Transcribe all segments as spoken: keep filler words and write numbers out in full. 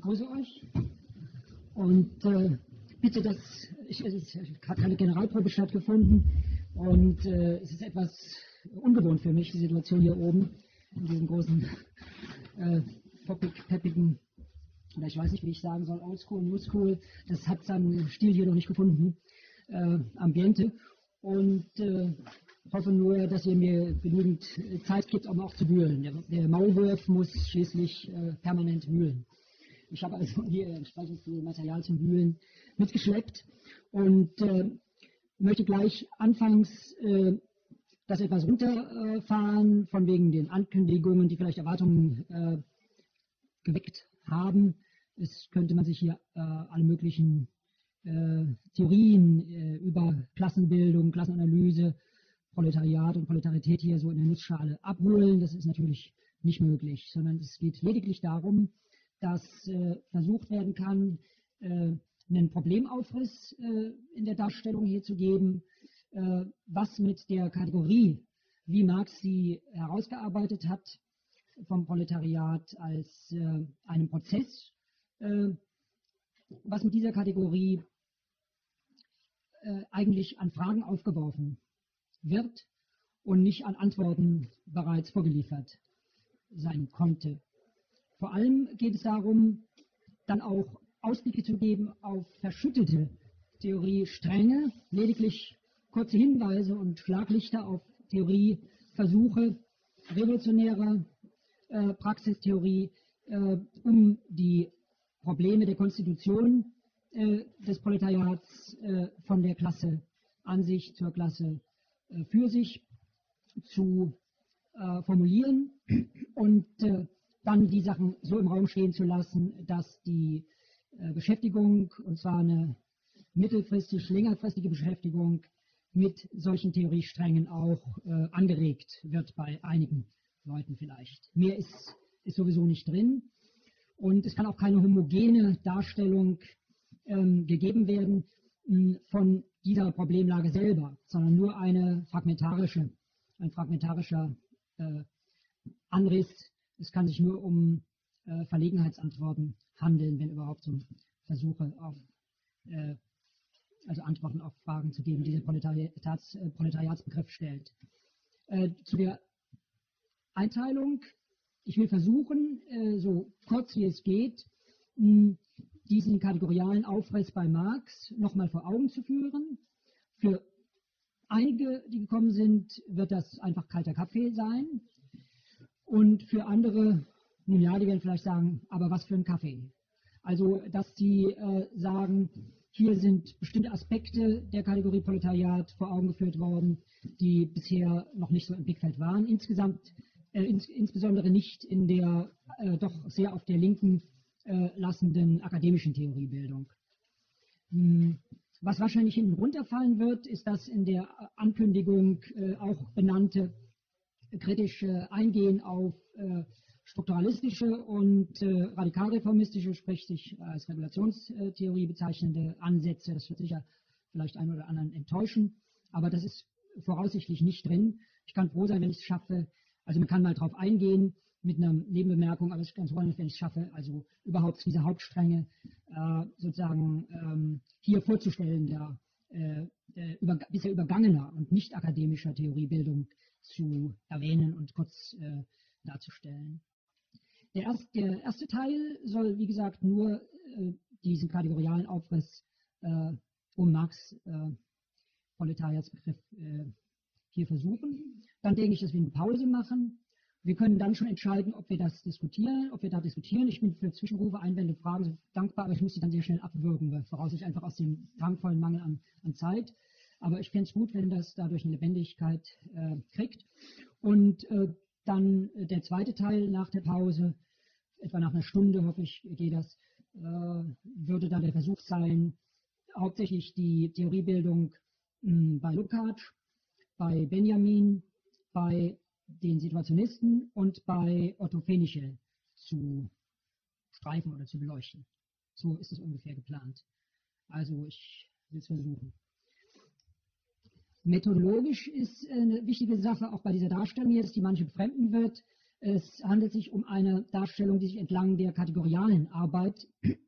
begrüße euch und äh, bitte, dass ich, es hat keine Generalprobe stattgefunden und äh, es ist etwas ungewohnt für mich, die Situation hier oben in diesem großen, äh, poppig, peppigen, oder ich weiß nicht, wie ich sagen soll, Oldschool, New School, das hat seinen Stil hier noch nicht gefunden, äh, Ambiente, und äh, hoffe nur, dass ihr mir genügend Zeit gibt, um auch zu wühlen. Der, der Maulwurf muss schließlich äh, permanent wühlen. Ich habe also hier entsprechend viel Material zum Wühlen mitgeschleppt und äh, möchte gleich anfangs äh, das etwas runterfahren, von wegen den Ankündigungen, die vielleicht Erwartungen äh, geweckt haben. Es könnte man sich hier äh, alle möglichen äh, Theorien äh, über Klassenbildung, Klassenanalyse, Proletariat und Proletarität hier so in der Nussschale abholen. Das ist natürlich nicht möglich, sondern es geht lediglich darum, dass äh, versucht werden kann, äh, einen Problemaufriss äh, in der Darstellung hier zu geben, äh, was mit der Kategorie, wie Marx sie herausgearbeitet hat, vom Proletariat als äh, einem Prozess, äh, was mit dieser Kategorie äh, eigentlich an Fragen aufgeworfen wird und nicht an Antworten bereits vorgeliefert sein konnte. Vor allem geht es darum, dann auch Ausblicke zu geben auf verschüttete Theoriestränge, lediglich kurze Hinweise und Schlaglichter auf Theorieversuche revolutionärer äh, Praxistheorie, äh, um die Probleme der Konstitution äh, des Proletariats äh, von der Klasse an sich zur Klasse äh, für sich zu äh, formulieren und äh, dann die Sachen so im Raum stehen zu lassen, dass die äh, Beschäftigung, und zwar eine mittelfristig, längerfristige Beschäftigung mit solchen Theoriesträngen auch äh, angeregt wird bei einigen Leuten vielleicht. Mehr ist, ist sowieso nicht drin und es kann auch keine homogene Darstellung ähm, gegeben werden mh, von dieser Problemlage selber, sondern nur eine fragmentarische, ein fragmentarischer äh, Anriss. Es kann sich nur um äh, Verlegenheitsantworten handeln, wenn überhaupt so Versuche auf, äh, also Antworten auf Fragen zu geben, die der Proletariats, äh, Proletariatsbegriff stellt. Äh, zu der Einteilung, ich will versuchen, äh, so kurz wie es geht, mh, diesen kategorialen Aufriss bei Marx nochmal vor Augen zu führen. Für einige, die gekommen sind, wird das einfach kalter Kaffee sein. Und für andere, nun ja, die werden vielleicht sagen, aber was für ein Kaffee. Also, dass sie äh, sagen, hier sind bestimmte Aspekte der Kategorie Proletariat vor Augen geführt worden, die bisher noch nicht so im Blickfeld waren. Insgesamt, äh, ins, insbesondere nicht in der äh, doch sehr auf der linken äh, lassenden akademischen Theoriebildung. Hm. Was wahrscheinlich hinten runterfallen wird, ist das in der Ankündigung äh, auch benannte kritische Eingehen auf äh, strukturalistische und äh, radikalreformistische, sprich sich als Regulationstheorie bezeichnende Ansätze. Das wird sicher vielleicht einen oder anderen enttäuschen, aber das ist voraussichtlich nicht drin. Ich kann froh sein, wenn ich es schaffe. Also man kann mal drauf eingehen mit einer Nebenbemerkung, aber es ist ganz freundlich, wenn ich es schaffe, also überhaupt diese Hauptstränge äh, sozusagen ähm, hier vorzustellen, der äh, über, bisher übergangener und nicht akademischer Theoriebildung zu erwähnen und kurz äh, darzustellen. Der, erst, der erste Teil soll, wie gesagt, nur äh, diesen kategorialen Aufriss äh, um Marx äh, Proletariatsbegriff äh, hier versuchen. Dann denke ich, dass wir eine Pause machen. Wir können dann schon entscheiden, ob wir das diskutieren, ob wir da diskutieren. Ich bin für Zwischenrufe, Einwände, Fragen so dankbar, aber ich muss sie dann sehr schnell abwürgen, weil voraussichtlich einfach aus dem drangvollen Mangel an, an Zeit. Aber ich fände es gut, wenn das dadurch eine Lebendigkeit äh, kriegt. Und äh, dann äh, der zweite Teil nach der Pause, etwa nach einer Stunde, hoffe ich, geht das, äh, würde dann der Versuch sein, hauptsächlich die Theoriebildung mh, bei Lukács, bei Benjamin, bei den Situationisten und bei Otto Pfennichel zu streifen oder zu beleuchten. So ist es ungefähr geplant. Also ich will es versuchen. Methodologisch ist eine wichtige Sache auch bei dieser Darstellung jetzt, die manche befremden wird. Es handelt sich um eine Darstellung, die sich entlang der kategorialen Arbeit,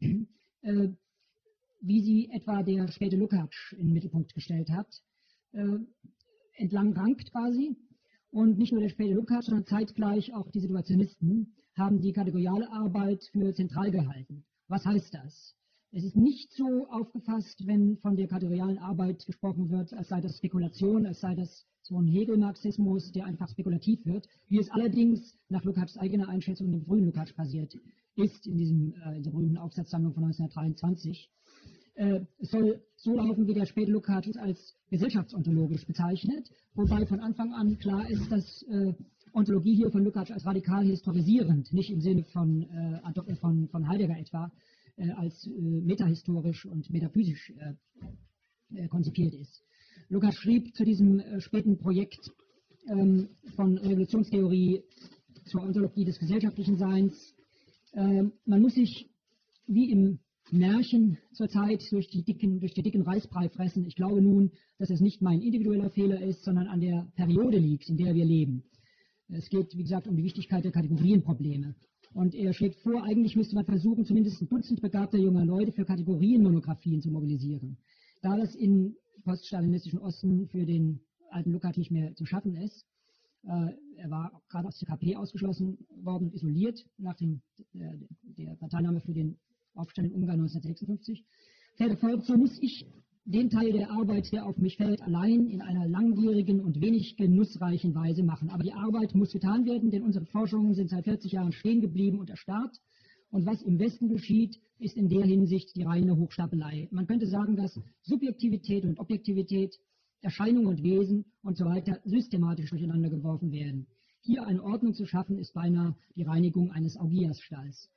äh, wie sie etwa der späte Lukács in den Mittelpunkt gestellt hat, äh, entlang rankt quasi. Und nicht nur der späte Lukács, sondern zeitgleich auch die Situationisten haben die kategoriale Arbeit für zentral gehalten. Was heißt das? Es ist nicht so aufgefasst, wenn von der kategorialen Arbeit gesprochen wird, als sei das Spekulation, als sei das so ein Hegel-Marxismus, der einfach spekulativ wird, wie es allerdings nach Lukács' eigener Einschätzung dem frühen Lukács passiert ist, in, diesem, äh, in der berühmten Aufsatzsammlung von neunzehnhundertdreiundzwanzig. Äh, es soll so laufen, wie der späte Lukács als gesellschaftsontologisch bezeichnet, wobei von Anfang an klar ist, dass äh, Ontologie hier von Lukács als radikal historisierend, nicht im Sinne von, äh, von, von Heidegger etwa, äh, als äh, metahistorisch und metaphysisch äh, äh, konzipiert ist. Lukács schrieb zu diesem äh, späten Projekt ähm, von Revolutionstheorie zur Ontologie des gesellschaftlichen Seins. Äh, man muss sich wie im Märchen zurzeit durch die dicken, durch die dicken Reisbrei fressen. Ich glaube nun, dass es nicht mein individueller Fehler ist, sondern an der Periode liegt, in der wir leben. Es geht, wie gesagt, um die Wichtigkeit der Kategorienprobleme. Und er schlägt vor, eigentlich müsste man versuchen, zumindest ein Dutzend begabter junger Leute für Kategorienmonographien zu mobilisieren. Da das in poststalinistischen Osten für den alten Lukács nicht mehr zu schaffen ist, äh, er war gerade aus der K P ausgeschlossen worden, isoliert nach dem, der, der Parteinahme für den Aufstand in Ungarn neunzehnhundertsechsundfünfzig, fällt er fort, so muss ich den Teil der Arbeit, der auf mich fällt, allein in einer langwierigen und wenig genussreichen Weise machen. Aber die Arbeit muss getan werden, denn unsere Forschungen sind seit vierzig Jahren stehen geblieben und erstarrt. Und was im Westen geschieht, ist in der Hinsicht die reine Hochstapelei. Man könnte sagen, dass Subjektivität und Objektivität, Erscheinung und Wesen und so weiter systematisch durcheinander geworfen werden. Hier eine Ordnung zu schaffen, ist beinahe die Reinigung eines Augiasstalls.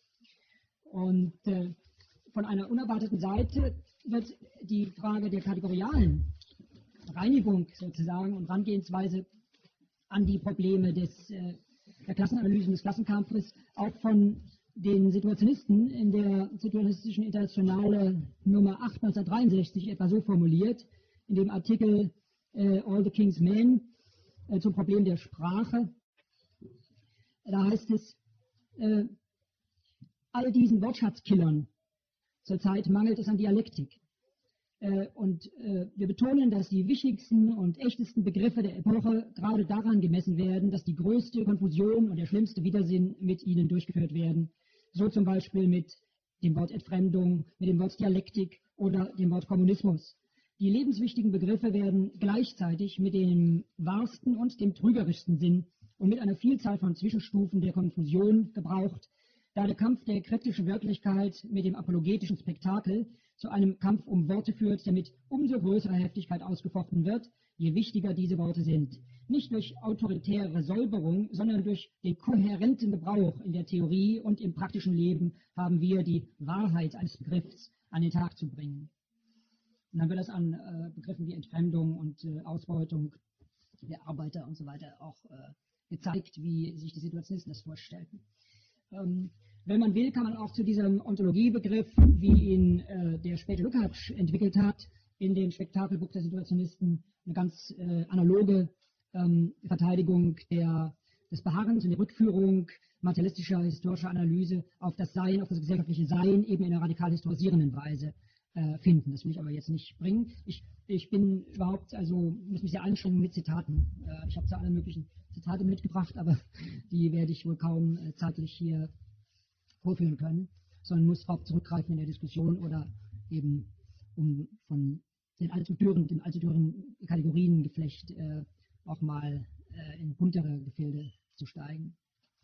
Und äh, von einer unerwarteten Seite wird die Frage der kategorialen Reinigung sozusagen und Herangehensweise an die Probleme des, äh, der Klassenanalysen des Klassenkampfes auch von den Situationisten in der Situationistischen Internationale Nummer acht neunzehnhundertdreiundsechzig etwa so formuliert, in dem Artikel äh, All the King's Men äh, zum Problem der Sprache. Da heißt es, äh, all diesen Wortschatzkillern zurzeit mangelt es an Dialektik. Äh, und äh, wir betonen, dass die wichtigsten und echtesten Begriffe der Epoche gerade daran gemessen werden, dass die größte Konfusion und der schlimmste Widersinn mit ihnen durchgeführt werden. So zum Beispiel mit dem Wort Entfremdung, mit dem Wort Dialektik oder dem Wort Kommunismus. Die lebenswichtigen Begriffe werden gleichzeitig mit dem wahrsten und dem trügerischsten Sinn und mit einer Vielzahl von Zwischenstufen der Konfusion gebraucht, da der Kampf der kritischen Wirklichkeit mit dem apologetischen Spektakel zu einem Kampf um Worte führt, der mit umso größerer Heftigkeit ausgefochten wird, je wichtiger diese Worte sind. Nicht durch autoritäre Säuberung, sondern durch den kohärenten Gebrauch in der Theorie und im praktischen Leben haben wir die Wahrheit eines Begriffs an den Tag zu bringen. Und dann wird das an äh, Begriffen wie Entfremdung und äh, Ausbeutung der Arbeiter und so weiter auch äh, gezeigt, wie sich die Situationisten das vorstellten. Ähm, wenn man will, kann man auch zu diesem Ontologiebegriff, wie ihn äh, der späte Lukács entwickelt hat, in dem Spektakelbuch der Situationisten eine ganz äh, analoge ähm, Verteidigung der, des Beharrens und die Rückführung materialistischer historischer Analyse auf das Sein, auf das gesellschaftliche Sein, eben in einer radikal historisierenden Weise äh, finden. Das will ich aber jetzt nicht bringen. Ich, ich bin überhaupt, also muss mich sehr einschränken mit Zitaten. Äh, ich habe zwar alle möglichen Zitate mitgebracht, aber die werde ich wohl kaum äh, zeitlich hier vorführen können, sondern muss darauf zurückgreifen in der Diskussion oder eben um von den allzu dürren, den allzu dürren Kategoriengeflecht äh, auch mal äh, in buntere Gefilde zu steigen.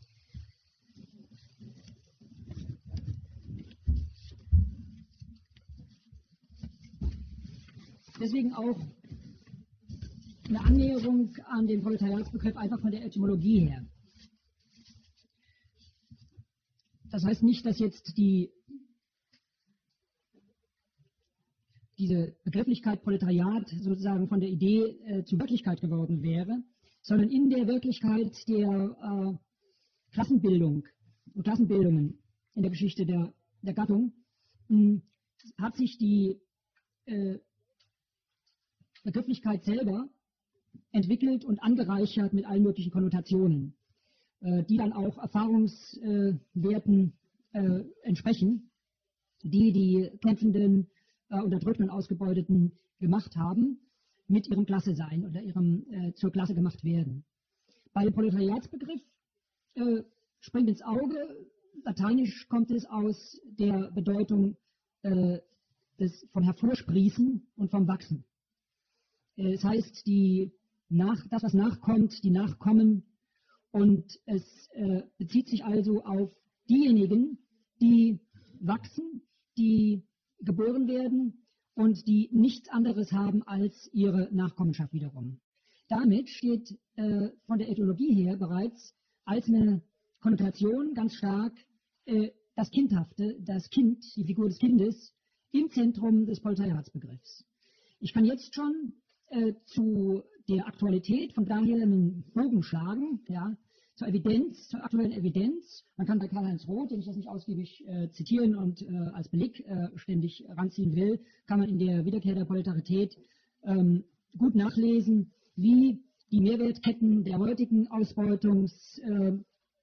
Deswegen auch eine Annäherung an den Proletariatsbegriff einfach von der Etymologie her. Das heißt nicht, dass jetzt die, diese Begrifflichkeit Proletariat sozusagen von der Idee äh, zur Wirklichkeit geworden wäre, sondern in der Wirklichkeit der äh, Klassenbildung und Klassenbildungen in der Geschichte der, der Gattung mh, hat sich die äh, Begrifflichkeit selber entwickelt und angereichert mit allen möglichen Konnotationen. äh, die dann auch Erfahrungswerten äh, entsprechen, die die Kämpfenden, äh, Unterdrückten und Ausgebeuteten gemacht haben, mit ihrem Klasse-Sein oder ihrem äh, zur Klasse gemacht werden. Bei dem Proletariatsbegriff äh, springt ins Auge, lateinisch kommt es aus der Bedeutung äh, des, vom Hervorsprießen und vom Wachsen. Äh, es heißt, die nach, das, was nachkommt, die Nachkommen, und es äh, bezieht sich also auf diejenigen, die wachsen, die geboren werden und die nichts anderes haben als ihre Nachkommenschaft wiederum. Damit steht äh, von der Ethologie her bereits als eine Konnotation ganz stark äh, das Kindhafte, das Kind, die Figur des Kindes im Zentrum des Proletariatsbegriffs. Ich kann jetzt schon äh, zu der Aktualität von daher einen Bogen schlagen, ja, zur Evidenz, zur aktuellen Evidenz. Man kann bei Karl-Heinz Roth, den ich jetzt nicht ausgiebig äh, zitieren und äh, als Beleg äh, ständig ranziehen will, kann man in der Wiederkehr der Proletarität ähm, gut nachlesen, wie die Mehrwertketten der heutigen Ausbeutungshierarchien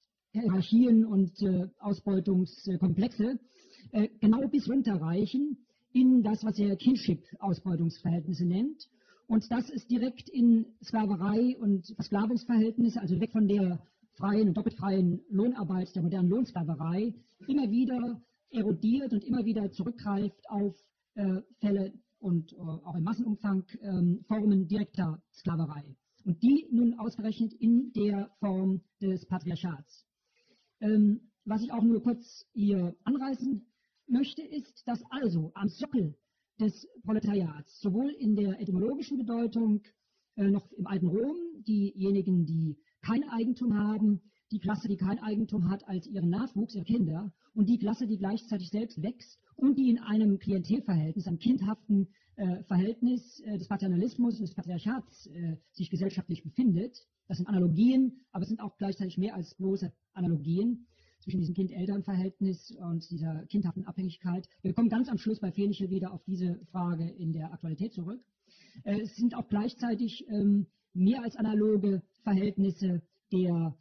äh, und äh, Ausbeutungskomplexe äh, genau bis runterreichen in das, was er Kinship-Ausbeutungsverhältnisse nennt. Und das ist direkt in Sklaverei und Versklavungsverhältnisse, also weg von der freien und doppelt freien Lohnarbeit, der modernen Lohnsklaverei, immer wieder erodiert und immer wieder zurückgreift auf äh, Fälle und äh, auch im Massenumfang äh, Formen direkter Sklaverei. Und die nun ausgerechnet in der Form des Patriarchats. Ähm, was ich auch nur kurz hier anreißen möchte, ist, dass also am Sockel des Proletariats, sowohl in der etymologischen Bedeutung äh, noch im alten Rom, diejenigen, die kein Eigentum haben, die Klasse, die kein Eigentum hat als ihren Nachwuchs, ihre Kinder, und die Klasse, die gleichzeitig selbst wächst und die in einem Klientelverhältnis, einem kindhaften äh, Verhältnis äh, des Paternalismus und des Patriarchats äh, sich gesellschaftlich befindet. Das sind Analogien, aber es sind auch gleichzeitig mehr als bloße Analogien zwischen diesem Kind-Eltern-Verhältnis und dieser kindhaften Abhängigkeit. Wir kommen ganz am Schluss bei Fenichel wieder auf diese Frage in der Aktualität zurück. Äh, es sind auch gleichzeitig ähm, mehr als analoge Verhältnisse der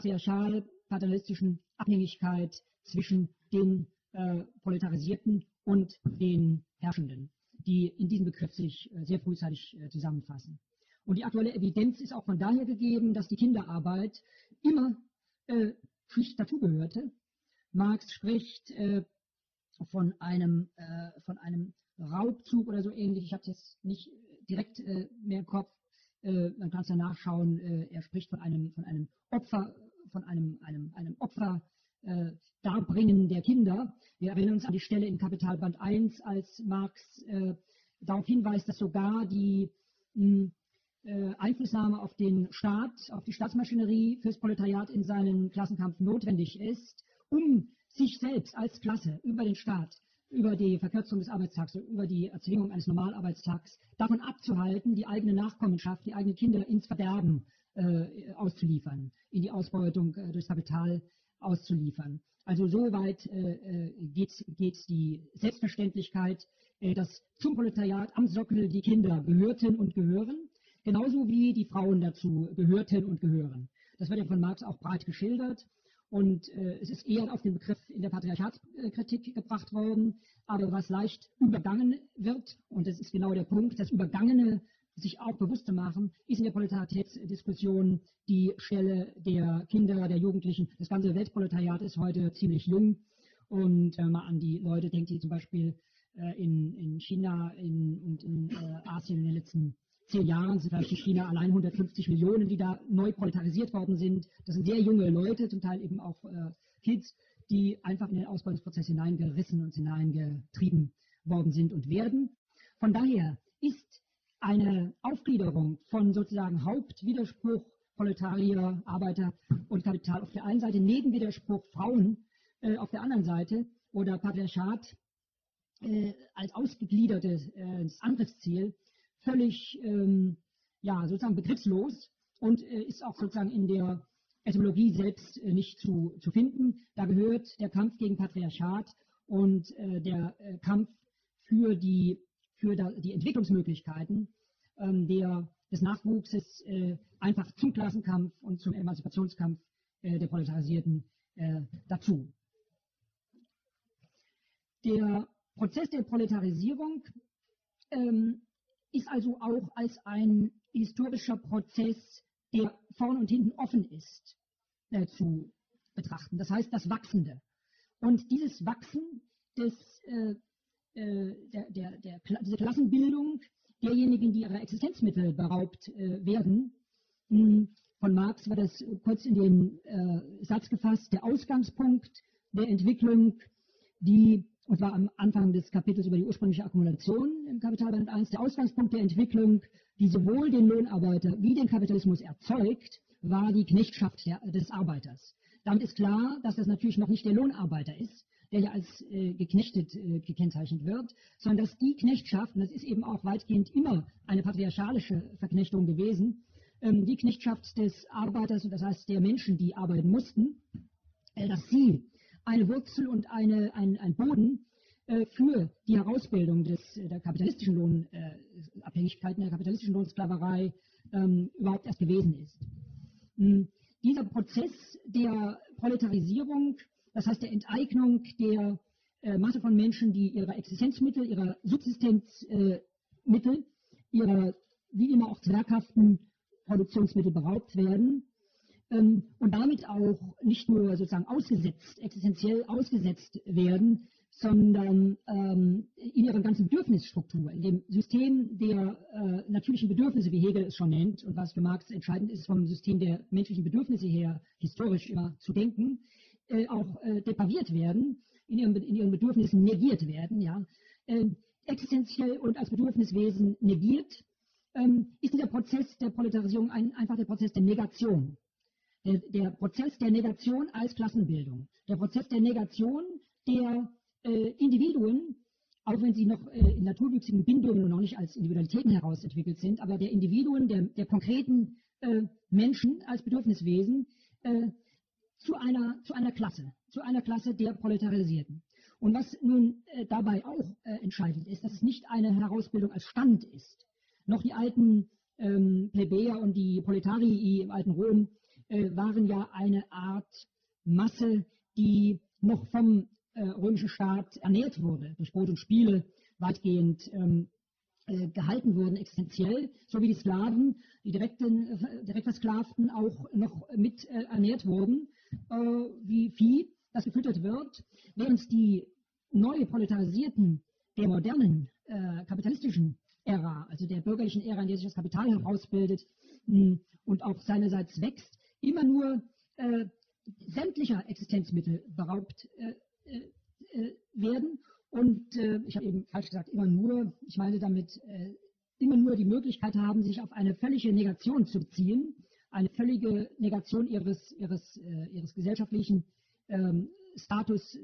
patriarchal-paternalistischen Abhängigkeit zwischen den äh, Proletarisierten und den Herrschenden, die in diesem Begriff sich äh, sehr frühzeitig äh, zusammenfassen. Und die aktuelle Evidenz ist auch von daher gegeben, dass die Kinderarbeit immer äh, Pflicht dazugehörte. Marx spricht äh, von, einem, äh, von einem Raubzug oder so ähnlich. Ich habe es jetzt nicht direkt äh, mehr im Kopf. Äh, man kann es ja nachschauen. Äh, er spricht von einem, von einem Opfer, von einem, einem, einem Opfer äh, Darbringen der Kinder. Wir erinnern uns an die Stelle in Kapitalband eins, als Marx äh, darauf hinweist, dass sogar die mh, Einflussnahme auf den Staat, auf die Staatsmaschinerie fürs Proletariat in seinem Klassenkampf notwendig ist, um sich selbst als Klasse über den Staat, über die Verkürzung des Arbeitstags, über die Erzwingung eines Normalarbeitstags davon abzuhalten, die eigene Nachkommenschaft, die eigenen Kinder ins Verderben äh, auszuliefern, in die Ausbeutung äh, durchs Kapital auszuliefern. Also so weit äh, geht, geht die Selbstverständlichkeit, äh, dass zum Proletariat am Sockel die Kinder gehörten und gehören, genauso wie die Frauen dazu gehörten und gehören. Das wird ja von Marx auch breit geschildert. Und äh, es ist eher auf den Begriff in der Patriarchatskritik gebracht worden. Aber was leicht übergangen wird, und das ist genau der Punkt, das Übergangene sich auch bewusst zu machen, ist in der Proletariatsdiskussion die Stelle der Kinder, der Jugendlichen. Das ganze Weltproletariat ist heute ziemlich jung. Und wenn man an die Leute denkt, die zum Beispiel äh, in, in China in, und in äh, Asien in den letzten zehn Jahren sind vielleicht in China allein hundertfünfzig Millionen, die da neu proletarisiert worden sind. Das sind sehr junge Leute, zum Teil eben auch äh, Kids, die einfach in den Ausbeutungsprozess hineingerissen und hineingetrieben worden sind und werden. Von daher ist eine Aufgliederung von sozusagen Hauptwiderspruch Proletarier, Arbeiter und Kapital auf der einen Seite, Nebenwiderspruch Frauen äh, auf der anderen Seite oder Patriarchat äh, als ausgegliedertes äh, Angriffsziel völlig ähm, ja, sozusagen begriffslos und äh, ist auch sozusagen in der Etymologie selbst äh, nicht zu, zu finden. Da gehört der Kampf gegen Patriarchat und äh, der äh, Kampf für die, für da, die Entwicklungsmöglichkeiten ähm, der, des Nachwuchses äh, einfach zum Klassenkampf und zum Emanzipationskampf äh, der Proletarisierten äh, dazu. Der Prozess der Proletarisierung ähm, ist also auch als ein historischer Prozess, der vorn und hinten offen ist, äh, zu betrachten. Das heißt, das Wachsende. Und dieses Wachsen des, äh, äh, der, der, der, diese Klassenbildung derjenigen, die ihrer Existenzmittel beraubt äh, werden, mh, von Marx war das kurz in den äh, Satz gefasst, der Ausgangspunkt der Entwicklung, die, und zwar am Anfang des Kapitels über die ursprüngliche Akkumulation im Kapitalband eins, der Ausgangspunkt der Entwicklung, die sowohl den Lohnarbeiter wie den Kapitalismus erzeugt, war die Knechtschaft der, des Arbeiters. Damit ist klar, dass das natürlich noch nicht der Lohnarbeiter ist, der ja als äh, geknechtet äh, gekennzeichnet wird, sondern dass die Knechtschaft, und das ist eben auch weitgehend immer eine patriarchalische Verknechtung gewesen, ähm, die Knechtschaft des Arbeiters, und das heißt der Menschen, die arbeiten mussten, äh, dass sie eine Wurzel und eine, ein, ein Boden äh, für die Herausbildung des, der kapitalistischen Lohnabhängigkeiten, äh, der kapitalistischen Lohnsklaverei ähm, überhaupt erst gewesen ist. Ähm, dieser Prozess der Proletarisierung, das heißt der Enteignung der äh, Masse von Menschen, die ihrer Existenzmittel, ihrer Subsistenzmittel, äh, ihrer wie immer auch zwerghaften Produktionsmittel beraubt werden, ähm, und damit auch nicht nur sozusagen ausgesetzt, existenziell ausgesetzt werden, sondern ähm, in ihrer ganzen Bedürfnisstruktur, in dem System der äh, natürlichen Bedürfnisse, wie Hegel es schon nennt, und was für Marx entscheidend ist, vom System der menschlichen Bedürfnisse her historisch immer zu denken, äh, auch äh, depraviert werden, in ihren, in ihren Bedürfnissen negiert werden, ja, äh, existenziell und als Bedürfniswesen negiert, ähm, ist dieser Prozess der Proletarisierung ein, einfach der Prozess der Negation. Der, der Prozess der Negation als Klassenbildung. Der Prozess der Negation der äh, Individuen, auch wenn sie noch äh, in naturwüchsigen Bindungen und noch nicht als Individualitäten herausentwickelt sind, aber der Individuen, der, der konkreten äh, Menschen als Bedürfniswesen äh, zu einer, zu einer Klasse, zu einer Klasse der Proletarisierten. Und was nun äh, dabei auch äh, entscheidend ist, dass es nicht eine Herausbildung als Stand ist. Noch die alten ähm, Plebejer und die Proletarii im alten Rom äh, waren ja eine Art Masse, die noch vom äh, römischen Staat ernährt wurde, durch Brot und Spiele weitgehend ähm, äh, gehalten wurden, existenziell, so wie die Sklaven, die direkten, äh, direkt Versklavten auch noch mit äh, ernährt wurden, äh, wie Vieh, das gefüttert wird, während die neu Proletarisierten der modernen äh, kapitalistischen Ära, also der bürgerlichen Ära, in der sich das Kapital herausbildet mh, und auch seinerseits wächst, immer nur äh, sämtlicher Existenzmittel beraubt äh, äh, werden. Und äh, ich habe eben falsch gesagt, immer nur, ich meine damit, äh, immer nur die Möglichkeit haben, sich auf eine völlige Negation zu beziehen, eine völlige Negation ihres, ihres, äh, ihres gesellschaftlichen ähm, Status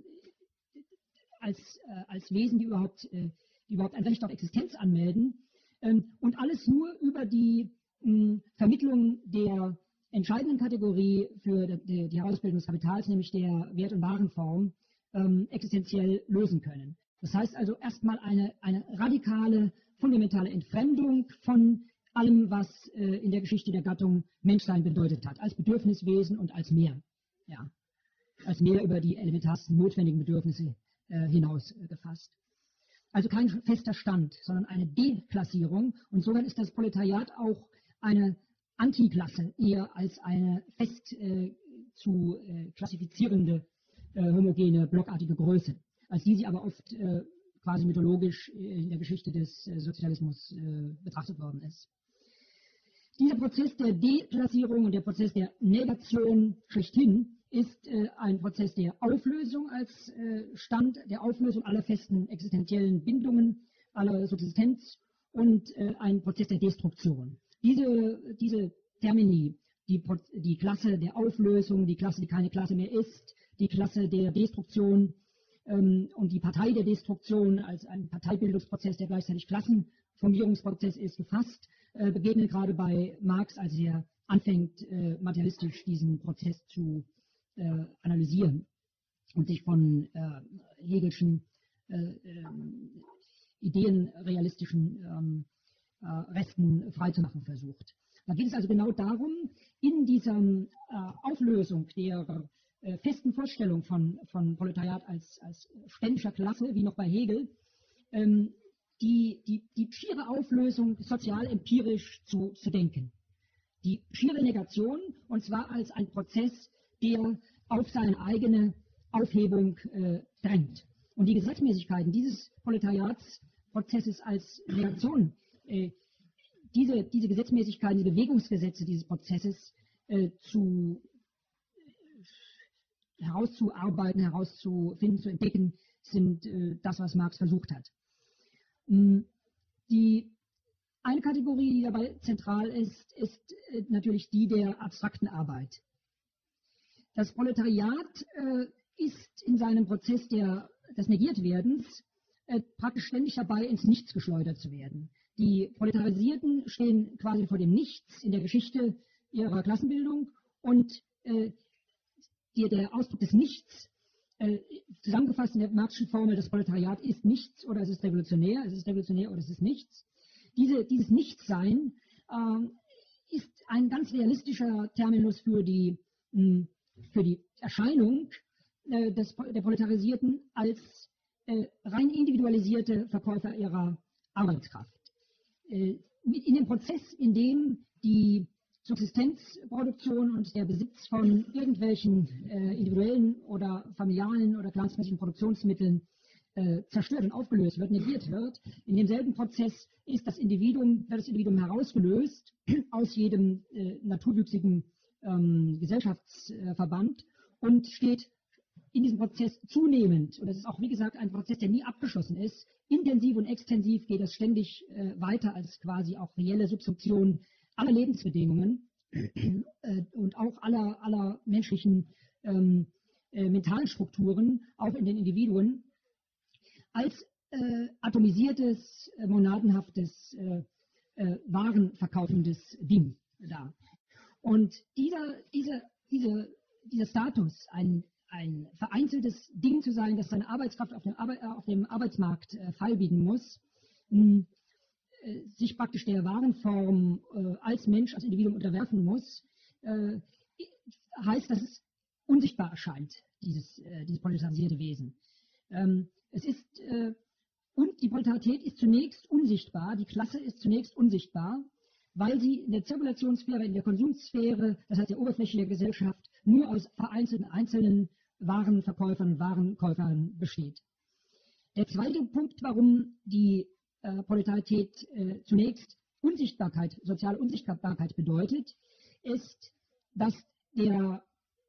als, äh, als Wesen, die überhaupt, äh, die überhaupt ein Recht auf Existenz anmelden. Ähm, und alles nur über die mh, Vermittlung der entscheidenden Kategorie für die, die Herausbildung des Kapitals, nämlich der Wert- und Warenform, ähm, existenziell lösen können. Das heißt also erstmal eine, eine radikale, fundamentale Entfremdung von allem, was äh, in der Geschichte der Gattung Menschsein bedeutet hat, als Bedürfniswesen und als mehr, ja, als mehr über die elementarsten notwendigen Bedürfnisse äh, hinaus äh, gefasst. Also kein fester Stand, sondern eine Deklassierung. Und insofern ist das Proletariat auch eine Antiklasse eher als eine fest äh, zu äh, klassifizierende, äh, homogene, blockartige Größe, als die sie aber oft äh, quasi mythologisch in der Geschichte des äh, Sozialismus äh, betrachtet worden ist. Dieser Prozess der Deklassierung und der Prozess der Negation schlechthin ist äh, ein Prozess der Auflösung als äh, Stand, der Auflösung aller festen existenziellen Bindungen, aller Subsistenz und äh, ein Prozess der Destruktion. Diese, diese Termini, die, die Klasse der Auflösung, die Klasse, die keine Klasse mehr ist, die Klasse der Destruktion ähm, und die Partei der Destruktion als ein Parteibildungsprozess, der gleichzeitig Klassenformierungsprozess ist, gefasst, äh, begegnen gerade bei Marx, als er anfängt, äh, materialistisch diesen Prozess zu äh, analysieren und sich von äh, Hegelschen äh, äh, ideenrealistischen ähm, äh, Resten freizumachen versucht. Da geht es also genau darum, in dieser äh, Auflösung der äh, festen Vorstellung von, von Proletariat als, als ständischer Klasse, wie noch bei Hegel, ähm, die, die, die schiere Auflösung sozial-empirisch zu, zu denken. Die schiere Negation, und zwar als ein Prozess, der auf seine eigene Aufhebung äh, drängt. Und die Gesetzmäßigkeiten dieses Proletariatsprozesses als Negation, äh, diese, diese Gesetzmäßigkeiten, die Bewegungsgesetze dieses Prozesses äh, zu, äh, herauszuarbeiten, herauszufinden, zu entdecken, sind äh, das, was Marx versucht hat. Mm, die Eine Kategorie, die dabei zentral ist, ist äh, natürlich die der abstrakten Arbeit. Das Proletariat äh, ist in seinem Prozess der, des Negiertwerdens äh, praktisch ständig dabei, ins Nichts geschleudert zu werden. Die Proletarisierten stehen quasi vor dem Nichts in der Geschichte ihrer Klassenbildung und äh, die, der Ausdruck des Nichts, äh, zusammengefasst in der Marxischen Formel, das Proletariat ist nichts oder es ist revolutionär, es ist revolutionär oder es ist nichts. Diese, dieses Nichtsein äh, ist ein ganz realistischer Terminus für die, mh, für die Erscheinung äh, des, der Proletarisierten als äh, rein individualisierte Verkäufer ihrer Arbeitskraft. Äh, in dem Prozess, in dem die Subsistenzproduktion und der Besitz von irgendwelchen äh, individuellen oder familialen oder clansmäßigen Produktionsmitteln äh, zerstört und aufgelöst wird, negiert wird. In demselben Prozess ist das Individuum, wird das Individuum herausgelöst aus jedem äh, naturwüchsigen ähm, Gesellschaftsverband und steht in diesem Prozess zunehmend, und das ist auch wie gesagt ein Prozess, der nie abgeschlossen ist, intensiv und extensiv geht das ständig äh, weiter als quasi auch reelle Subsumption aller Lebensbedingungen äh, und auch aller, aller menschlichen ähm, äh, mentalen Strukturen, auch in den Individuen, als äh, atomisiertes, äh, monadenhaftes, äh, äh, warenverkaufendes Ding da. Und dieser, diese, diese, dieser Status, ein, ein vereinzeltes Ding zu sein, das seine Arbeitskraft auf dem, Arbe auf dem Arbeitsmarkt äh, feilbieten muss, mh, äh, sich praktisch der Warenform äh, als Mensch, als Individuum unterwerfen muss, äh, heißt, dass es unsichtbar erscheint, dieses, äh, dieses proletarisierte Wesen. Ähm, es ist, äh, und die Proletarität ist zunächst unsichtbar, die Klasse ist zunächst unsichtbar, weil sie in der Zirkulationssphäre, in der Konsumsphäre, das heißt der Oberfläche der Gesellschaft, nur aus vereinzelten einzelnen Warenverkäufern und Warenkäufern besteht. Der zweite Punkt, warum die äh, Proletarität äh, zunächst Unsichtbarkeit, soziale Unsichtbarkeit bedeutet, ist, dass der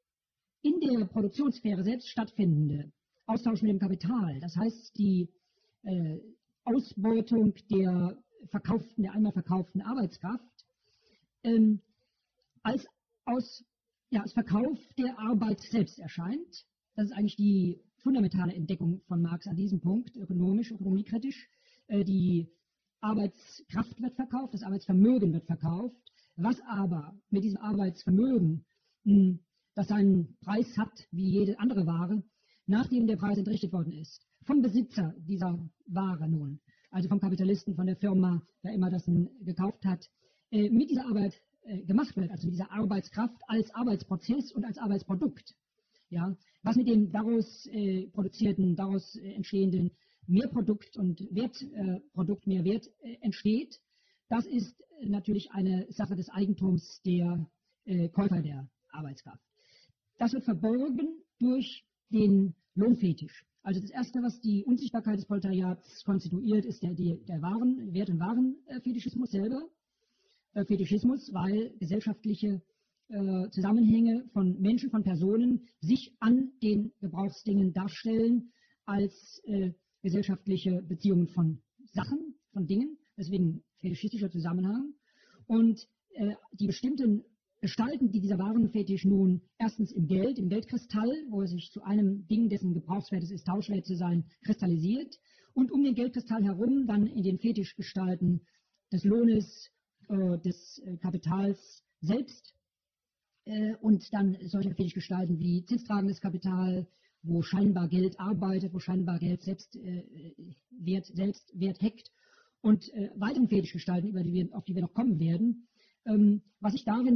in der Produktionssphäre selbst stattfindende Austausch mit dem Kapital, das heißt die äh, Ausbeutung der verkauften, der einmal verkauften Arbeitskraft, ähm, als, aus, ja, als Verkauf der Arbeit selbst erscheint. Das ist eigentlich die fundamentale Entdeckung von Marx an diesem Punkt, ökonomisch, ökonomiekritisch. Äh, die Arbeitskraft wird verkauft, das Arbeitsvermögen wird verkauft. Was aber mit diesem Arbeitsvermögen, mh, das seinen Preis hat, wie jede andere Ware, nachdem der Preis entrichtet worden ist, vom Besitzer dieser Ware nun, also vom Kapitalisten, von der Firma, wer immer das gekauft hat, äh, mit dieser Arbeit äh, gemacht wird, also mit dieser Arbeitskraft als Arbeitsprozess und als Arbeitsprodukt. Ja, was mit dem daraus äh, produzierten, daraus äh, entstehenden Mehrprodukt und Wertprodukt, äh, Mehrwert äh, entsteht, das ist äh, natürlich eine Sache des Eigentums der äh, Käufer der Arbeitskraft. Das wird verborgen durch den Lohnfetisch. Also das Erste, was die Unsichtbarkeit des Proletariats konstituiert, ist der, die, der Waren, Wert- und Warenfetischismus selber. Äh, Fetischismus, weil gesellschaftliche äh, Zusammenhänge von Menschen, von Personen sich an den Gebrauchsdingen darstellen als äh, gesellschaftliche Beziehungen von Sachen, von Dingen, deswegen fetischistischer Zusammenhang. Und äh, die bestimmten Gestalten, die dieser Warenfetisch nun erstens im Geld, im Geldkristall, wo er sich zu einem Ding, dessen Gebrauchswert es ist, tauschwert zu sein, kristallisiert, und um den Geldkristall herum dann in den Fetischgestalten des Lohnes, äh, des äh, Kapitals selbst äh, und dann solche Fetischgestalten wie zinstragendes Kapital, wo scheinbar Geld arbeitet, wo scheinbar Geld selbst äh, Wert, selbst Wert heckt, und äh, weiteren Fetischgestalten, über die wir, auf die wir noch kommen werden, ähm, was sich darin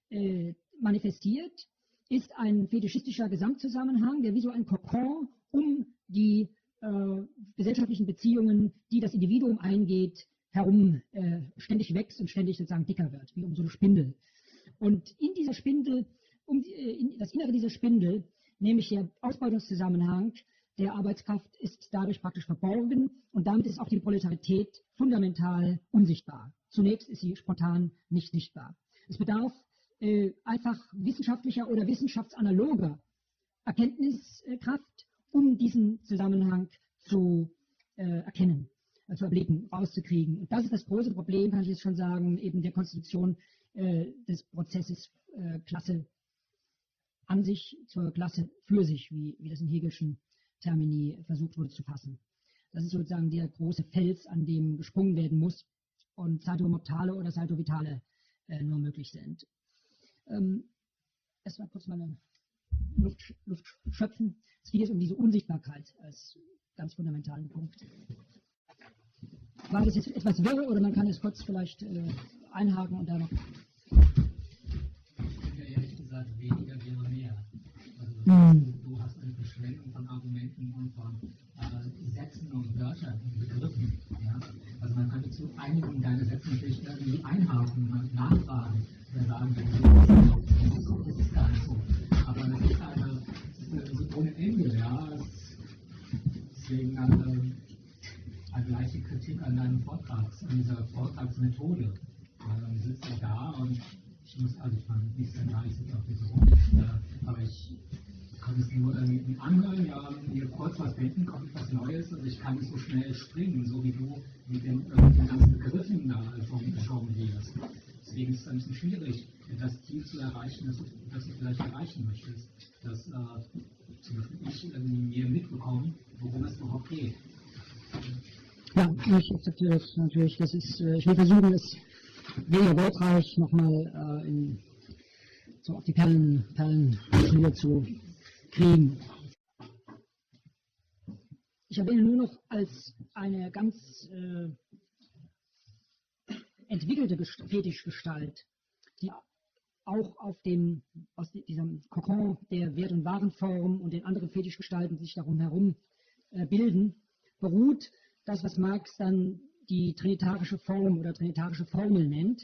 äh, manifestiert, ist ein fetischistischer Gesamtzusammenhang, der wie so ein Kokon um die äh, gesellschaftlichen Beziehungen, die das Individuum eingeht, herum äh, ständig wächst und ständig sozusagen dicker wird, wie um so eine Spindel. Und in dieser Spindel, um die, in das Innere dieser Spindel, nämlich der Ausbeutungszusammenhang der Arbeitskraft, ist dadurch praktisch verborgen und damit ist auch die Proletarität fundamental unsichtbar. Zunächst ist sie spontan nicht sichtbar. Es bedarf äh, einfach wissenschaftlicher oder wissenschaftsanaloger Erkenntniskraft, um diesen Zusammenhang zu äh, erkennen, äh, zu erblicken, rauszukriegen. Und das ist das große Problem, kann ich jetzt schon sagen, eben der Konstitution äh, des Prozesses äh, Klasse an sich zur Klasse für sich, wie, wie das in Hegelschen Termini versucht wurde zu fassen. Das ist sozusagen der große Fels, an dem gesprungen werden muss und Salto Mortale oder Salto Vitale äh, nur möglich sind. Ähm, Erstmal kurz meine Luft, Luft schöpfen. Es geht jetzt um diese Unsichtbarkeit als ganz fundamentalen Punkt. War das jetzt etwas wirr oder man kann es kurz vielleicht äh, einhaken und da noch. Ich denke ehrlich gesagt, weniger wäre mehr. Also, Hm. du hast eine Verschwendung von Argumenten und von äh, Sätzen und Wörtern und Begriffen. Ja? Also man könnte zu einigen deiner Sätze natürlich irgendwie einhaken und nachfragen oder sagen, das ist, das ist gar nicht so. Aber es ist eine, es ist so ohne Ende, ja. Es, deswegen eine, eine leichte Kritik an deinem Vortrag, an dieser Vortragsmethode. Ja, wir sitzen ja da und ich muss, also ich meine, nicht so nah, ich sitze auf dieser Runde, äh, aber ich kann es nur irgendwie anhören, ja, mir kurz was denken, kommt was Neues, also ich kann nicht so schnell springen, so wie du mit den, äh, mit den ganzen Begriffen da jonglierst. Deswegen ist es ein bisschen schwierig, das Ziel zu erreichen, das du, das du vielleicht erreichen möchtest. Dass äh, zum Beispiel ich äh, mir mitbekomme, worum es überhaupt geht. Ja, ich akzeptiere das natürlich. Das ist, äh, ich will versuchen, es weniger wortreich nochmal äh, in, so auf die Perlen, Perlen wieder zu kriegen. Ich erwähne nur noch als eine ganz äh, entwickelte Fetischgestalt, die auch auf dem, aus diesem Kokon der Wert- und Warenform und den anderen Fetischgestalten, die sich darum herum äh, bilden, beruht das, was Marx dann die trinitarische Form oder trinitarische Formel nennt,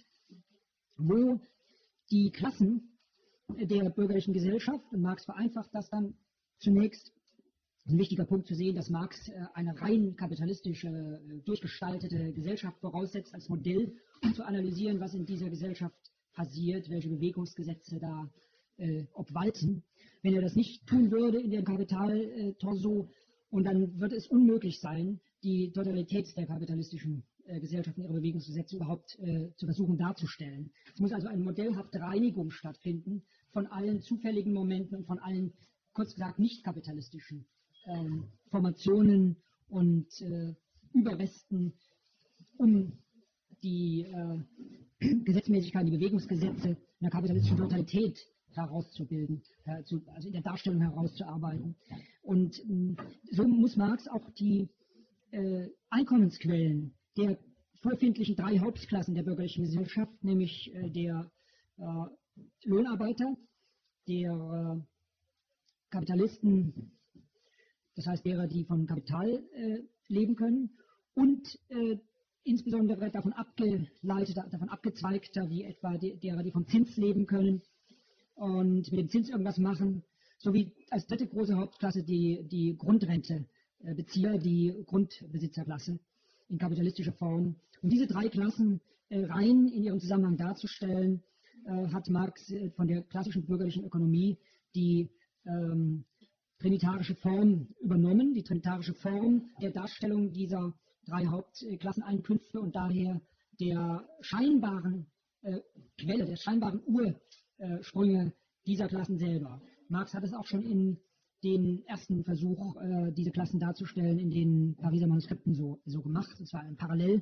wo die Klassen der bürgerlichen Gesellschaft, und Marx vereinfacht das dann zunächst, ein wichtiger Punkt zu sehen, dass Marx eine rein kapitalistische, durchgestaltete Gesellschaft voraussetzt als Modell, um zu analysieren, was in dieser Gesellschaft passiert, welche Bewegungsgesetze da äh, obwalten. Wenn er das nicht tun würde in dem Kapitaltorso, und dann würde es unmöglich sein, die Totalität der kapitalistischen äh, Gesellschaften, ihre Bewegungsgesetze überhaupt äh, zu versuchen darzustellen. Es muss also eine modellhafte Reinigung stattfinden von allen zufälligen Momenten und von allen, kurz gesagt, nicht kapitalistischen ähm, Formationen und äh, Überresten, um die äh, Gesetzmäßigkeit, die Bewegungsgesetze in der kapitalistischen Totalität herauszubilden, äh, zu, also in der Darstellung herauszuarbeiten. Und äh, so muss Marx auch die äh, Einkommensquellen der vorfindlichen drei Hauptklassen der bürgerlichen Gesellschaft, nämlich äh, der äh, Lohnarbeiter, der äh, Kapitalisten, das heißt derer, die von Kapital äh, leben können, und äh, insbesondere davon abgeleiteter, davon abgezweigter, wie etwa die, derer, die vom Zins leben können und mit dem Zins irgendwas machen, sowie als dritte große Hauptklasse die, die Grundrentebezieher, die Grundbesitzerklasse in kapitalistischer Form. Und diese drei Klassen äh, rein in ihrem Zusammenhang darzustellen, äh, hat Marx äh, von der klassischen bürgerlichen Ökonomie die ähm, trinitarische Form übernommen, die trinitarische Form der Darstellung dieser drei Hauptklasseneinkünfte und daher der scheinbaren äh, Quelle, der scheinbaren Ursprünge dieser Klassen selber. Marx hat es auch schon in den ersten Versuch, äh, diese Klassen darzustellen, in den Pariser Manuskripten so, so gemacht. Es war ein Paralleldruck,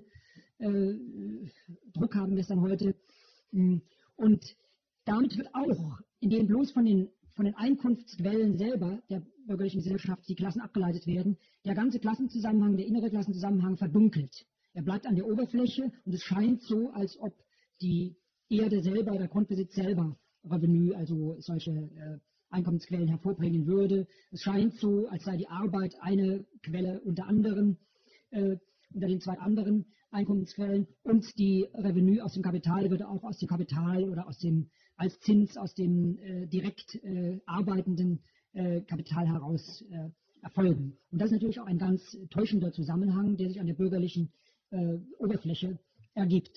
äh, haben wir es dann heute. Und damit wird auch, indem bloß von den, von den Einkunftsquellen selber der bürgerlichen Gesellschaft die Klassen abgeleitet werden, der ganze Klassenzusammenhang, der innere Klassenzusammenhang verdunkelt. Er bleibt an der Oberfläche und es scheint so, als ob die Erde selber, der Grundbesitz selber Revenu, also solche äh, Einkommensquellen hervorbringen würde. Es scheint so, als sei die Arbeit eine Quelle unter anderen, äh, unter den zwei anderen Einkommensquellen, und die Revenu aus dem Kapital würde auch aus dem Kapital oder aus dem als Zins aus dem äh, direkt äh, arbeitenden äh, Kapital heraus äh, erfolgen. Und das ist natürlich auch ein ganz täuschender Zusammenhang, der sich an der bürgerlichen äh, Oberfläche ergibt.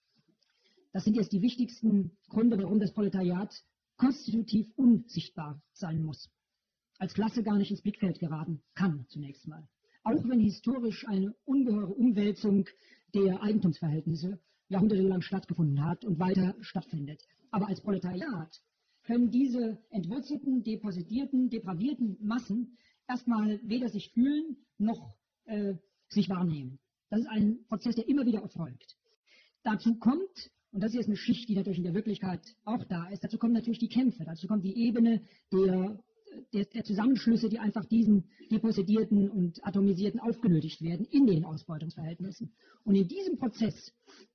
Das sind jetzt die wichtigsten Gründe, warum das Proletariat konstitutiv unsichtbar sein muss, als Klasse gar nicht ins Blickfeld geraten kann zunächst mal. Auch wenn historisch eine ungeheure Umwälzung der Eigentumsverhältnisse jahrhundertelang stattgefunden hat und weiter stattfindet. Aber als Proletariat können diese entwurzelten, depositierten, depravierten Massen erstmal weder sich fühlen noch äh, sich wahrnehmen. Das ist ein Prozess, der immer wieder erfolgt. Dazu kommt, und das ist jetzt eine Schicht, die natürlich in der Wirklichkeit auch da ist, dazu kommen natürlich die Kämpfe, dazu kommt die Ebene der, der, der Zusammenschlüsse, die einfach diesen depositierten und atomisierten aufgenötigt werden in den Ausbeutungsverhältnissen. Und in diesem Prozess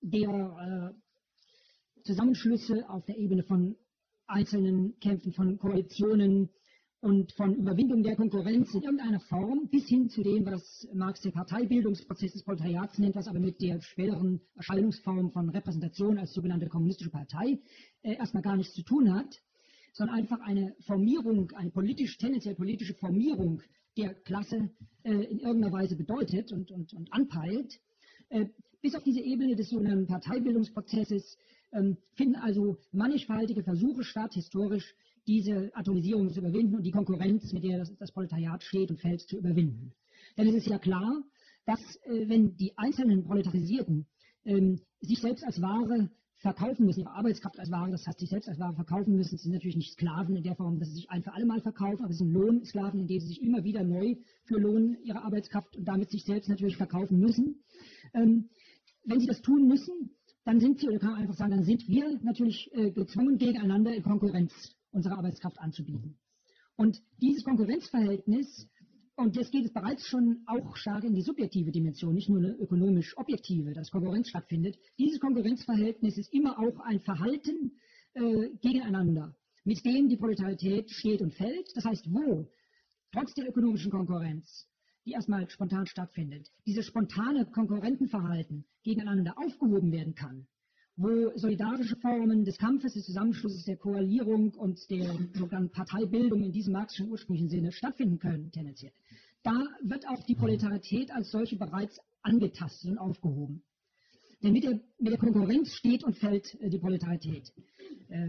der äh, Zusammenschlüsse auf der Ebene von einzelnen Kämpfen, von Koalitionen und von Überwindung der Konkurrenz in irgendeiner Form, bis hin zu dem, was Marx den Parteibildungsprozess des Proletariats nennt, was aber mit der späteren Erscheinungsform von Repräsentation als sogenannte kommunistische Partei äh, erstmal gar nichts zu tun hat, sondern einfach eine Formierung, eine politisch, tendenziell politische Formierung der Klasse äh, in irgendeiner Weise bedeutet und, und, und anpeilt. Äh, bis auf diese Ebene des sogenannten Parteibildungsprozesses ähm, finden also mannigfaltige Versuche statt, historisch diese Atomisierung zu überwinden und die Konkurrenz, mit der das, das Proletariat steht und fällt, zu überwinden. Denn es ist ja klar, dass äh, wenn die einzelnen Proletarisierten ähm, sich selbst als Ware verkaufen müssen, ihre Arbeitskraft als Ware, das heißt sich selbst als Ware verkaufen müssen, sie sind natürlich nicht Sklaven in der Form, dass sie sich ein für alle Mal verkaufen, aber sie sind Lohnsklaven, indem sie sich immer wieder neu für Lohn ihre Arbeitskraft und damit sich selbst natürlich verkaufen müssen. Ähm, wenn sie das tun müssen, dann sind sie, oder kann man einfach sagen, dann sind wir natürlich äh, gezwungen, gegeneinander in Konkurrenz unsere Arbeitskraft anzubieten. Und dieses Konkurrenzverhältnis, und jetzt geht es bereits schon auch stark in die subjektive Dimension, nicht nur eine ökonomisch objektive, dass Konkurrenz stattfindet. Dieses Konkurrenzverhältnis ist immer auch ein Verhalten äh, gegeneinander, mit dem die Proletarität steht und fällt. Das heißt, wo trotz der ökonomischen Konkurrenz, die erstmal spontan stattfindet, dieses spontane Konkurrentenverhalten gegeneinander aufgehoben werden kann, wo solidarische Formen des Kampfes, des Zusammenschlusses, der Koalierung und der sogenannten Parteibildung in diesem marxischen ursprünglichen Sinne stattfinden können, tendenziell. Da wird auch die Proletarität als solche bereits angetastet und aufgehoben. Denn mit der, mit der Konkurrenz steht und fällt äh, die Proletarität. Äh,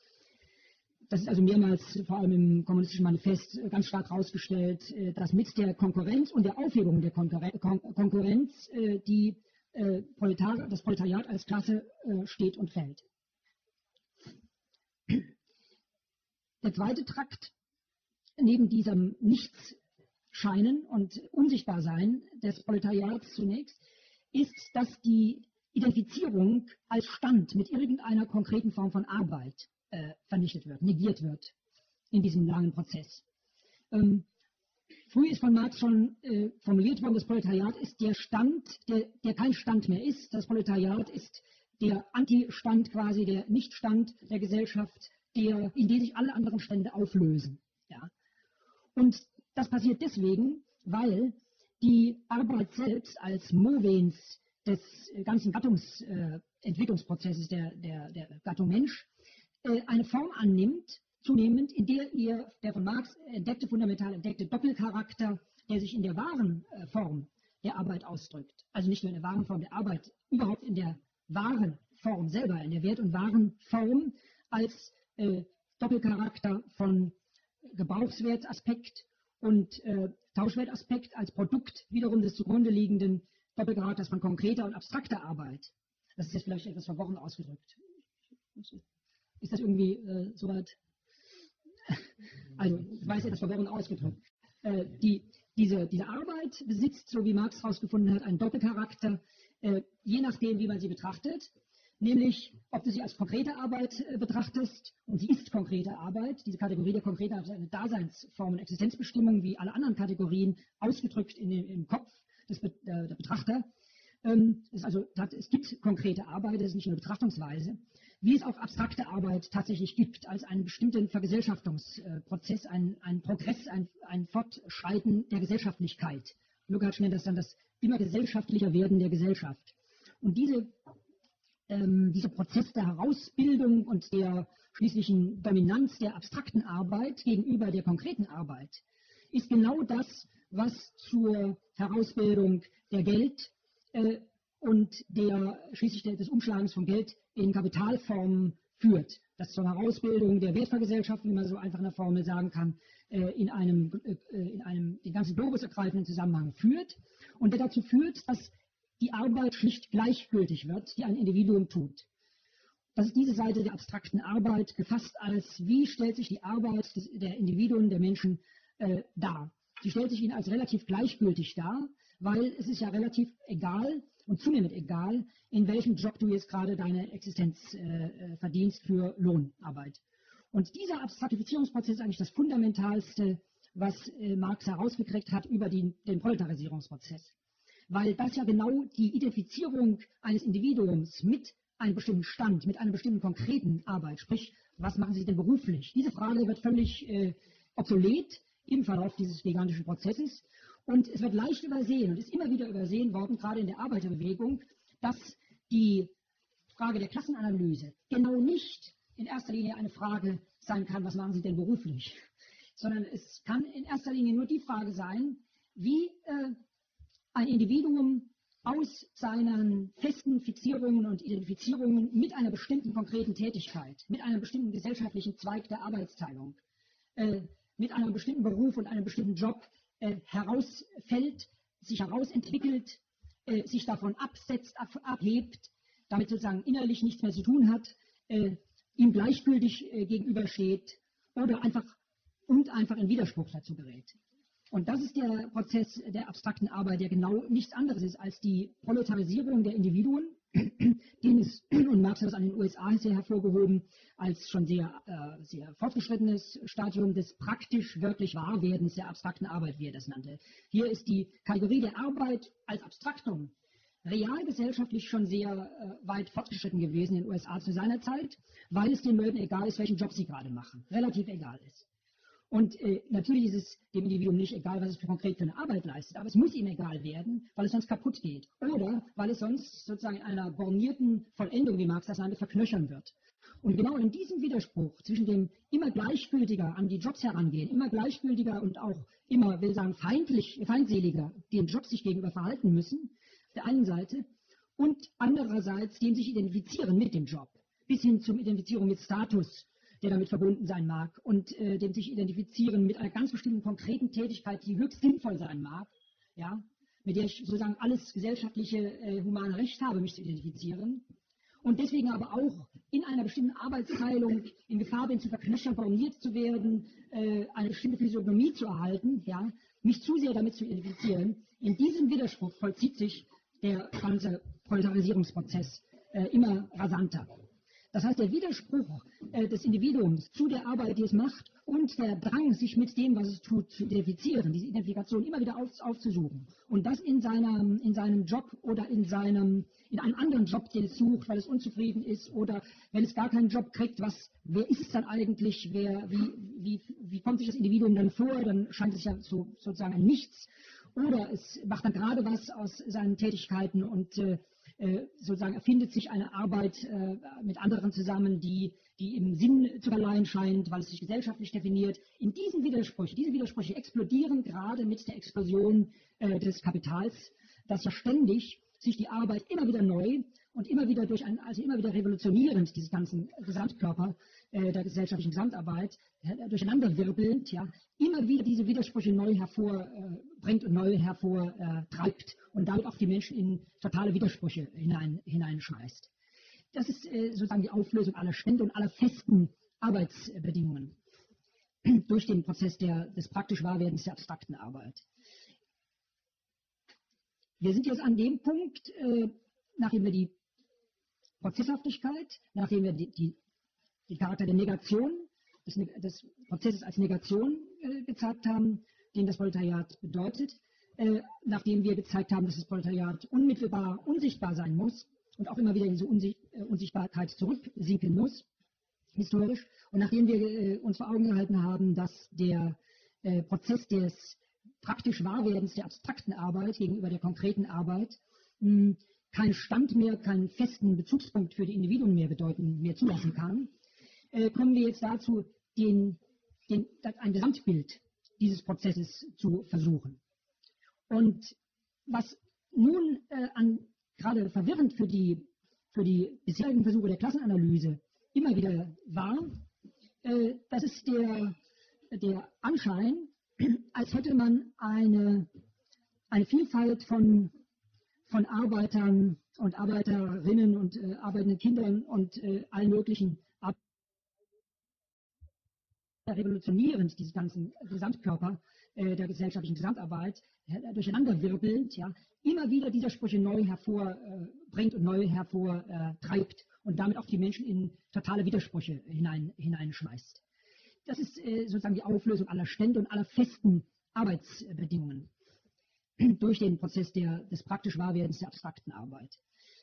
das ist also mehrmals, vor allem im kommunistischen Manifest, äh, ganz stark herausgestellt, äh, dass mit der Konkurrenz und der Aufhebung der Konkurren- Kon Konkurrenz äh, die Äh, Proletar das Proletariat als Klasse äh, steht und fällt. Der zweite Trakt, neben diesem Nichtsscheinen und Unsichtbarsein des Proletariats zunächst, ist, dass die Identifizierung als Stand mit irgendeiner konkreten Form von Arbeit äh, vernichtet wird, negiert wird in diesem langen Prozess. Ähm, Früh ist von Marx schon äh, formuliert worden, das Proletariat ist der Stand, der, der kein Stand mehr ist. Das Proletariat ist der Antistand quasi, der Nichtstand der Gesellschaft, der, in dem sich alle anderen Stände auflösen. Ja. Und das passiert deswegen, weil die Arbeit selbst als Movens des ganzen Gattungsentwicklungsprozesses äh, der, der, der Gattung Mensch äh, eine Form annimmt, zunehmend, in der ihr der von Marx entdeckte, fundamental entdeckte Doppelcharakter, der sich in der wahren äh, Form der Arbeit ausdrückt, also nicht nur in der wahren Form der Arbeit, überhaupt in der wahren Form selber, in der Wert- und wahren Form als äh, Doppelcharakter von Gebrauchswertaspekt und äh, Tauschwertaspekt als Produkt wiederum des zugrunde liegenden Doppelcharakters von konkreter und abstrakter Arbeit. Das ist jetzt vielleicht etwas verworren ausgedrückt. Ist das irgendwie äh, soweit? Also, ich weiß etwas verworren ausgedrückt. Äh, die, diese, diese Arbeit besitzt, so wie Marx herausgefunden hat, einen Doppelcharakter, äh, je nachdem, wie man sie betrachtet. Nämlich, ob du sie als konkrete Arbeit äh, betrachtest, und sie ist konkrete Arbeit. Diese Kategorie der konkreten Arbeit ist eine Daseinsform und Existenzbestimmung, wie alle anderen Kategorien, ausgedrückt in dem, im Kopf des Be der Betrachter. Ähm, es, also, es gibt konkrete Arbeit, das ist nicht nur eine Betrachtungsweise. wie es auch abstrakte Arbeit tatsächlich gibt, als einen bestimmten Vergesellschaftungsprozess, ein, ein Progress, ein, ein Fortschreiten der Gesellschaftlichkeit. Lukács nennt das dann das immer gesellschaftlicher Werden der Gesellschaft. Und diese, ähm, dieser Prozess der Herausbildung und der schließlichen Dominanz der abstrakten Arbeit gegenüber der konkreten Arbeit ist genau das, was zur Herausbildung der Geld äh, und der, schließlich des Umschlagens von Geld in Kapitalformen führt. Das zur Herausbildung der Wertvergesellschaft, wie man so einfach in der Formel sagen kann, in einem, in einem den ganzen globus ergreifenden Zusammenhang führt und der dazu führt, dass die Arbeit schlicht gleichgültig wird, die ein Individuum tut. Das ist diese Seite der abstrakten Arbeit, gefasst als, wie stellt sich die Arbeit des, der Individuen, der Menschen äh, dar. Sie stellt sich ihnen als relativ gleichgültig dar, weil es ist ja relativ egal und zunehmend egal, in welchem Job du jetzt gerade deine Existenz äh, verdienst für Lohnarbeit. Und dieser Abstraktifizierungsprozess ist eigentlich das Fundamentalste, was äh, Marx herausgekriegt hat über die, den Proletarisierungsprozess. Weil das ja genau die Identifizierung eines Individuums mit einem bestimmten Stand, mit einer bestimmten konkreten Arbeit, sprich, was machen Sie denn beruflich? Diese Frage wird völlig äh, obsolet im Verlauf dieses gigantischen Prozesses. Und es wird leicht übersehen und ist immer wieder übersehen worden, gerade in der Arbeiterbewegung, dass die Frage der Klassenanalyse genau nicht in erster Linie eine Frage sein kann, was machen Sie denn beruflich, sondern es kann in erster Linie nur die Frage sein, wie äh, ein Individuum aus seinen festen Fixierungen und Identifizierungen mit einer bestimmten konkreten Tätigkeit, mit einem bestimmten gesellschaftlichen Zweig der Arbeitsteilung, äh, mit einem bestimmten Beruf und einem bestimmten Job äh, herausfällt, sich herausentwickelt, äh, sich davon absetzt, ab, abhebt, damit sozusagen innerlich nichts mehr zu tun hat, äh, ihm gleichgültig äh, gegenübersteht oder einfach und einfach in Widerspruch dazu gerät. Und das ist der Prozess der abstrakten Arbeit, der genau nichts anderes ist als die Proletarisierung der Individuen, den es, und Marx hat das an den U S A sehr hervorgehoben, als schon sehr, äh, sehr fortgeschrittenes Stadium des praktisch wirklich Wahrwerdens der abstrakten Arbeit, wie er das nannte. Hier ist die Kategorie der Arbeit als Abstraktum realgesellschaftlich schon sehr äh, weit fortgeschritten gewesen in den U S A zu seiner Zeit, weil es den Leuten egal ist, welchen Job sie gerade machen. Relativ egal ist. Und äh, natürlich ist es dem Individuum nicht egal, was es für konkret für eine Arbeit leistet, aber es muss ihm egal werden, weil es sonst kaputt geht oder weil es sonst sozusagen in einer bornierten Vollendung, wie Marx das nannte, verknöchern wird. Und genau in diesem Widerspruch zwischen dem immer gleichgültiger an die Jobs herangehen, immer gleichgültiger und auch immer, will sagen, feindlich, feindseliger den Jobs sich gegenüber verhalten müssen, auf der einen Seite, und andererseits dem sich identifizieren mit dem Job, bis hin zur Identifizierung mit Status, der damit verbunden sein mag, und äh, dem sich identifizieren mit einer ganz bestimmten konkreten Tätigkeit, die höchst sinnvoll sein mag, ja, mit der ich sozusagen alles gesellschaftliche, äh, humane Recht habe, mich zu identifizieren, und deswegen aber auch in einer bestimmten Arbeitsteilung in Gefahr bin, zu verknöchern, borniert zu werden, äh, eine bestimmte Physiognomie zu erhalten, ja, mich zu sehr damit zu identifizieren. In diesem Widerspruch vollzieht sich der ganze Proletarisierungsprozess äh, immer rasanter. Das heißt, der Widerspruch äh, des Individuums zu der Arbeit, die es macht, und der Drang, sich mit dem, was es tut, zu identifizieren, diese Identifikation immer wieder auf, aufzusuchen. Und das in, seiner, in seinem Job oder in, seinem, in einem anderen Job, den es sucht, weil es unzufrieden ist, oder wenn es gar keinen Job kriegt, was, wer ist es dann eigentlich, wer, wie, wie, wie kommt sich das Individuum dann vor, dann scheint es ja so, sozusagen ein Nichts. Oder es macht dann gerade was aus seinen Tätigkeiten und äh, sozusagen erfindet sich eine Arbeit äh, mit anderen zusammen, die, die im Sinn zu verleihen scheint, weil es sich gesellschaftlich definiert. In diesen Widersprüchen, diese Widersprüche explodieren gerade mit der Explosion äh, des Kapitals, das ja ständig sich die Arbeit immer wieder neu und immer wieder durch ein, also immer wieder revolutionierend, dieses ganzen Gesamtkörper äh, der gesellschaftlichen Gesamtarbeit, äh, durcheinander wirbelnd, ja, immer wieder diese Widersprüche neu hervorbringt äh, und neu hervortreibt und damit auch die Menschen in totale Widersprüche hinein, hineinschmeißt. Das ist äh, sozusagen die Auflösung aller Stände und aller festen Arbeitsbedingungen durch den Prozess der, des praktisch Wahrwerdens der abstrakten Arbeit. Wir sind jetzt an dem Punkt, äh, nachdem wir die Prozesshaftigkeit, nachdem wir die, die, die Charakter der Negation, des, des Prozesses als Negation äh, gezeigt haben, den das Proletariat bedeutet, äh, nachdem wir gezeigt haben, dass das Proletariat unmittelbar unsichtbar sein muss und auch immer wieder diese Unsicht äh, Unsichtbarkeit zurücksinken muss, historisch. Und nachdem wir äh, uns vor Augen gehalten haben, dass der äh, Prozess des praktisch Wahrwerdens der abstrakten Arbeit gegenüber der konkreten Arbeit mh, keinen Stand mehr, keinen festen Bezugspunkt für die Individuen mehr bedeuten, mehr zulassen kann, äh, kommen wir jetzt dazu, den, den, ein Gesamtbild dieses Prozesses zu versuchen. Und was nun äh, an, gerade verwirrend für die, für die bisherigen Versuche der Klassenanalyse immer wieder war, äh, das ist der, der Anschein, als hätte man eine, eine Vielfalt von, von Arbeitern und Arbeiterinnen und äh, arbeitenden Kindern und äh, allen möglichen Arbeitern, revolutionierend diesen ganzen Gesamtkörper äh, der gesellschaftlichen Gesamtarbeit äh, durcheinanderwirbelnd, ja, immer wieder Widersprüche neu hervorbringt äh, und neu hervortreibt äh, und damit auch die Menschen in totale Widersprüche hinein, hineinschmeißt. Das ist äh, sozusagen die Auflösung aller Stände und aller festen Arbeitsbedingungen durch den Prozess der, des praktisch Wahrwerdens der abstrakten Arbeit.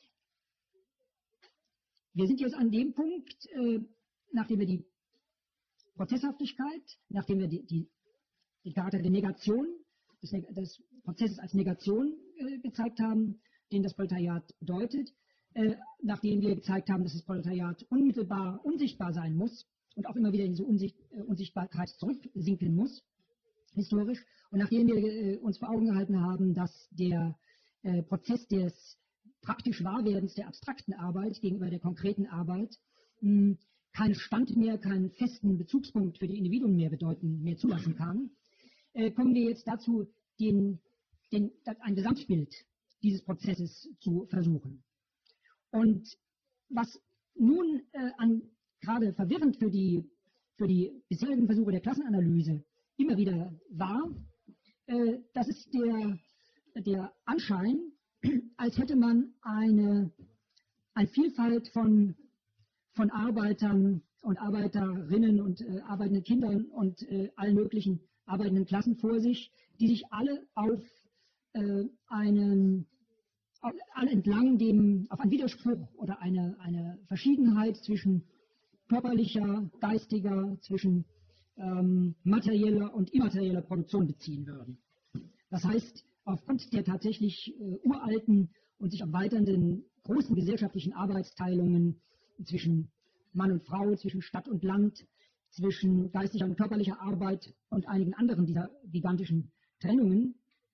Wir sind jetzt an dem Punkt, äh, nachdem wir die Prozesshaftigkeit, nachdem wir die, die, die Charakter der Negation, des, des Prozesses als Negation äh, gezeigt haben, den das Proletariat bedeutet, äh, nachdem wir gezeigt haben, dass das Proletariat unmittelbar unsichtbar sein muss und auch immer wieder in diese Unsicht, äh, Unsichtbarkeit zurücksinken muss, historisch, und nachdem wir äh, uns vor Augen gehalten haben, dass der äh, Prozess des praktisch Wahrwerdens der abstrakten Arbeit gegenüber der konkreten Arbeit mh, keinen Stand mehr, keinen festen Bezugspunkt für die Individuen mehr bedeuten, mehr zulassen kann, äh, kommen wir jetzt dazu, den, den, ein Gesamtbild dieses Prozesses zu versuchen. Und was nun äh, an, gerade verwirrend für die, für die bisherigen Versuche der Klassenanalyse immer wieder war, äh, das ist der, der Anschein, als hätte man eine, eine Vielfalt von von Arbeitern und Arbeiterinnen und äh, arbeitenden Kindern und äh, allen möglichen arbeitenden Klassen vor sich, die sich alle auf äh, einen, auf, alle entlang dem, auf einen Widerspruch oder eine, eine Verschiedenheit zwischen körperlicher, geistiger, zwischen ähm, materieller und immaterieller Produktion beziehen würden. Das heißt, aufgrund der tatsächlich äh, uralten und sich erweiternden großen gesellschaftlichen Arbeitsteilungen zwischen Mann und Frau, zwischen Stadt und Land, zwischen geistiger und körperlicher Arbeit und einigen anderen dieser gigantischen Trennungen,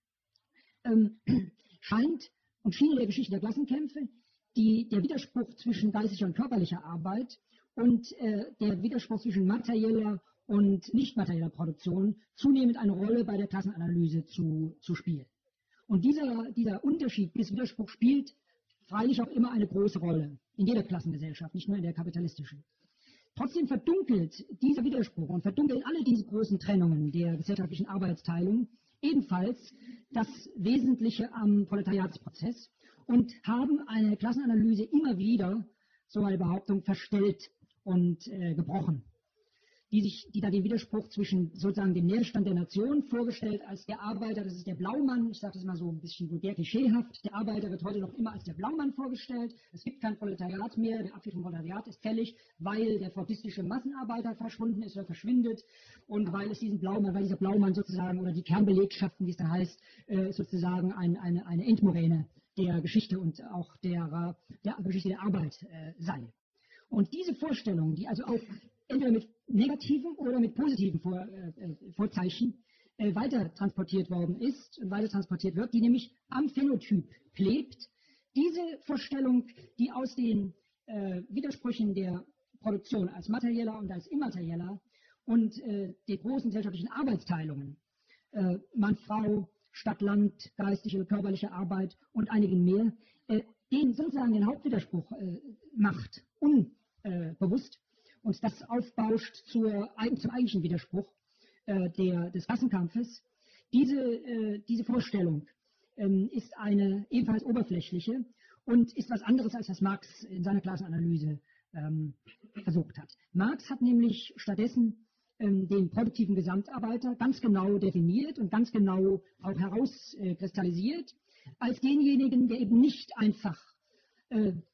ähm, scheint und schien in der Geschichte der Klassenkämpfe die, der Widerspruch zwischen geistiger und körperlicher Arbeit und äh, der Widerspruch zwischen materieller und nicht materieller Produktion zunehmend eine Rolle bei der Klassenanalyse zu, zu spielen. Und dieser, dieser Unterschied, dieser Widerspruch spielt freilich auch immer eine große Rolle in jeder Klassengesellschaft, nicht nur in der kapitalistischen. Trotzdem verdunkelt dieser Widerspruch und verdunkeln alle diese großen Trennungen der gesellschaftlichen Arbeitsteilung ebenfalls das Wesentliche am Proletariatsprozess und haben eine Klassenanalyse immer wieder, so eine Behauptung, verstellt und äh, gebrochen, die, sich, die da den Widerspruch zwischen sozusagen dem Nährstand der Nation vorgestellt als der Arbeiter, das ist der Blaumann, ich sage das mal so ein bisschen vulgär klischeehaft, der Arbeiter wird heute noch immer als der Blaumann vorgestellt, es gibt kein Proletariat mehr, der Abschied vom Proletariat ist fällig, weil der fordistische Massenarbeiter verschwunden ist oder verschwindet und weil es diesen Blaumann, weil dieser Blaumann sozusagen oder die Kernbelegschaften, wie es da heißt, äh, sozusagen ein, eine, eine Endmoräne der Geschichte und auch der, der Geschichte der Arbeit äh, sei. Und diese Vorstellung, die also auch entweder mit negativen oder mit positiven Vor, äh, Vorzeichen äh, weiter transportiert worden ist und weiter transportiert wird, die nämlich am Phänotyp klebt. Diese Vorstellung, die aus den äh, Widersprüchen der Produktion als materieller und als immaterieller und äh, der großen gesellschaftlichen Arbeitsteilungen, äh, Mann, Frau, Stadt, Land, geistige, körperliche Arbeit und einigen mehr, äh, den sozusagen den Hauptwiderspruch äh, macht, unbewusst, und das aufbauscht zur, zum eigentlichen Widerspruch äh, der, des Klassenkampfes. Diese, äh, diese Vorstellung ähm, ist eine ebenfalls oberflächliche und ist was anderes, als was Marx in seiner Klassenanalyse ähm, versucht hat. Marx hat nämlich stattdessen ähm, den produktiven Gesamtarbeiter ganz genau definiert und ganz genau auch herauskristallisiert als denjenigen, der eben nicht einfach äh,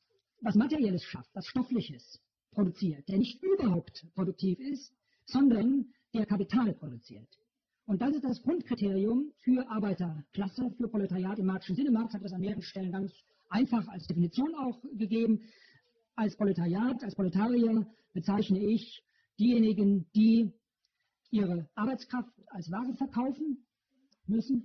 was Materielles schafft, was Stoffliches produziert, der nicht überhaupt produktiv ist, sondern der Kapital produziert. Und das ist das Grundkriterium für Arbeiterklasse, für Proletariat im marxischen Sinne. Marx hat das an mehreren Stellen ganz einfach als Definition auch gegeben. Als Proletariat, als Proletarier bezeichne ich diejenigen, die ihre Arbeitskraft als Ware verkaufen müssen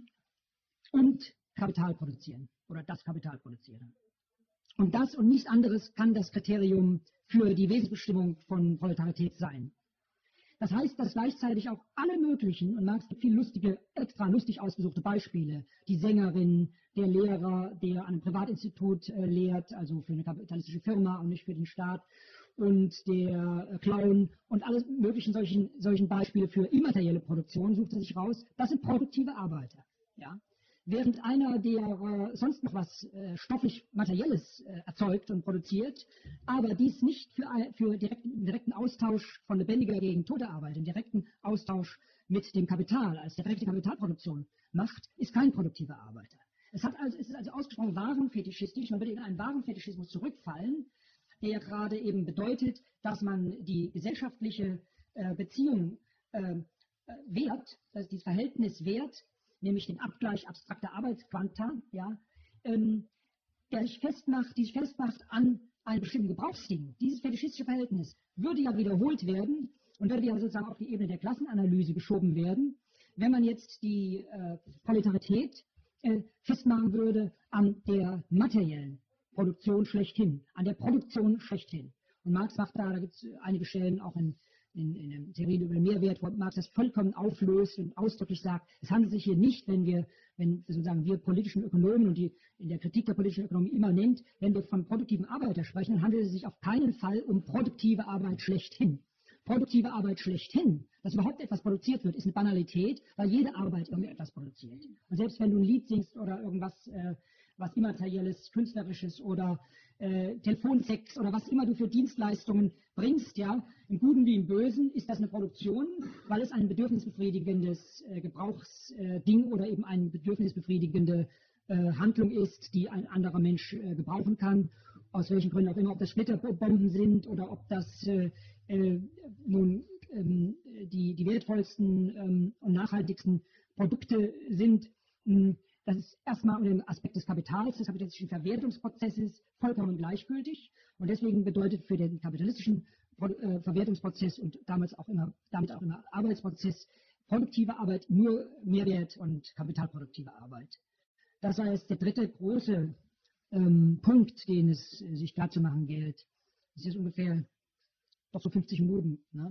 und Kapital produzieren oder das Kapital produzieren. Und das und nichts anderes kann das Kriterium für die Wesensbestimmung von Proletarität sein. Das heißt, dass gleichzeitig auch alle möglichen, und Marx gibt viele lustige, extra lustig ausgesuchte Beispiele, die Sängerin, der Lehrer, der an einem Privatinstitut äh, lehrt, also für eine kapitalistische Firma und nicht für den Staat, und der äh, Clown und alle möglichen solchen, solchen Beispiele für immaterielle Produktion sucht er sich raus. Das sind produktive Arbeiter. Ja? Während einer, der äh, sonst noch was äh, stofflich Materielles äh, erzeugt und produziert, aber dies nicht für, für direkten, direkten Austausch von lebendiger gegen tote Arbeit, im direkten Austausch mit dem Kapital als direkte Kapitalproduktion macht, ist kein produktiver Arbeiter. Es, hat also, es ist also ausgesprochen warenfetischistisch, man würde in einen Warenfetischismus zurückfallen, der gerade eben bedeutet, dass man die gesellschaftliche äh, Beziehung äh, wert, also dieses Verhältnis wert, nämlich den Abgleich abstrakter Arbeitsquanta, ja, ähm, der sich festmacht, die sich festmacht an einem bestimmten Gebrauchsding. Dieses fetischistische Verhältnis würde ja wiederholt werden und würde ja sozusagen auf die Ebene der Klassenanalyse geschoben werden, wenn man jetzt die äh, Proletarität äh, festmachen würde an der materiellen Produktion schlechthin, an der Produktion schlechthin. Und Marx macht da, da gibt es einige Stellen auch in In, in der Theorie über den Mehrwert, wo Marx das vollkommen auflöst und ausdrücklich sagt, es handelt sich hier nicht, wenn wir, wenn sozusagen wir politischen Ökonomen und die in der Kritik der politischen Ökonomie immer nennt, wenn wir von produktiven Arbeiter sprechen, dann handelt es sich auf keinen Fall um produktive Arbeit schlechthin. Produktive Arbeit schlechthin, dass überhaupt etwas produziert wird, ist eine Banalität, weil jede Arbeit irgendwie etwas produziert. Und selbst wenn du ein Lied singst oder irgendwas, äh, was Immaterielles, Künstlerisches oder äh, Telefonsex oder was immer du für Dienstleistungen bringst, ja, im Guten wie im Bösen, ist das eine Produktion, weil es ein bedürfnisbefriedigendes äh, Gebrauchsding äh, oder eben eine bedürfnisbefriedigende äh, Handlung ist, die ein anderer Mensch äh, gebrauchen kann, aus welchen Gründen auch immer, ob das Splitterbomben sind oder ob das äh, äh, nun ähm, die, die wertvollsten ähm, und nachhaltigsten Produkte sind. Mh, Das ist erstmal unter dem Aspekt des Kapitals, des kapitalistischen Verwertungsprozesses vollkommen gleichgültig und deswegen bedeutet für den kapitalistischen äh, Verwertungsprozess und damals auch immer, damit auch immer Arbeitsprozess produktive Arbeit nur Mehrwert und kapitalproduktive Arbeit. Das war jetzt der dritte große ähm, Punkt, den es äh, sich klar zu machen gilt. Das ist jetzt ungefähr doch so fünfzig Minuten. Ne?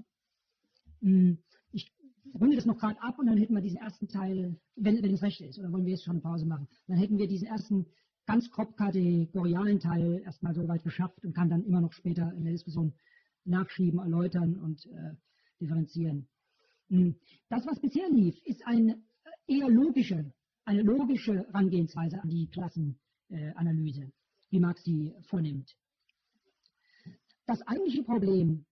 Ich runde das noch gerade ab und dann hätten wir diesen ersten Teil, wenn, wenn es recht ist, oder wollen wir jetzt schon eine Pause machen, dann hätten wir diesen ersten ganz grob kategorialen Teil erstmal so weit geschafft und kann dann immer noch später in der Diskussion nachschieben, erläutern und äh, differenzieren. Das, was bisher lief, ist eine eher logische, eine logische Herangehensweise an die Klassenanalyse, äh, wie Marx sie vornimmt. Das eigentliche Problem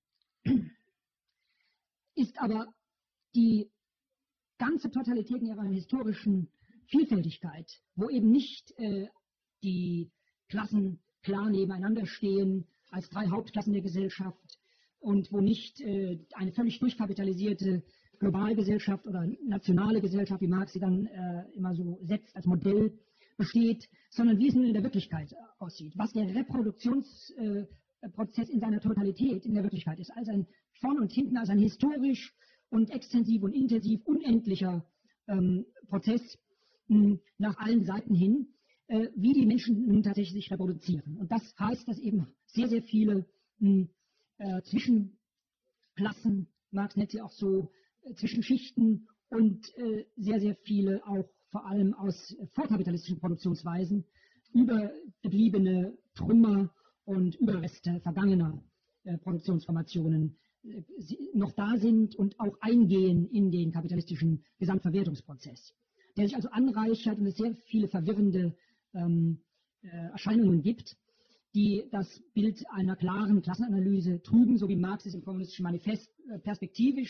ist aber die ganze Totalität in ihrer historischen Vielfältigkeit, wo eben nicht äh, die Klassen klar nebeneinander stehen als drei Hauptklassen der Gesellschaft und wo nicht äh, eine völlig durchkapitalisierte Globalgesellschaft oder nationale Gesellschaft, wie Marx sie dann äh, immer so setzt als Modell, besteht, sondern wie es nun in der Wirklichkeit aussieht, was der Reproduktionsprozess äh, in seiner Totalität in der Wirklichkeit ist, als ein vorn und hinten, als ein historisch und extensiv und intensiv unendlicher ähm, Prozess mh, nach allen Seiten hin, äh, wie die Menschen nun tatsächlich sich reproduzieren. Und das heißt, dass eben sehr, sehr viele mh, äh, Zwischenklassen, Marx nennt sie auch so, äh, Zwischenschichten und äh, sehr, sehr viele auch vor allem aus vorkapitalistischen Produktionsweisen übergebliebene Trümmer und Überreste vergangener äh, Produktionsformationen äh, noch da sind und auch eingehen in den kapitalistischen Gesamtverwertungsprozess, der sich also anreichert und es sehr viele verwirrende ähm, äh, Erscheinungen gibt, die das Bild einer klaren Klassenanalyse trüben, so wie Marx es im Kommunistischen Manifest äh, perspektivisch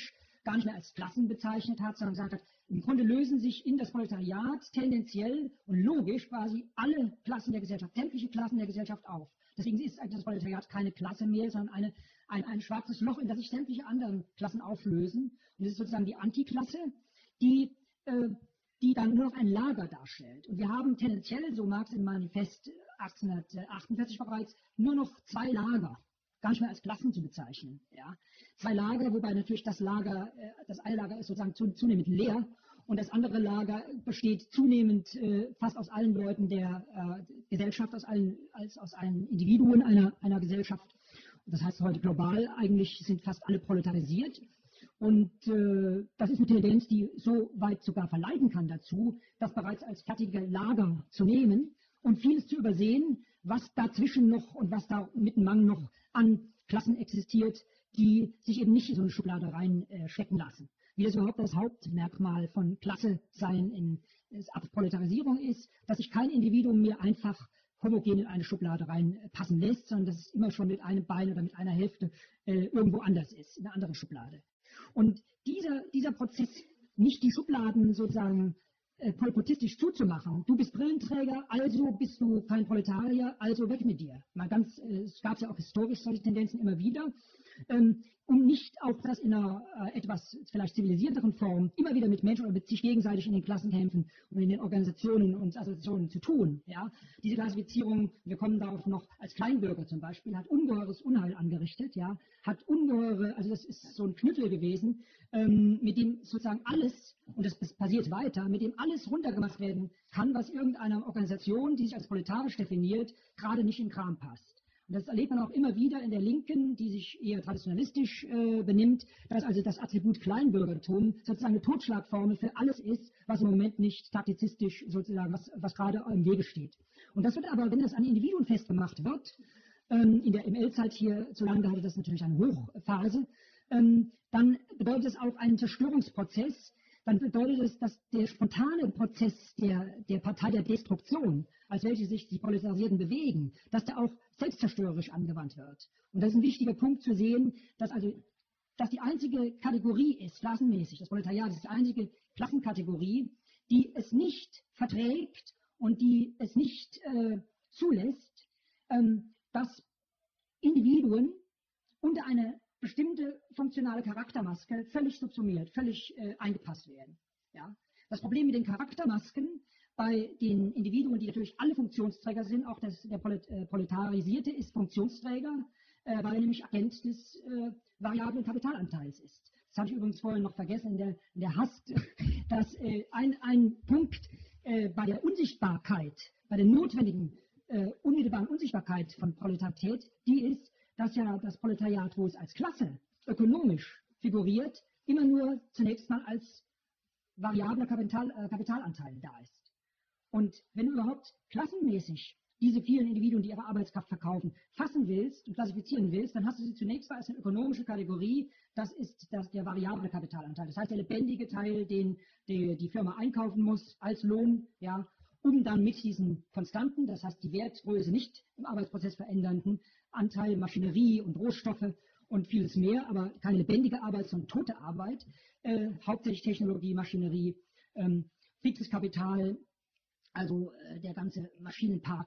gar nicht mehr als Klassen bezeichnet hat, sondern gesagt hat, im Grunde lösen sich in das Proletariat tendenziell und logisch quasi alle Klassen der Gesellschaft, sämtliche Klassen der Gesellschaft auf. Deswegen ist eigentlich das Proletariat keine Klasse mehr, sondern eine, ein, ein schwarzes Loch, in das sich sämtliche anderen Klassen auflösen. Und das ist sozusagen die Antiklasse, die, äh, die dann nur noch ein Lager darstellt. Und wir haben tendenziell, so Marx im Manifest achtzehnhundertachtundvierzig bereits, nur noch zwei Lager, gar nicht mehr als Klassen zu bezeichnen. Ja. Zwei Lager, wobei natürlich das Lager, das eine Lager ist sozusagen zunehmend leer und das andere Lager besteht zunehmend äh, fast aus allen Leuten der äh, Gesellschaft, aus allen, als aus allen Individuen einer, einer Gesellschaft. Das heißt heute global, eigentlich sind fast alle proletarisiert. Und äh, das ist eine Tendenz, die so weit sogar verleiten kann dazu, das bereits als fertige Lager zu nehmen und vieles zu übersehen, was dazwischen noch und was da mittenmang noch an Klassen existiert, die sich eben nicht in so eine Schublade reinstecken äh, lassen. Wie das überhaupt das Hauptmerkmal von Klasse sein in Proletarisierung ist, dass sich kein Individuum mehr einfach homogen in eine Schublade reinpassen lässt, sondern dass es immer schon mit einem Bein oder mit einer Hälfte äh, irgendwo anders ist, in einer anderen Schublade. Und dieser, dieser Prozess, nicht die Schubladen sozusagen äh, polpotistisch zuzumachen, du bist Brillenträger, also bist du kein Proletarier, also weg mit dir. Mal ganz, äh, es gab ja auch historisch solche Tendenzen immer wieder, ähm, um nicht auch das in einer äh, etwas vielleicht zivilisierteren Form immer wieder mit Menschen oder mit sich gegenseitig in den Klassenkämpfen und in den Organisationen und Assoziationen zu tun. Ja? Diese Klassifizierung, wir kommen darauf noch, als Kleinbürger zum Beispiel, hat ungeheures Unheil angerichtet, ja? Hat ungeheure, also das ist so ein Knüttel gewesen, ähm, mit dem sozusagen alles, und das, das passiert weiter, mit dem alles runtergemacht werden kann, was irgendeiner Organisation, die sich als proletarisch definiert, gerade nicht in den Kram passt. Und das erlebt man auch immer wieder in der Linken, die sich eher traditionalistisch äh, benimmt, dass also das Attribut Kleinbürgertum sozusagen eine Totschlagformel für alles ist, was im Moment nicht taktizistisch sozusagen, was, was gerade im Wege steht. Und das wird aber, wenn das an Individuen festgemacht wird, ähm, in der M L-Zeit hier, so lange hatte das natürlich eine Hochphase, ähm, dann bedeutet es auch einen Zerstörungsprozess, dann bedeutet es, dass der spontane Prozess der, der Partei der Destruktion, als welche sich die Proletarisierten bewegen, dass der auch selbstzerstörerisch angewandt wird. Und das ist ein wichtiger Punkt zu sehen, dass also dass die einzige Kategorie ist, klassenmäßig, das Proletariat ist die einzige Klassenkategorie, die es nicht verträgt und die es nicht äh, zulässt, ähm, dass Individuen unter eine bestimmte funktionale Charaktermaske völlig subsumiert, völlig äh, eingepasst werden. Ja? Das Problem mit den Charaktermasken bei den Individuen, die natürlich alle Funktionsträger sind, auch das, der Prolet äh, Proletarisierte ist Funktionsträger, äh, weil er nämlich Agent des äh, variablen Kapitalanteils ist. Das habe ich übrigens vorhin noch vergessen in der, in der Hast, dass äh, ein, ein Punkt äh, bei der Unsichtbarkeit, bei der notwendigen äh, unmittelbaren Unsichtbarkeit von Proletarität, die ist, dass ja das Proletariat, wo es als Klasse ökonomisch figuriert, immer nur zunächst mal als variabler Kapital, äh, Kapitalanteil da ist. Und wenn du überhaupt klassenmäßig diese vielen Individuen, die ihre Arbeitskraft verkaufen, fassen willst und klassifizieren willst, dann hast du sie zunächst mal als eine ökonomische Kategorie, das ist das, der variable Kapitalanteil. Das heißt, der lebendige Teil, den die, die Firma einkaufen muss als Lohn, ja, um dann mit diesen Konstanten, das heißt die Wertgröße nicht im Arbeitsprozess verändernden Anteil, Maschinerie und Rohstoffe und vieles mehr, aber keine lebendige Arbeit, sondern tote Arbeit, äh, hauptsächlich Technologie, Maschinerie, ähm, fixes Kapital, also äh, der ganze Maschinenpark,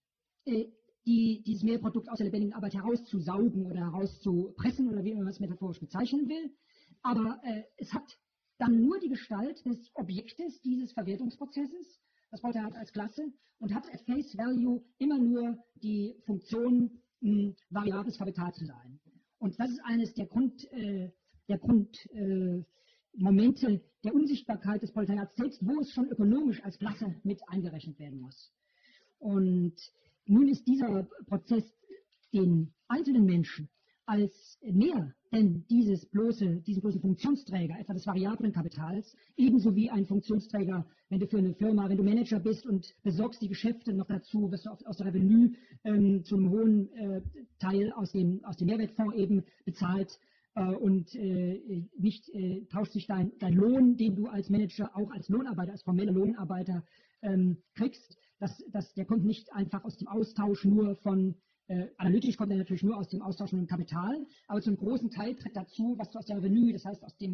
äh, die, dieses Mehrprodukt aus der lebendigen Arbeit herauszusaugen oder herauszupressen oder wie man es metaphorisch bezeichnen will. Aber äh, es hat dann nur die Gestalt des Objektes dieses Verwertungsprozesses, das Proletariat als Klasse, und hat at face value immer nur die Funktion, mh, variables Kapital zu sein. Und das ist eines der Grund, äh, der Grund äh, Momente der Unsichtbarkeit des Proletariats selbst, wo es schon ökonomisch als Klasse mit eingerechnet werden muss. Und nun ist dieser Prozess den einzelnen Menschen als mehr denn dieses bloße, diesen bloßen Funktionsträger, etwa des variablen Kapitals, ebenso wie ein Funktionsträger, wenn du für eine Firma, wenn du Manager bist und besorgst die Geschäfte noch dazu, wirst du aus der Revenue ähm, zum hohen äh, Teil aus dem, aus dem Mehrwertfonds eben bezahlt äh, und äh, nicht äh, tauscht sich dein, dein Lohn, den du als Manager auch als Lohnarbeiter, als formeller Lohnarbeiter ähm, kriegst, dass, dass der kommt nicht einfach aus dem Austausch nur von Äh, analytisch kommt er natürlich nur aus dem Austausch mit dem Kapital, aber zum großen Teil tritt dazu, was du aus der Revenue, das heißt aus dem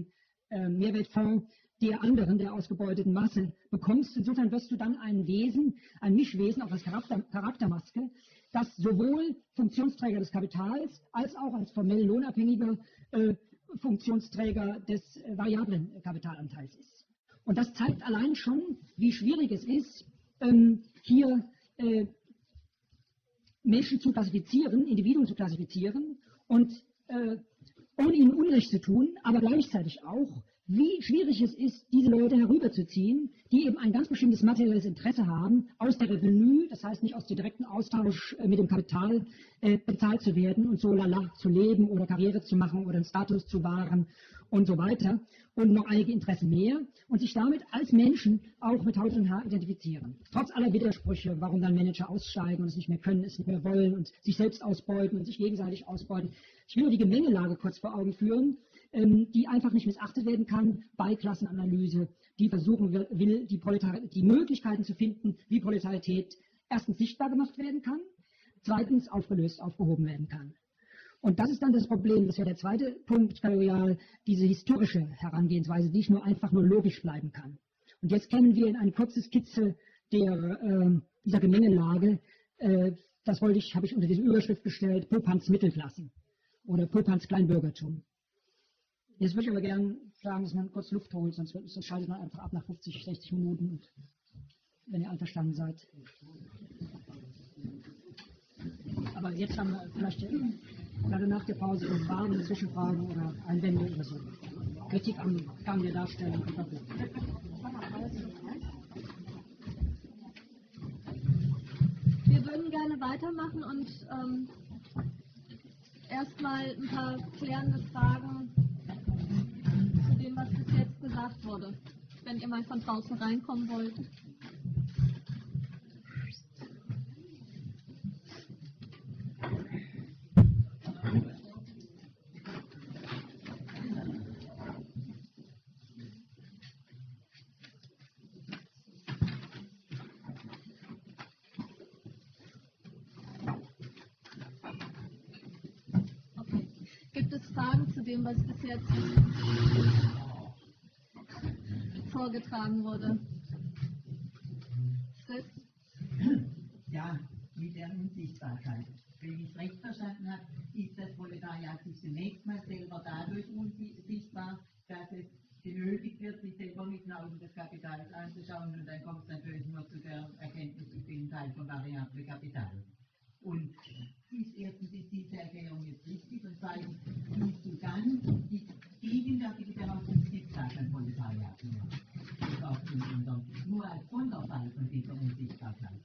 äh, Mehrwertfonds der anderen, der ausgebeuteten Masse bekommst. Insofern wirst du dann ein Wesen, ein Mischwesen, auch als Charakter, Charaktermaske, das sowohl Funktionsträger des Kapitals als auch als formell lohnabhängiger äh, Funktionsträger des äh, variablen Kapitalanteils ist. Und das zeigt allein schon, wie schwierig es ist, ähm, hier äh, Menschen zu klassifizieren, Individuen zu klassifizieren und äh, ohne ihnen Unrecht zu tun, aber gleichzeitig auch, wie schwierig es ist, diese Leute herüberzuziehen, die eben ein ganz bestimmtes materielles Interesse haben, aus der Revenue, das heißt nicht aus dem direkten Austausch mit dem Kapital, äh, bezahlt zu werden und so lala zu leben oder Karriere zu machen oder einen Status zu wahren und so weiter und noch einige Interessen mehr und sich damit als Menschen auch mit Haut und Haar identifizieren. Trotz aller Widersprüche, warum dann Manager aussteigen und es nicht mehr können, es nicht mehr wollen und sich selbst ausbeuten und sich gegenseitig ausbeuten. Ich will nur die Gemengelage kurz vor Augen führen, die einfach nicht missachtet werden kann bei Klassenanalyse, die versuchen will, die, die Möglichkeiten zu finden, wie Proletarität erstens sichtbar gemacht werden kann, zweitens aufgelöst, aufgehoben werden kann. Und das ist dann das Problem, das wäre der zweite Punkt, Kategorial, diese historische Herangehensweise, die nicht nur einfach nur logisch bleiben kann. Und jetzt kämen wir in eine kurze Skizze der, äh, dieser Gemengelage, äh, das wollte ich, habe ich unter diese Überschrift gestellt, Popans Mittelklassen oder Popans Kleinbürgertum. Jetzt würde ich aber gerne sagen, dass man kurz Luft holt, sonst, sonst schaltet man einfach ab nach fünfzig, sechzig Minuten, und, wenn ihr einverstanden seid. Aber jetzt haben wir vielleicht gerade nach der Pause Fragen, Zwischenfragen oder Einwände oder so. Kritik am Gang der Darstellung. Wir würden gerne weitermachen und ähm, erstmal ein paar klärende Fragen zu dem, was bis jetzt gesagt wurde, wenn ihr mal von draußen reinkommen wollt. Okay. Gibt es Fragen zu dem, was bis jetzt vorgetragen wurde? Fritz? Ja, mit der Unsichtbarkeit. Wenn ich es recht verstanden habe, ist das Proletariat sich zunächst mal selber dadurch unsichtbar, dass es genötigt wird, sich selber mit den Augen des Kapitals anzuschauen, und dann kommt es natürlich nur zu der Erkenntnis, ich bin Teil von variable Kapital. Und ist erstens ist diese Erklärung jetzt richtig, und zweitens siehst du dann die gegenwärtige Herauskunftsdienstag an Proletariat nur, nur als Sonderfall von dieser Unsichtbarkeit.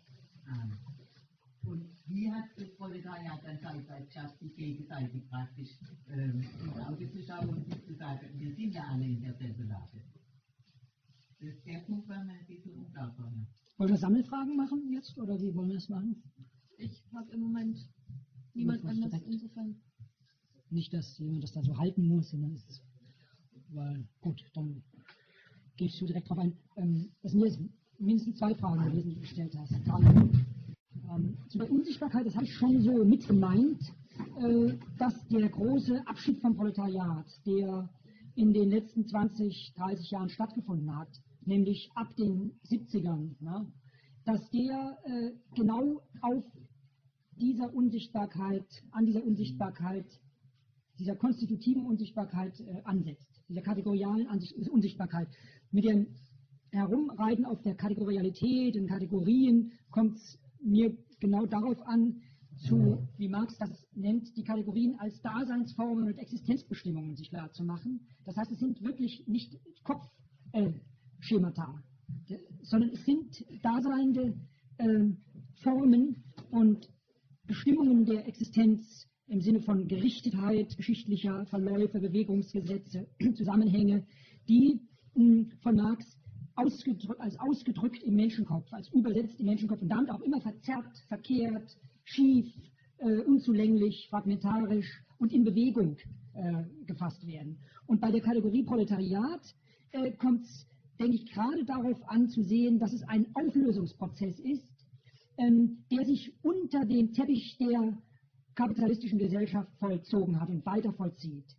Und wie hat das Proletariat dann zeitweise geschafft, sich gegenseitig praktisch ähm, ins Auge zu schauen und sich zu sagen, wir sind ja alle in derselben Lage. Das ist der Punkt, war mir ein bisschen unklar. Wollen wir Sammelfragen machen jetzt, oder wie wollen wir das machen? Ich habe im Moment niemand anders, insofern. Nicht, dass jemand das da so halten muss, sondern es ist, weil, gut, dann gehe ich so direkt drauf ein. Ähm, das sind jetzt mindestens zwei Fragen gewesen, die du gestellt hast. Ähm, zu der Unsichtbarkeit, das habe ich schon so mit gemeint, äh, dass der große Abschied vom Proletariat, der in den letzten zwanzig, dreißig Jahren stattgefunden hat, nämlich ab den siebzigern, ne, dass der äh, genau auf dieser Unsichtbarkeit, an dieser Unsichtbarkeit, dieser konstitutiven Unsichtbarkeit äh, ansetzt, dieser kategorialen Ansicht, Unsichtbarkeit. Mit dem Herumreiten auf der Kategorialität, in Kategorien, kommt es mir genau darauf an, zu, wie Marx das nennt, die Kategorien als Daseinsformen und Existenzbestimmungen sich klar zu machen. Das heißt, es sind wirklich nicht Kopfschemata, äh, sondern es sind daseinende äh, Formen und Bestimmungen der Existenz im Sinne von Gerichtetheit, geschichtlicher Verläufe, Bewegungsgesetze, Zusammenhänge, die mh, von Marx ausgedrückt, als ausgedrückt im Menschenkopf, als übersetzt im Menschenkopf und damit auch immer verzerrt, verkehrt, schief, äh, unzulänglich, fragmentarisch und in Bewegung äh, gefasst werden. Und bei der Kategorie Proletariat äh, kommt es, denke ich, gerade darauf an zu sehen, dass es ein Auflösungsprozess ist, ähm, der sich unter dem Teppich der kapitalistischen Gesellschaft vollzogen hat und weiter vollzieht.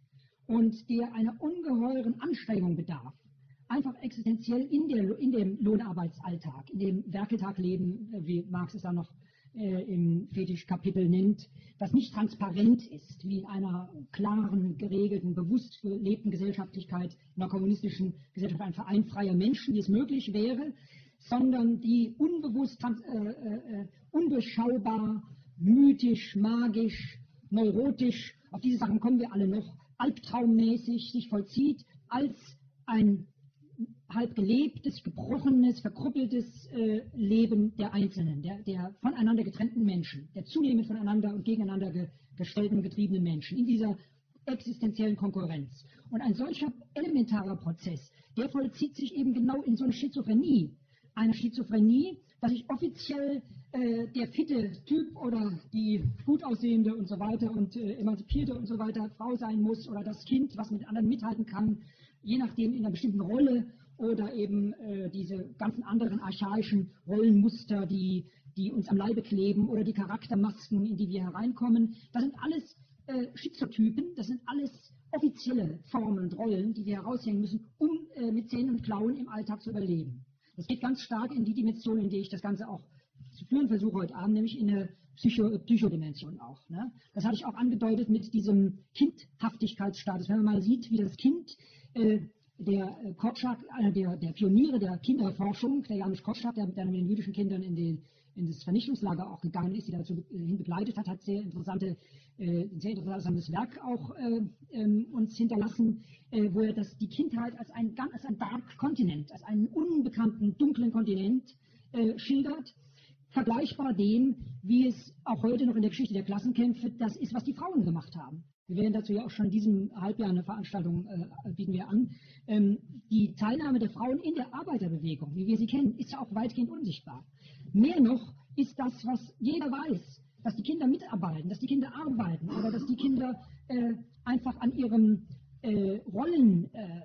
und der einer ungeheuren Anstrengung bedarf, einfach existenziell in, der, in dem Lohnarbeitsalltag, in dem Werkeltagleben, wie Marx es da noch äh, im Fetischkapitel nennt, das nicht transparent ist, wie in einer klaren, geregelten, bewusst gelebten Gesellschaftlichkeit, in einer kommunistischen Gesellschaft, ein Verein freier Menschen, wie es möglich wäre, sondern die unbewusst, trans, äh, äh, undurchschaubar, mythisch, magisch, neurotisch, auf diese Sachen kommen wir alle noch, albtraummäßig sich vollzieht, als ein halb gelebtes, gebrochenes, verkrüppeltes äh, Leben der Einzelnen, der, der voneinander getrennten Menschen, der zunehmend voneinander und gegeneinander ge, gestellten und getriebenen Menschen in dieser existenziellen Konkurrenz. Und ein solcher elementarer Prozess, der vollzieht sich eben genau in so einer Schizophrenie. Eine Schizophrenie, dass ich offiziell äh, der fitte Typ oder die gut aussehende und so weiter und äh, emanzipierte und so weiter Frau sein muss oder das Kind, was mit anderen mithalten kann, je nachdem in einer bestimmten Rolle oder eben äh, diese ganzen anderen archaischen Rollenmuster, die, die uns am Leibe kleben oder die Charaktermasken, in die wir hereinkommen. Das sind alles äh, Schizotypen, das sind alles offizielle Formen und Rollen, die wir heraushängen müssen, um äh, mit Zähnen und Klauen im Alltag zu überleben. Das geht ganz stark in die Dimension, in die ich das Ganze auch zu führen versuche heute Abend, nämlich in eine Psycho Psychodimension auch. Ne? Das hatte ich auch angedeutet mit diesem Kindhaftigkeitsstatus. Wenn man mal sieht, wie das Kind, äh, der Korczak, einer der, der Pioniere der Kinderforschung, der Janusz Korczak, der mit den jüdischen Kindern in, den, in das Vernichtungslager auch gegangen ist, die dazu hin begleitet hat, hat sehr, interessante, äh, sehr interessantes Werk auch äh, ähm, uns hinterlassen, äh, wo er das, die Kindheit als ein, als ein Dark Continent, als einen unbekannten, dunklen Kontinent äh, schildert, vergleichbar dem, wie es auch heute noch in der Geschichte der Klassenkämpfe das ist, was die Frauen gemacht haben. Wir werden dazu ja auch schon in diesem Halbjahr eine Veranstaltung äh, bieten wir an. Ähm, die Teilnahme der Frauen in der Arbeiterbewegung, wie wir sie kennen, ist ja auch weitgehend unsichtbar. Mehr noch ist das, was jeder weiß, dass die Kinder mitarbeiten, dass die Kinder arbeiten, aber dass die Kinder äh, einfach an ihrem äh, Rollen äh,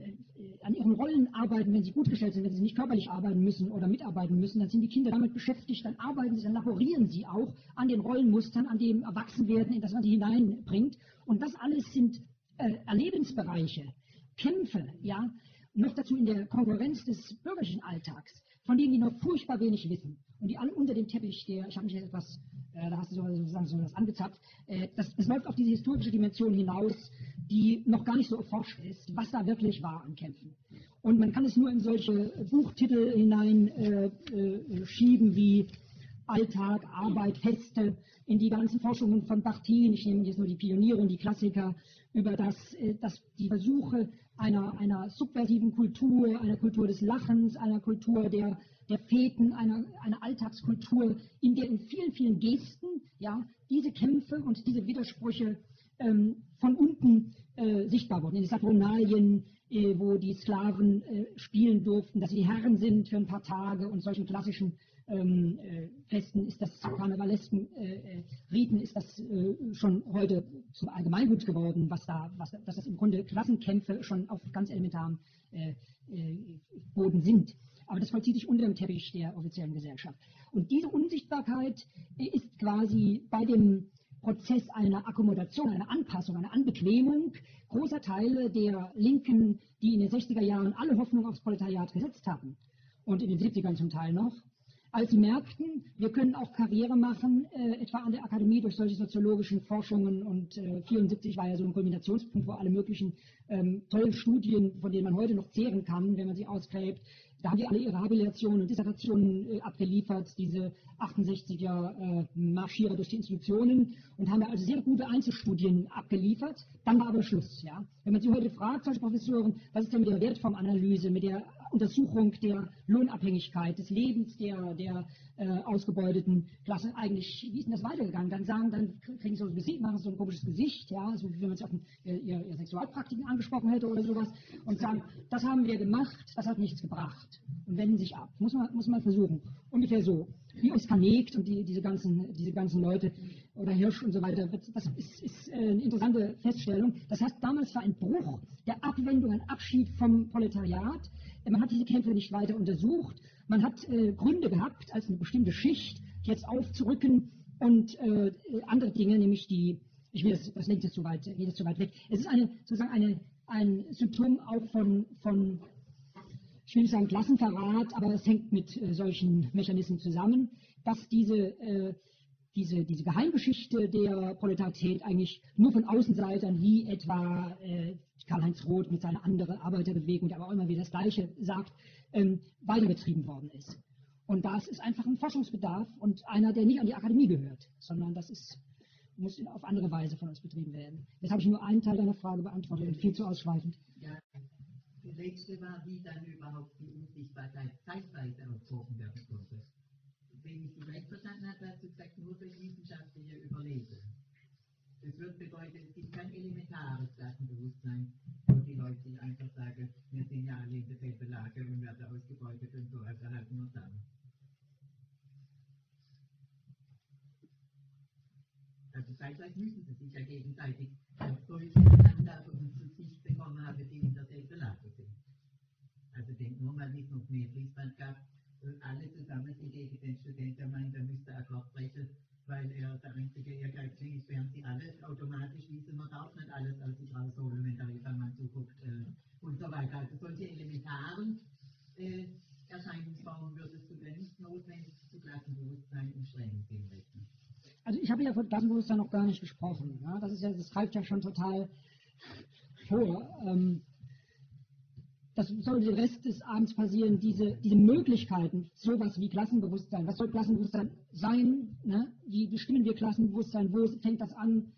an ihren Rollen arbeiten, wenn sie gut gestellt sind, wenn sie nicht körperlich arbeiten müssen oder mitarbeiten müssen, dann sind die Kinder damit beschäftigt, dann arbeiten sie, dann laborieren sie auch an den Rollenmustern, an dem Erwachsenwerden, in das man sie hineinbringt. Und das alles sind äh, Erlebensbereiche, Kämpfe, ja, noch dazu in der Konkurrenz des bürgerlichen Alltags, von denen die noch furchtbar wenig wissen. Und die alle unter dem Teppich, der, ich habe mich jetzt etwas, äh, da hast du sozusagen so was angezapft, äh, das, das läuft auf diese historische Dimension hinaus, die noch gar nicht so erforscht ist, was da wirklich war an Kämpfen. Und man kann es nur in solche Buchtitel hinein äh, äh, schieben wie Alltag, Arbeit, Feste, in die ganzen Forschungen von Bakhtin, ich nehme jetzt nur die Pioniere und die Klassiker, über das, äh, das die Versuche einer, einer subversiven Kultur, einer Kultur des Lachens, einer Kultur der, der Feten, einer, einer Alltagskultur, in der in vielen, vielen Gesten ja, diese Kämpfe und diese Widersprüche ähm, von unten äh, sichtbar wurden. In den Saturnalien, äh, wo die Sklaven äh, spielen durften, dass sie die Herren sind für ein paar Tage und solchen klassischen ähm, äh, Festen ist das, karnevalesken äh, Riten ist das äh, schon heute zum Allgemeingut geworden, was da, was, dass das im Grunde Klassenkämpfe schon auf ganz elementarem äh, äh, Boden sind. Aber das vollzieht sich unter dem Teppich der offiziellen Gesellschaft. Und diese Unsichtbarkeit äh, ist quasi bei dem Prozess einer Akkommodation, einer Anpassung, einer Anbequemung großer Teile der Linken, die in den sechziger Jahren alle Hoffnung aufs Proletariat gesetzt hatten und in den siebzigern zum Teil noch, als sie merkten, wir können auch Karriere machen, äh, etwa an der Akademie durch solche soziologischen Forschungen und äh, vierundsiebzig war ja so ein Kulminationspunkt, wo alle möglichen ähm, tollen Studien, von denen man heute noch zehren kann, wenn man sie ausgräbt, da haben die alle ihre Habilitationen und Dissertationen äh, abgeliefert, diese achtundsechziger äh, Marschierer durch die Institutionen und haben ja also sehr gute Einzelstudien abgeliefert. Dann war aber Schluss. Ja? Wenn man sie heute fragt, solche Professoren, was ist denn mit der Wertformanalyse, mit der Untersuchung der Lohnabhängigkeit, des Lebens der, der äh, ausgebeuteten Klasse, eigentlich, wie ist denn das weitergegangen? Dann sagen, dann kriegen sie so ein Gesicht, machen so ein komisches Gesicht, ja, so wie wenn man sich auf ein, ihr, ihr Sexualpraktiken angesprochen hätte oder sowas und sagen, das haben wir gemacht, das hat nichts gebracht und wenden sich ab. Muss man, muss man versuchen. Ungefähr so. Wie Oskar Negt und die, diese, ganzen, diese ganzen Leute oder Hirsch und so weiter, das ist, ist eine interessante Feststellung. Das heißt, damals war ein Bruch der Abwendung, ein Abschied vom Proletariat. Man hat diese Kämpfe nicht weiter untersucht. Man hat äh, Gründe gehabt, als eine bestimmte Schicht jetzt aufzurücken und äh, andere Dinge, nämlich die, Ich will das, das lenkt jetzt zu weit, geht jetzt zu weit weg. Es ist eine, sozusagen eine, ein Symptom auch von, von, ich will nicht sagen Klassenverrat, aber es hängt mit äh, solchen Mechanismen zusammen, dass diese, äh, diese, diese Geheimgeschichte der Proletarität eigentlich nur von Außenseitern wie etwa äh, Karl-Heinz Roth mit seiner anderen Arbeiterbewegung, der aber auch immer wieder das Gleiche sagt, ähm, weitergetrieben worden ist. Und das ist einfach ein Forschungsbedarf und einer, der nicht an die Akademie gehört, sondern das ist, muss auf andere Weise von uns betrieben werden. Jetzt habe ich nur einen Teil deiner Frage beantwortet und viel zu ausschweifend. Ja, die letzte war, wie dann überhaupt die Unsichtbarkeit zeitweise aufgehoben werden konnte. Wenn ich Sie recht verstanden habe, hast du gesagt, nur durch wissenschaftliche Überleben. Das wird bedeuten, es gibt kein elementares Klassenbewusstsein, wo die Leute sich einfach sagen, wir sind ja alle in derselben Lage und werden ausgebeutet und so, also halten wir zusammen. Also zeitgleich müssen sie sich ja gegenseitig als solche Angaben und zu sich bekommen haben, die in derselben Lage sind. Also denkt nur mal, wie es noch mehr Fließband gab, alle zusammen sind gegen den Studenten, der meint, er müsste Akkord brechen, weil er der einzige Ehrgeizling ist, während sie alles automatisch wissen, man darf nicht alles aus sich rausholen, wenn da jemand zuguckt äh, und so weiter. Also solche elementaren äh, Erscheinungsformen würdest du denn nicht notwendig zu Klassenbewusstsein und strengen Sinn rechnen. Also ich habe ja von Klassenbewusstsein noch gar nicht gesprochen. Ja? Das ist ja, das greift ja schon total vor. Ähm, das soll den Rest des Abends passieren, diese, diese Möglichkeiten, sowas wie Klassenbewusstsein. Was soll Klassenbewusstsein sein? Ne? Wie bestimmen wir Klassenbewusstsein? Wo fängt das an?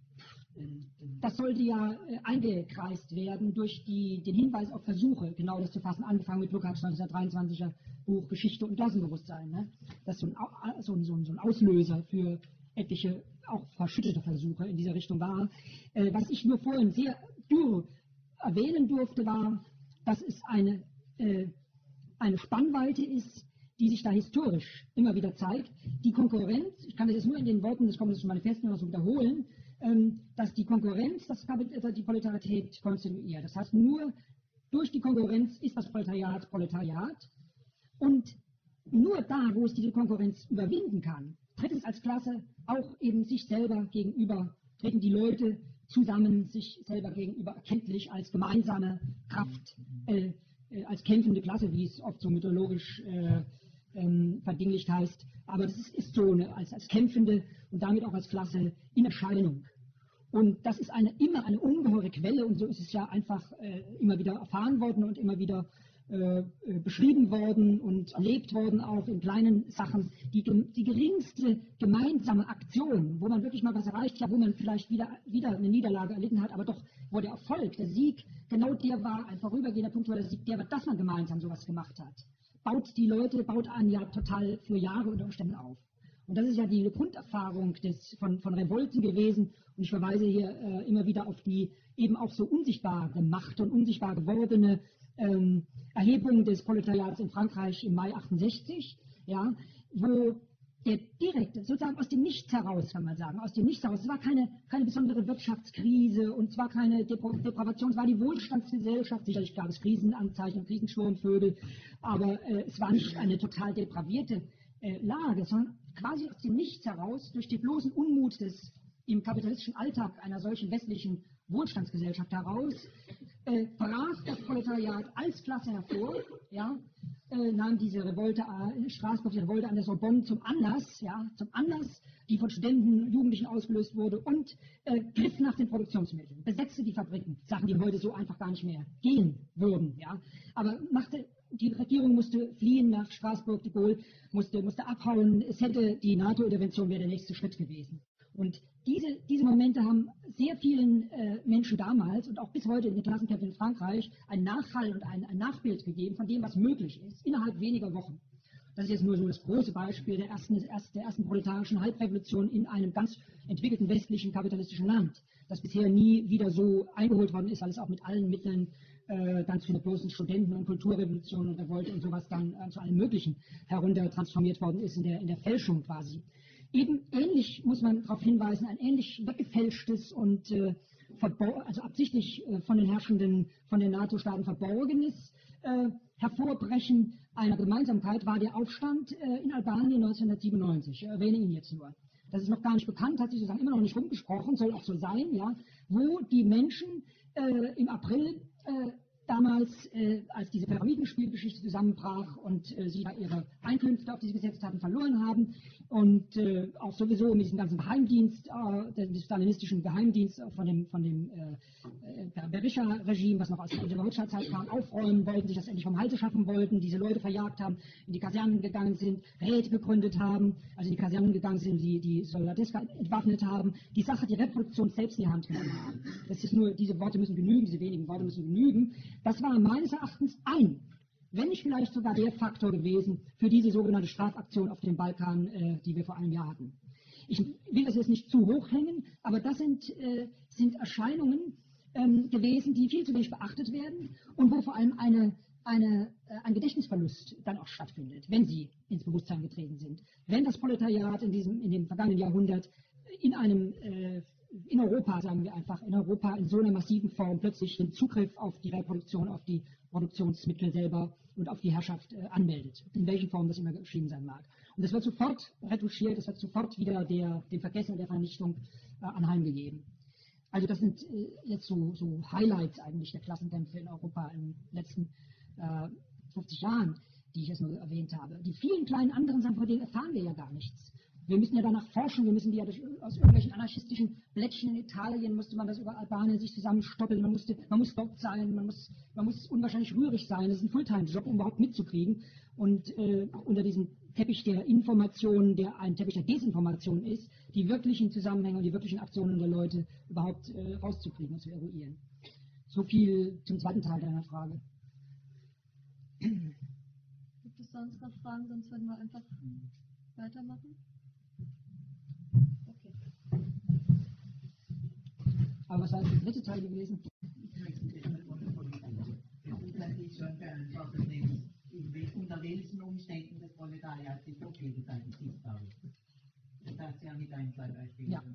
Das sollte ja äh, eingekreist werden durch die, den Hinweis auf Versuche, genau das zu fassen, angefangen mit Lukács neunzehnhundertdreiundzwanziger Buch Geschichte und Klassenbewusstsein. Ne? Das ist so ein, so, ein, so ein Auslöser für etliche, auch verschüttete Versuche in dieser Richtung war. Äh, was ich nur vorhin sehr dürr erwähnen durfte, war, dass es eine, äh, eine Spannweite ist, die sich da historisch immer wieder zeigt. Die Konkurrenz, ich kann das jetzt nur in den Worten des Kommunistischen Manifestes noch so wiederholen, ähm, dass die Konkurrenz das, die Proletarität konstituiert. Das heißt, nur durch die Konkurrenz ist das Proletariat Proletariat. Und nur da, wo es diese Konkurrenz überwinden kann, tritt es als Klasse auch eben sich selber gegenüber, treten die Leute zusammen sich selber gegenüber erkenntlich als gemeinsame Kraft, äh, äh, als kämpfende Klasse, wie es oft so mythologisch äh, ähm, verdinglicht heißt. Aber das ist, ist so eine, als, als kämpfende und damit auch als Klasse in Erscheinung. Und das ist eine, immer eine ungeheure Quelle und so ist es ja einfach äh, immer wieder erfahren worden und immer wieder äh, beschrieben worden und erlebt worden, auch in kleinen Sachen. Die, die geringste gemeinsame Aktion, wo man wirklich mal was erreicht, ja, wo man vielleicht wieder, wieder eine Niederlage erlitten hat, aber doch, wo der Erfolg, der Sieg, genau der war, ein vorübergehender Punkt, wo der Sieg der war, dass man gemeinsam sowas gemacht hat. Baut die Leute, baut einen ja total für Jahre unter Umständen auf. Und das ist ja die Grunderfahrung des, von, von Revolten gewesen. Und ich verweise hier äh, immer wieder auf die eben auch so unsichtbar gemachte und unsichtbar gewordene ähm, Erhebung des Proletariats in Frankreich im Mai achtundsechzig, ja, wo der direkte, sozusagen aus dem Nichts heraus, kann man sagen, aus dem Nichts heraus, es war keine, keine besondere Wirtschaftskrise und es war keine Depra Depravation, es war die Wohlstandsgesellschaft, sicherlich gab es Krisenanzeichen, Krisenschwurmvögel, aber äh, es war nicht eine total depravierte äh, Lage, sondern quasi aus dem Nichts heraus, durch den bloßen Unmut des im kapitalistischen Alltag einer solchen westlichen Wohlstandsgesellschaft heraus, äh, brach das Proletariat als Klasse hervor, ja, äh, nahm diese Revolte in Straßburg, die Revolte an der Sorbonne zum Anlass, ja, zum Anlass, die von Studenten, Jugendlichen ausgelöst wurde und äh, griff nach den Produktionsmitteln, besetzte die Fabriken, Sachen, die heute so einfach gar nicht mehr gehen würden, ja, aber machte, die Regierung musste fliehen nach Straßburg, de Gaulle musste, musste abhauen, es hätte die NATO-Intervention wäre der nächste Schritt gewesen. Und diese, diese Momente haben sehr vielen äh, Menschen damals und auch bis heute in den Klassenkämpfen in Frankreich einen Nachhall und ein, ein Nachbild gegeben von dem, was möglich ist, innerhalb weniger Wochen. Das ist jetzt nur so das große Beispiel der ersten, der ersten proletarischen Halbrevolution in einem ganz entwickelten westlichen kapitalistischen Land, das bisher nie wieder so eingeholt worden ist, weil es auch mit allen Mitteln äh, dann zu einer bloßen Studenten- und Kulturrevolution und Revolte und sowas dann äh, zu allem Möglichen herunter transformiert worden ist, in der, in der Fälschung quasi. Eben ähnlich muss man darauf hinweisen, ein ähnlich weggefälschtes und äh, also absichtlich äh, von den Herrschenden, von den NATO-Staaten verborgenes äh, Hervorbrechen einer Gemeinsamkeit war der Aufstand äh, in Albanien neunzehnhundertsiebenundneunzig. Ich erwähne ihn jetzt nur. das ist noch gar nicht bekannt, hat sich sozusagen immer noch nicht rumgesprochen, soll auch so sein, ja, wo die Menschen äh, im April äh, damals, äh, als diese Pyramidenspielgeschichte zusammenbrach und äh, sie da ihre Einkünfte, auf die sie gesetzt hatten, verloren haben und äh, auch sowieso mit diesem ganzen Geheimdienst, äh, des stalinistischen Geheimdienst von dem, von dem äh, Berisha-Regime, was noch aus der Hoxha-Zeit kam, aufräumen wollten, sich das endlich vom Halse schaffen wollten, diese Leute verjagt haben, in die Kasernen gegangen sind, Räte gegründet haben, also in die Kasernen gegangen sind, die die Soldateska entwaffnet haben, die Sache, die Reproduktion selbst in die Hand genommen haben. Das ist nur, diese Worte müssen genügen, diese wenigen Worte müssen genügen. Das war meines Erachtens ein, wenn nicht vielleicht sogar der Faktor gewesen für diese sogenannte Strafaktion auf dem Balkan, äh, die wir vor einem Jahr hatten. Ich will das jetzt nicht zu hoch hängen, aber das sind, äh, sind Erscheinungen ähm, gewesen, die viel zu wenig beachtet werden und wo vor allem eine, eine, äh, ein Gedächtnisverlust dann auch stattfindet, wenn sie ins Bewusstsein getreten sind. Wenn das Proletariat in, diesem, in dem vergangenen Jahrhundert in einem äh, in Europa, sagen wir einfach, in Europa in so einer massiven Form plötzlich den Zugriff auf die Reproduktion, auf die Produktionsmittel selber und auf die Herrschaft äh, anmeldet, in welchen Form das immer geschehen sein mag. Und das wird sofort retuschiert, das wird sofort wieder der, dem Vergessen und der Vernichtung äh, anheimgegeben. Also das sind äh, jetzt so, so Highlights eigentlich der Klassenkämpfe in Europa in den letzten äh, fünfzig Jahren, die ich jetzt nur erwähnt habe. Die vielen kleinen anderen Sachen, von denen erfahren wir ja gar nichts. Wir müssen ja danach forschen, wir müssen die ja durch, aus irgendwelchen anarchistischen Blättchen in Italien musste man das über Albanien sich zusammenstoppeln, man, musste, man muss dort sein, man muss, man muss unwahrscheinlich rührig sein, das ist ein Fulltime-Job, um überhaupt mitzukriegen. Und äh, unter diesem Teppich der Information, der ein Teppich der Desinformation ist, die wirklichen Zusammenhänge und die wirklichen Aktionen der Leute überhaupt äh, rauszukriegen und zu eruieren. So viel zum zweiten Teil deiner Frage. Gibt es sonst noch Fragen, sonst würden wir einfach weitermachen? Aber was war jetzt der dritte Teil gewesen? Das ist schon beantwortet, nämlich unter welchen Umständen das Proletariat sich doch gegenseitig sichtbar ist. Das hast du ja mit ein, zwei Beispielen. Ja.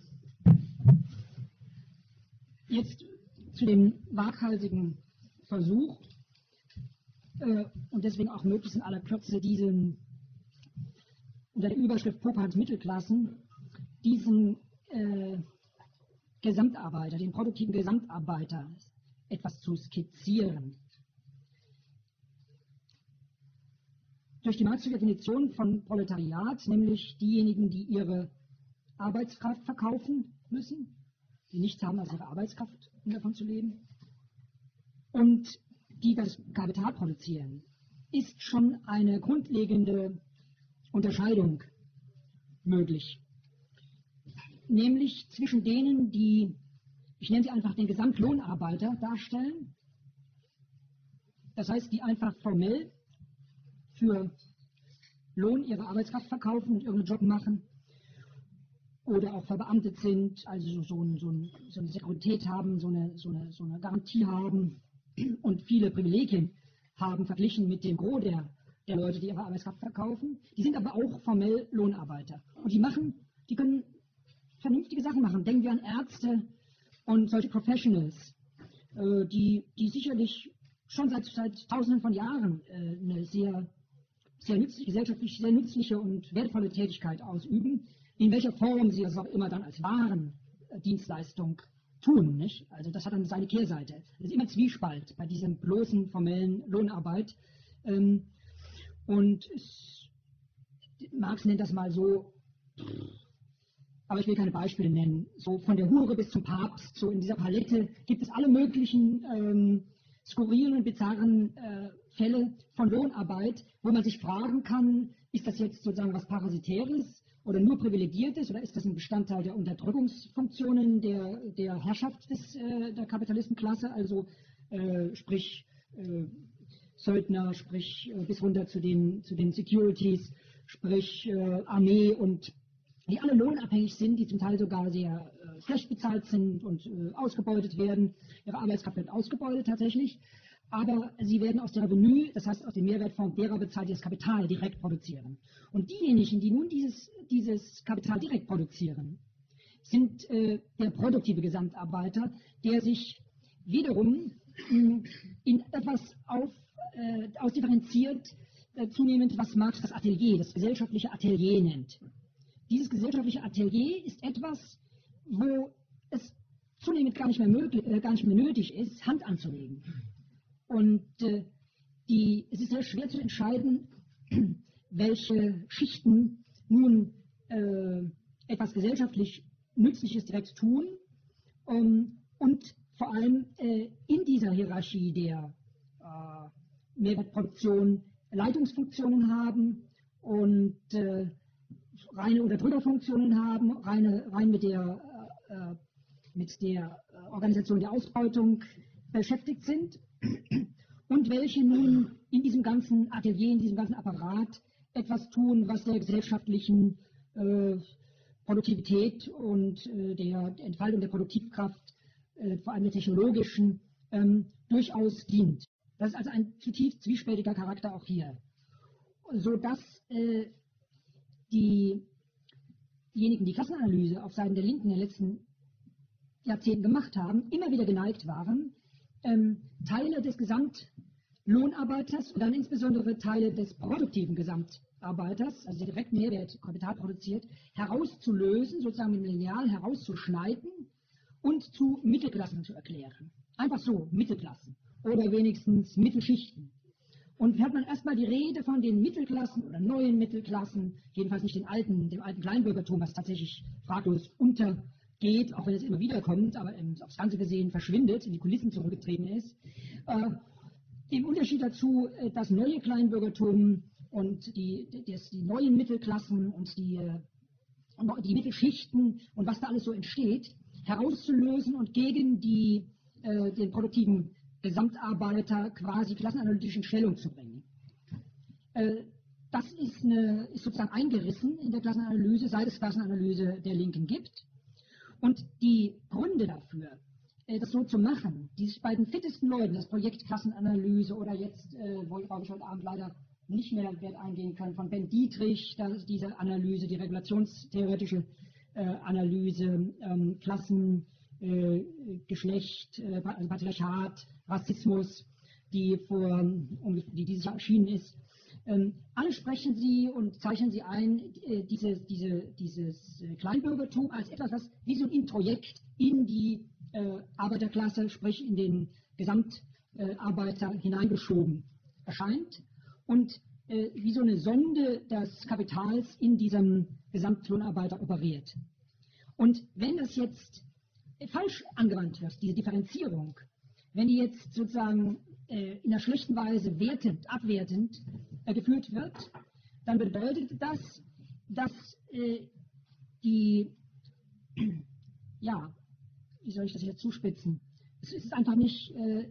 Jetzt zu dem waghalsigen Versuch äh, und deswegen auch möglichst in aller Kürze diesen unter der Überschrift Popans Mittelklassen diesen äh, Gesamtarbeiter, den produktiven Gesamtarbeiter etwas zu skizzieren. Durch die marxische Definition von Proletariat, nämlich diejenigen, die ihre Arbeitskraft verkaufen müssen, die nichts haben als ihre Arbeitskraft, um davon zu leben, und die das Kapital produzieren, ist schon eine grundlegende Unterscheidung möglich. Nämlich zwischen denen, die, ich nenne sie einfach den Gesamtlohnarbeiter darstellen, das heißt, die einfach formell für Lohn ihre Arbeitskraft verkaufen und irgendeinen Job machen oder auch verbeamtet sind, also so, ein, so, ein, so eine Sekurität haben, so eine, so, eine, so eine Garantie haben und viele Privilegien haben, verglichen mit dem Gros der, der Leute, die ihre Arbeitskraft verkaufen. Die sind aber auch formell Lohnarbeiter. Und die machen, die können vernünftige Sachen machen. Denken wir an Ärzte und solche Professionals, äh, die, die sicherlich schon seit, seit tausenden von Jahren äh, eine sehr, sehr nützliche, gesellschaftlich sehr nützliche und wertvolle Tätigkeit ausüben, in welcher Form sie das auch immer dann als Warendienstleistung tun. Nicht? Also das hat dann seine Kehrseite. Es ist immer Zwiespalt bei dieser bloßen formellen Lohnarbeit. Ähm, und es, Marx nennt das mal so, aber ich will keine Beispiele nennen. So von der Hure bis zum Papst, so in dieser Palette gibt es alle möglichen ähm, skurrilen und bizarren äh, Fälle von Lohnarbeit, wo man sich fragen kann, ist das jetzt sozusagen was Parasitäres oder nur Privilegiertes oder ist das ein Bestandteil der Unterdrückungsfunktionen der, der Herrschaft des, äh, der Kapitalistenklasse, also äh, sprich äh, Söldner, sprich äh, bis runter zu den, zu den Securities, sprich äh, Armee und die alle lohnabhängig sind, die zum Teil sogar sehr äh, schlecht bezahlt sind und äh, ausgebeutet werden. Ihre Arbeitskraft wird ausgebeutet tatsächlich, aber sie werden aus der Revenue, das heißt aus dem Mehrwertfonds derer bezahlt, die das Kapital direkt produzieren. Und diejenigen, die nun dieses, dieses Kapital direkt produzieren, sind äh, der produktive Gesamtarbeiter, der sich wiederum mh, in etwas auf, äh, ausdifferenziert, äh, zunehmend, was Marx das Atelier, das gesellschaftliche Atelier nennt. dieses gesellschaftliche Atelier ist etwas, wo es zunehmend gar nicht mehr, möglich, äh, gar nicht mehr nötig ist, Hand anzulegen. Und äh, die, es ist sehr schwer zu entscheiden, welche Schichten nun äh, etwas gesellschaftlich Nützliches direkt tun um, und vor allem äh, in dieser Hierarchie der äh, Mehrwertproduktion Leitungsfunktionen haben und äh, reine Unterdrückerfunktionen haben, reine, rein mit der, äh, mit der Organisation der Ausbeutung beschäftigt sind und welche nun in diesem ganzen Atelier, in diesem ganzen Apparat etwas tun, was der gesellschaftlichen äh, Produktivität und äh, der Entfaltung der Produktivkraft, äh, vor allem der technologischen, ähm, durchaus dient. Das ist also ein zutiefst zwiespältiger Charakter auch hier, sodass äh, die, diejenigen, die Klassenanalyse auf Seiten der Linken in den letzten Jahrzehnten gemacht haben, immer wieder geneigt waren, ähm, Teile des Gesamtlohnarbeiters und dann insbesondere Teile des produktiven Gesamtarbeiters, also der direkt Mehrwert, Kapital produziert, herauszulösen, sozusagen mit dem Lineal herauszuschneiden und zu Mittelklassen zu erklären. Einfach so, Mittelklassen oder wenigstens Mittelschichten. Und hört man erstmal die Rede von den Mittelklassen oder neuen Mittelklassen, jedenfalls nicht den alten, dem alten Kleinbürgertum, was tatsächlich fraglos untergeht, auch wenn es immer wieder kommt, aber aufs Ganze gesehen verschwindet, in die Kulissen zurückgetreten ist. Äh, Im Unterschied dazu, äh, das neue Kleinbürgertum und die, die, die neuen Mittelklassen und die, äh, die Mittelschichten und was da alles so entsteht, herauszulösen und gegen die, äh, den produktiven Gesamtarbeiter quasi klassenanalytisch in Stellung zu bringen. Äh, das ist, eine, ist sozusagen eingerissen in der Klassenanalyse, seit es Klassenanalyse der Linken gibt. Und die Gründe dafür, äh, das so zu machen, die sich bei den fittesten Leuten, das Projekt Klassenanalyse oder jetzt, äh, wo ich glaube ich heute Abend leider nicht mehr wert eingehen kann, von Ben Dietrich, das ist diese Analyse, die regulationstheoretische äh, Analyse, ähm, Klassen, Äh, Geschlecht, äh, also Patriarchat, Rassismus, die, vor, um, die dieses Jahr erschienen ist. Ähm, alle sprechen sie und zeichnen sie ein, äh, diese, diese, dieses Kleinbürgertum als etwas, was wie so ein Introjekt in die äh, Arbeiterklasse, sprich in den Gesamtarbeiter äh, hineingeschoben erscheint und äh, wie so eine Sonde des Kapitals in diesem Gesamtlohnarbeiter operiert. Und wenn das jetzt falsch angewandt wird, diese Differenzierung, wenn die jetzt sozusagen äh, in einer schlechten Weise wertend, abwertend äh, geführt wird, dann bedeutet das, dass äh, die, ja, wie soll ich das jetzt zuspitzen? Es ist einfach nicht, äh,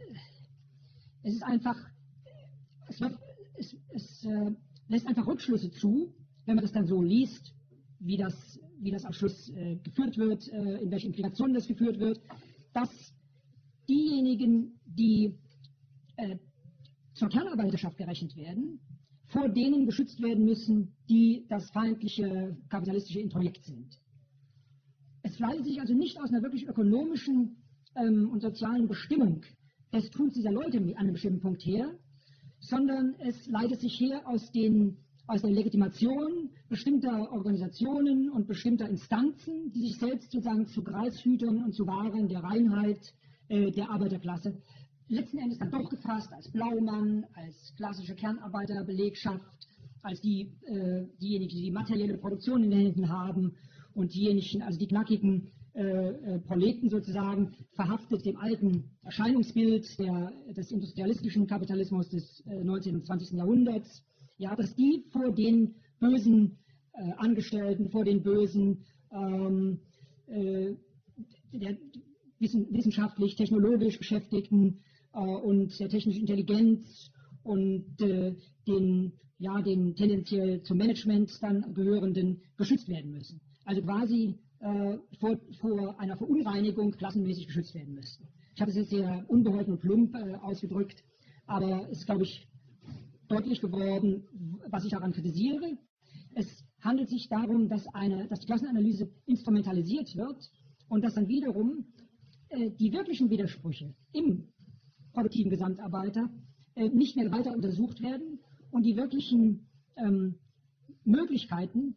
es ist einfach, es, wird, es, es äh, lässt einfach Rückschlüsse zu, wenn man das dann so liest, wie das wie das am Schluss äh, geführt wird, äh, in welche Implikationen das geführt wird, dass diejenigen, die äh, zur Kernarbeiterschaft gerechnet werden, vor denen geschützt werden müssen, die das feindliche kapitalistische Introjekt sind. Es leitet sich also nicht aus einer wirklich ökonomischen ähm, und sozialen Bestimmung des Tuns dieser Leute an einem bestimmten Punkt her, sondern es leitet sich her aus den aus der Legitimation bestimmter Organisationen und bestimmter Instanzen, die sich selbst sozusagen zu Greifshütern und zu Wahren der Reinheit äh, der Arbeiterklasse letzten Endes dann doch gefasst als Blaumann, als klassische Kernarbeiterbelegschaft, als die, äh, diejenigen, die die materielle Produktion in den Händen haben und diejenigen, also die knackigen äh, Proleten sozusagen, verhaftet dem alten Erscheinungsbild der, des industrialistischen Kapitalismus des äh, neunzehnten und zwanzigsten Jahrhunderts. Ja, dass die vor den bösen äh, Angestellten, vor den bösen ähm, äh, der wissen, wissenschaftlich, technologisch Beschäftigten äh, und der technischen Intelligenz und äh, den, ja, den tendenziell zum Management dann gehörenden geschützt werden müssen. Also quasi äh, vor, vor einer Verunreinigung klassenmäßig geschützt werden müssen. Ich habe es jetzt sehr unbeholfen und plump äh, ausgedrückt, aber es ist, glaube ich, deutlich geworden, was ich daran kritisiere. Es handelt sich darum, dass, eine, dass die Klassenanalyse instrumentalisiert wird und dass dann wiederum äh, die wirklichen Widersprüche im produktiven Gesamtarbeiter äh, nicht mehr weiter untersucht werden und die wirklichen ähm, Möglichkeiten,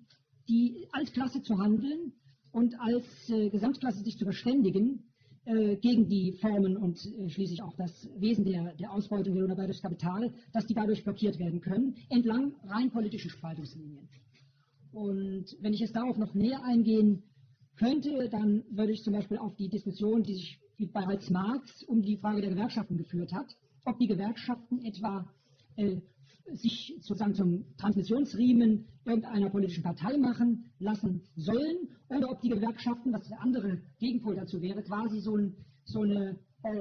die als Klasse zu handeln und als äh, Gesamtklasse sich zu verständigen äh, gegen die Formen und äh, schließlich auch das Wesen der, der Ausbeutung der Lohnarbeit durch Kapital, dass die dadurch blockiert werden können, entlang rein politischen Spaltungslinien. Und wenn ich jetzt darauf noch näher eingehen könnte, dann würde ich zum Beispiel auf die Diskussion, die sich bereits Marx um die Frage der Gewerkschaften geführt hat, ob die Gewerkschaften etwa äh, sich sozusagen zum Transmissionsriemen irgendeiner politischen Partei machen lassen sollen oder ob die Gewerkschaften, was der andere Gegenpol dazu wäre, quasi so, ein, so eine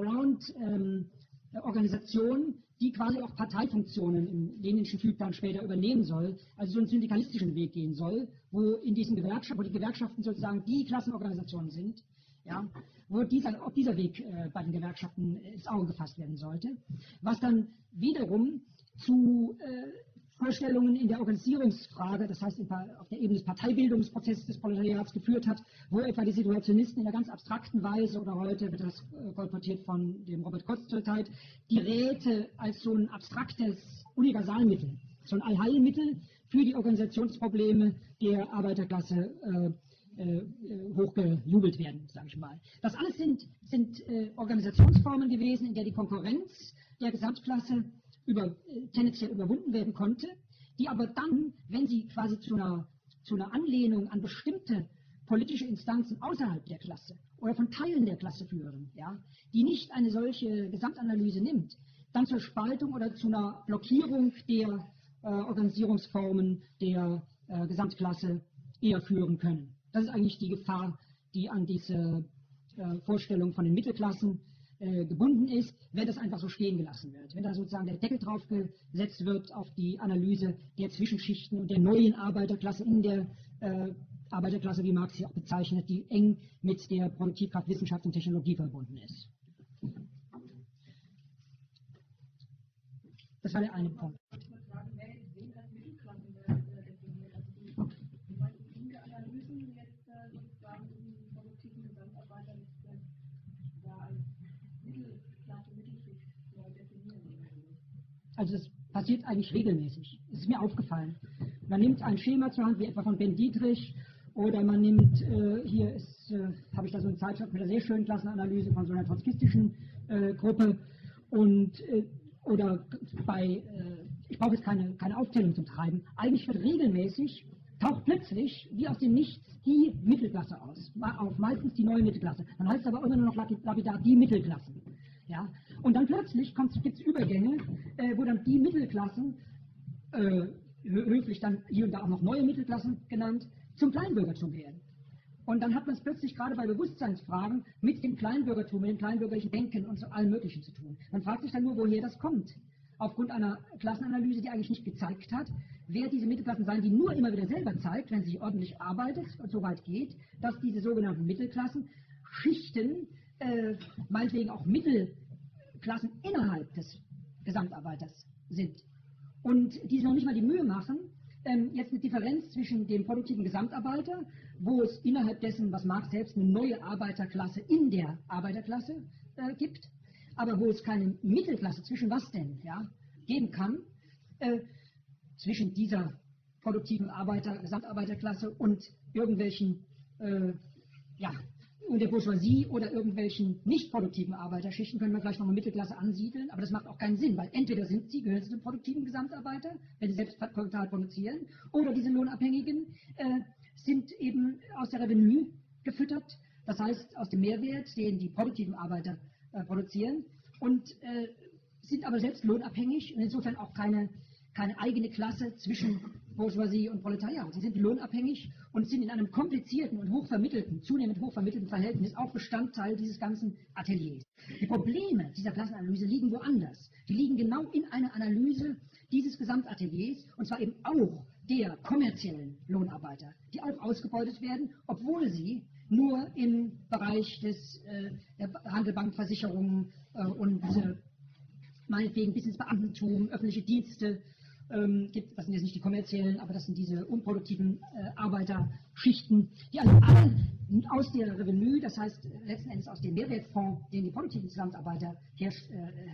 Allround-Organisation, ähm, die quasi auch Parteifunktionen im leninischen Typ dann später übernehmen soll, also so einen syndikalistischen Weg gehen soll, wo in diesen Gewerkschaften, wo die Gewerkschaften sozusagen die Klassenorganisationen sind, ja, wo dieser, ob dieser Weg äh, bei den Gewerkschaften ins Auge gefasst werden sollte, was dann wiederum zu äh, Vorstellungen in der Organisierungsfrage, das heißt in, auf der Ebene des Parteibildungsprozesses des Proletariats geführt hat, wo etwa die Situationisten in einer ganz abstrakten Weise, oder heute wird das äh, kolportiert von dem Robert Kotz zur Zeit, die Räte als so ein abstraktes Universalmittel, so ein Allheilmittel für die Organisationsprobleme der Arbeiterklasse äh, äh, hochgejubelt werden, sage ich mal. Das alles sind, sind äh, Organisationsformen gewesen, in der die Konkurrenz der Gesamtklasse über, äh, tendenziell überwunden werden konnte, die aber dann, wenn sie quasi zu einer, zu einer Anlehnung an bestimmte politische Instanzen außerhalb der Klasse oder von Teilen der Klasse führen, ja, die nicht eine solche Gesamtanalyse nimmt, dann zur Spaltung oder zu einer Blockierung der äh, Organisierungsformen der äh, Gesamtklasse eher führen können. Das ist eigentlich die Gefahr, die an diese äh, Vorstellung von den Mittelklassen äh, gebunden ist, wenn das einfach so stehen gelassen wird. Wenn da sozusagen der Deckel drauf gesetzt wird auf die Analyse der Zwischenschichten und der neuen Arbeiterklasse in der äh, Arbeiterklasse, wie Marx sie auch bezeichnet, die eng mit der Produktivkraft, Wissenschaft und Technologie verbunden ist. Das war der eine Punkt. Also das passiert eigentlich regelmäßig. Es ist mir aufgefallen. Man nimmt ein Schema zur Hand, wie etwa von Ben Dietrich, oder man nimmt, äh, hier ist, äh, habe ich da so eine Zeitschrift mit einer sehr schönen Klassenanalyse von so einer trotzkistischen äh, Gruppe, und, äh, oder bei, äh, ich brauche jetzt keine, keine Aufzählung zum Treiben, eigentlich wird regelmäßig, taucht plötzlich wie aus dem Nichts die Mittelklasse aus, auf meistens die neue Mittelklasse. Dann heißt es aber immer nur noch lapidar die Mittelklassen. Ja? Und dann plötzlich gibt es Übergänge, äh, wo dann die Mittelklassen, äh, höflich dann hier und da auch noch neue Mittelklassen genannt, zum Kleinbürgertum werden. Und dann hat man es plötzlich gerade bei Bewusstseinsfragen mit dem Kleinbürgertum, mit dem kleinbürgerlichen Denken und so allem Möglichen zu tun. Man fragt sich dann nur, woher das kommt. Aufgrund einer Klassenanalyse, die eigentlich nicht gezeigt hat, wer diese Mittelklassen seien, die nur immer wieder selber zeigt, wenn sie sich ordentlich arbeitet und so weit geht, dass diese sogenannten Mittelklassen Schichten, äh, meinetwegen auch Mittelklassen innerhalb des Gesamtarbeiters sind. Und die sich noch nicht mal die Mühe machen, ähm, jetzt eine Differenz zwischen dem produktiven Gesamtarbeiter, wo es innerhalb dessen, was Marx selbst eine neue Arbeiterklasse in der Arbeiterklasse äh, gibt, aber wo es keine Mittelklasse zwischen was denn ja, geben kann, äh, zwischen dieser produktiven Arbeiter, Gesamtarbeiterklasse und irgendwelchen, äh, ja, und der Bourgeoisie oder irgendwelchen nicht produktiven Arbeiterschichten können wir vielleicht noch eine Mittelklasse ansiedeln, aber das macht auch keinen Sinn, weil entweder sind sie, gehören sie zum produktiven Gesamtarbeiter, wenn sie selbst Kapital produzieren, oder diese Lohnabhängigen äh, sind eben aus der Revenue gefüttert, das heißt aus dem Mehrwert, den die produktiven Arbeiter äh, produzieren, und äh, sind aber selbst lohnabhängig und insofern auch keine, keine eigene Klasse zwischen Bourgeoisie und Proletariat. Sie sind lohnabhängig und sind in einem komplizierten und hochvermittelten, zunehmend hochvermittelten Verhältnis auch Bestandteil dieses ganzen Ateliers. Die Probleme dieser Klassenanalyse liegen woanders. Die liegen genau in einer Analyse dieses Gesamtateliers, und zwar eben auch der kommerziellen Lohnarbeiter, die auch ausgebeutet werden, obwohl sie nur im Bereich des äh, der Handel, Bankversicherungen äh, und äh, meinetwegen bis ins Beamtentum, öffentliche Dienste ähm, gibt. Das sind jetzt nicht die kommerziellen, aber das sind diese unproduktiven äh, Arbeiterschichten, die also alle aus der Revenue, das heißt äh, letzten Endes aus dem Mehrwertfonds, den die produktiven Gesamtarbeiter her, äh,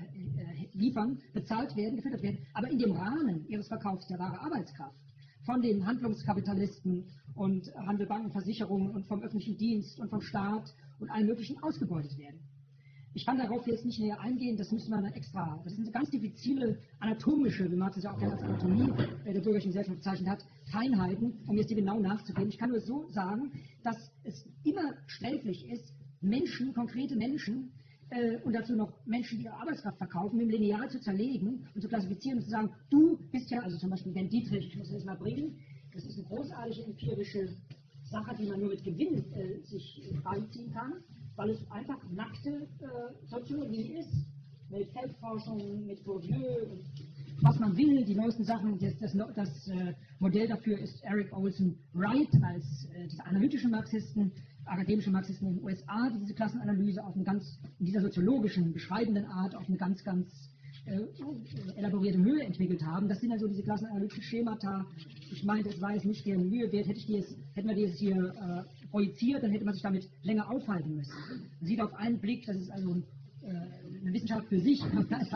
äh, liefern, bezahlt werden, gefüttert werden, aber in dem Rahmen ihres Verkaufs der wahre Arbeitskraft von den Handlungskapitalisten und Handel, Banken, Versicherungen und vom öffentlichen Dienst und vom Staat und allen möglichen ausgebeutet werden. Ich kann darauf jetzt nicht näher eingehen, das müsste man dann extra, das ist eine ganz diffizile anatomische, wie Marx es ja auch als Anatomie der bürgerlichen Gesellschaft bezeichnet hat, Feinheiten, um jetzt die genau nachzugehen. Ich kann nur so sagen, dass es immer sträflich ist, Menschen, konkrete Menschen, äh, und dazu noch Menschen, die ihre Arbeitskraft verkaufen, mit dem Lineal zu zerlegen und zu klassifizieren und zu sagen, du bist ja, also zum Beispiel Ben Dietrich, ich muss das mal bringen, das ist eine großartige empirische Sache, die man nur mit Gewinn äh, sich reinziehen kann, weil es einfach nackte äh, Soziologie ist, mit Feldforschung, mit Bourdieu und was man will, die neuesten Sachen. Das, das, das äh, Modell dafür ist Eric Olson Wright als äh, diese analytischen Marxisten, akademische Marxisten in den U S A, die diese Klassenanalyse auf eine ganz, in dieser soziologischen, beschreibenden Art auf eine ganz, ganz äh, elaborierte Höhe entwickelt haben. Das sind also diese klassenanalytischen Schemata. Ich meinte, es war jetzt nicht deren Mühe wert, hätte ich die jetzt, hätten wir die jetzt hier äh, projiziert, dann hätte man sich damit länger aufhalten müssen. Man sieht auf einen Blick, das ist also ein eine Wissenschaft für sich.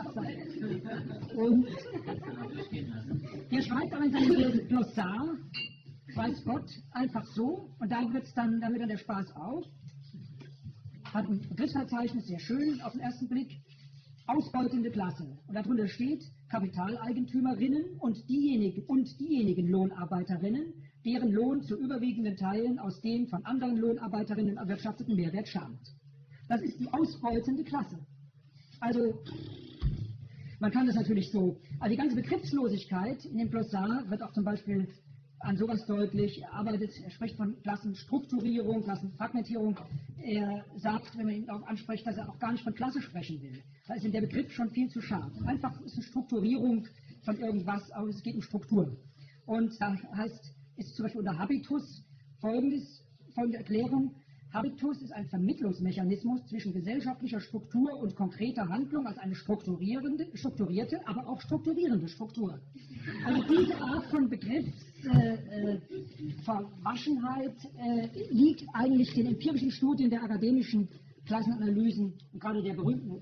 Und er schreibt aber in seinem Glossar, weiß Gott, einfach so, und da wird's dann, da hört dann der Spaß auf. Hat ein Begriffsverzeichnis, sehr schön auf den ersten Blick, ausbeutende Klasse. Und darunter steht Kapitaleigentümerinnen und diejenigen, und diejenigen Lohnarbeiterinnen, deren Lohn zu überwiegenden Teilen aus dem von anderen Lohnarbeiterinnen erwirtschafteten Mehrwert stammt. Das ist die ausbeutende Klasse. Also, man kann das natürlich so, also die ganze Begriffslosigkeit in dem Glossar wird auch zum Beispiel an sowas deutlich, er arbeitet, er spricht von Klassenstrukturierung, Klassenfragmentierung. Er sagt, wenn man ihn darauf anspricht, dass er auch gar nicht von Klasse sprechen will. Da ist ihm der Begriff schon viel zu scharf. Einfach ist eine Strukturierung von irgendwas, aber es geht um Struktur. Und da heißt, ist zum Beispiel unter Habitus folgendes, folgende Erklärung: Habitus ist ein Vermittlungsmechanismus zwischen gesellschaftlicher Struktur und konkreter Handlung als eine strukturierende, strukturierte, aber auch strukturierende Struktur. Also diese Art von Begriffsverwaschenheit äh, äh, liegt eigentlich den empirischen Studien der akademischen Klassenanalysen und gerade der berühmten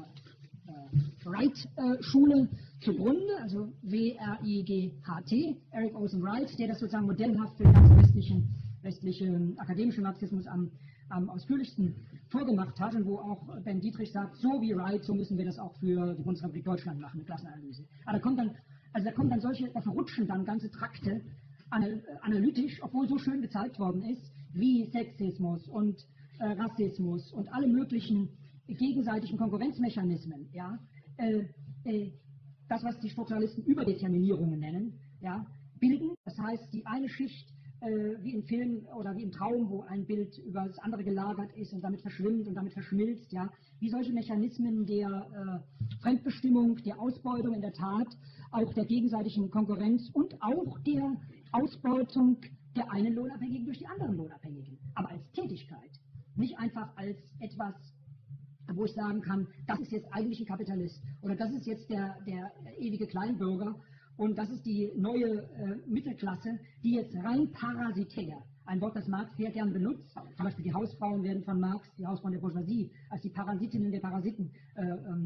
äh, äh, Wright-Schule zugrunde, also W R I G H T, Eric Olson Wright, der das sozusagen modellhaft für den ganzen westlichen westlichen akademischen Marxismus am, am ausführlichsten vorgemacht hat und wo auch Ben Dietrich sagt, so wie Wright, so müssen wir das auch für die Bundesrepublik Deutschland machen, mit Klassenanalyse. Aber da kommt dann, also da kommen dann solche, da verrutschen dann ganze Trakte analytisch, obwohl so schön gezeigt worden ist, wie Sexismus und äh, Rassismus und alle möglichen gegenseitigen Konkurrenzmechanismen, ja, äh, äh, das, was die Strukturalisten Überdeterminierungen nennen, ja, bilden. Das heißt, die eine Schicht wie im Film oder wie im Traum, wo ein Bild über das andere gelagert ist und damit verschwimmt und damit verschmilzt, ja, wie solche Mechanismen der äh, Fremdbestimmung, der Ausbeutung in der Tat, auch der gegenseitigen Konkurrenz und auch der Ausbeutung der einen Lohnabhängigen durch die anderen Lohnabhängigen, aber als Tätigkeit, nicht einfach als etwas, wo ich sagen kann, das ist jetzt eigentlich ein Kapitalist oder das ist jetzt der, der ewige Kleinbürger. Und das ist die neue äh, Mittelklasse, die jetzt rein parasitär, ein Wort, das Marx sehr gern benutzt, zum Beispiel die Hausfrauen werden von Marx, die Hausfrauen der Bourgeoisie, als die Parasitinnen der Parasiten äh,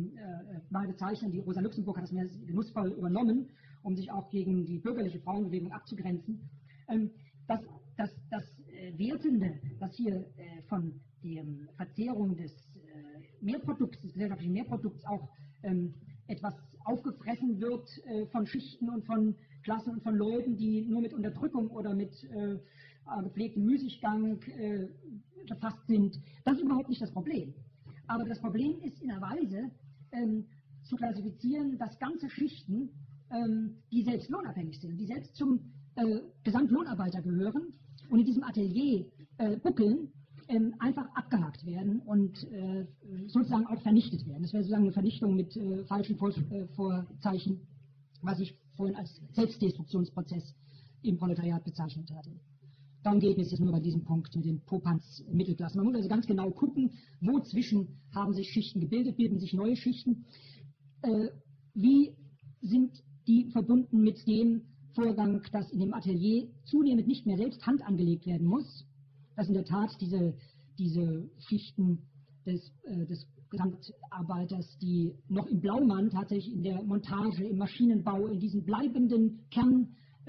äh, mal bezeichnen. Die Rosa Luxemburg hat das mehr genussvoll übernommen, um sich auch gegen die bürgerliche Frauenbewegung abzugrenzen. Ähm, das das, das äh, Wertende, das hier äh, von der Verzehrung des äh, Mehrprodukts, des gesellschaftlichen Mehrprodukts auch ähm, etwas aufgefressen wird äh, von Schichten und von Klassen und von Leuten, die nur mit Unterdrückung oder mit äh, gepflegtem Müßiggang äh, befasst sind. Das ist überhaupt nicht das Problem. Aber das Problem ist in einer Weise ähm, zu klassifizieren, dass ganze Schichten, ähm, die selbst lohnabhängig sind, die selbst zum äh, Gesamtlohnarbeiter gehören und in diesem Atelier äh, buckeln, ähm, einfach abgehakt werden und äh, sozusagen auch vernichtet werden. Das wäre sozusagen eine Vernichtung mit äh, falschen Vor äh, Vorzeichen, was ich vorhin als Selbstdestruktionsprozess im Proletariat bezeichnet hatte. Darum geht es jetzt nur bei diesem Punkt mit den Popanz Mittelklassen. Man muss also ganz genau gucken, wozwischen haben sich Schichten gebildet, bilden sich neue Schichten, äh, wie sind die verbunden mit dem Vorgang, dass in dem Atelier zunehmend nicht mehr selbst Hand angelegt werden muss, dass in der Tat diese, diese Schichten des, äh, des Gesamtarbeiters, die noch im Blaumann tatsächlich in der Montage, im Maschinenbau, in diesen bleibenden Kern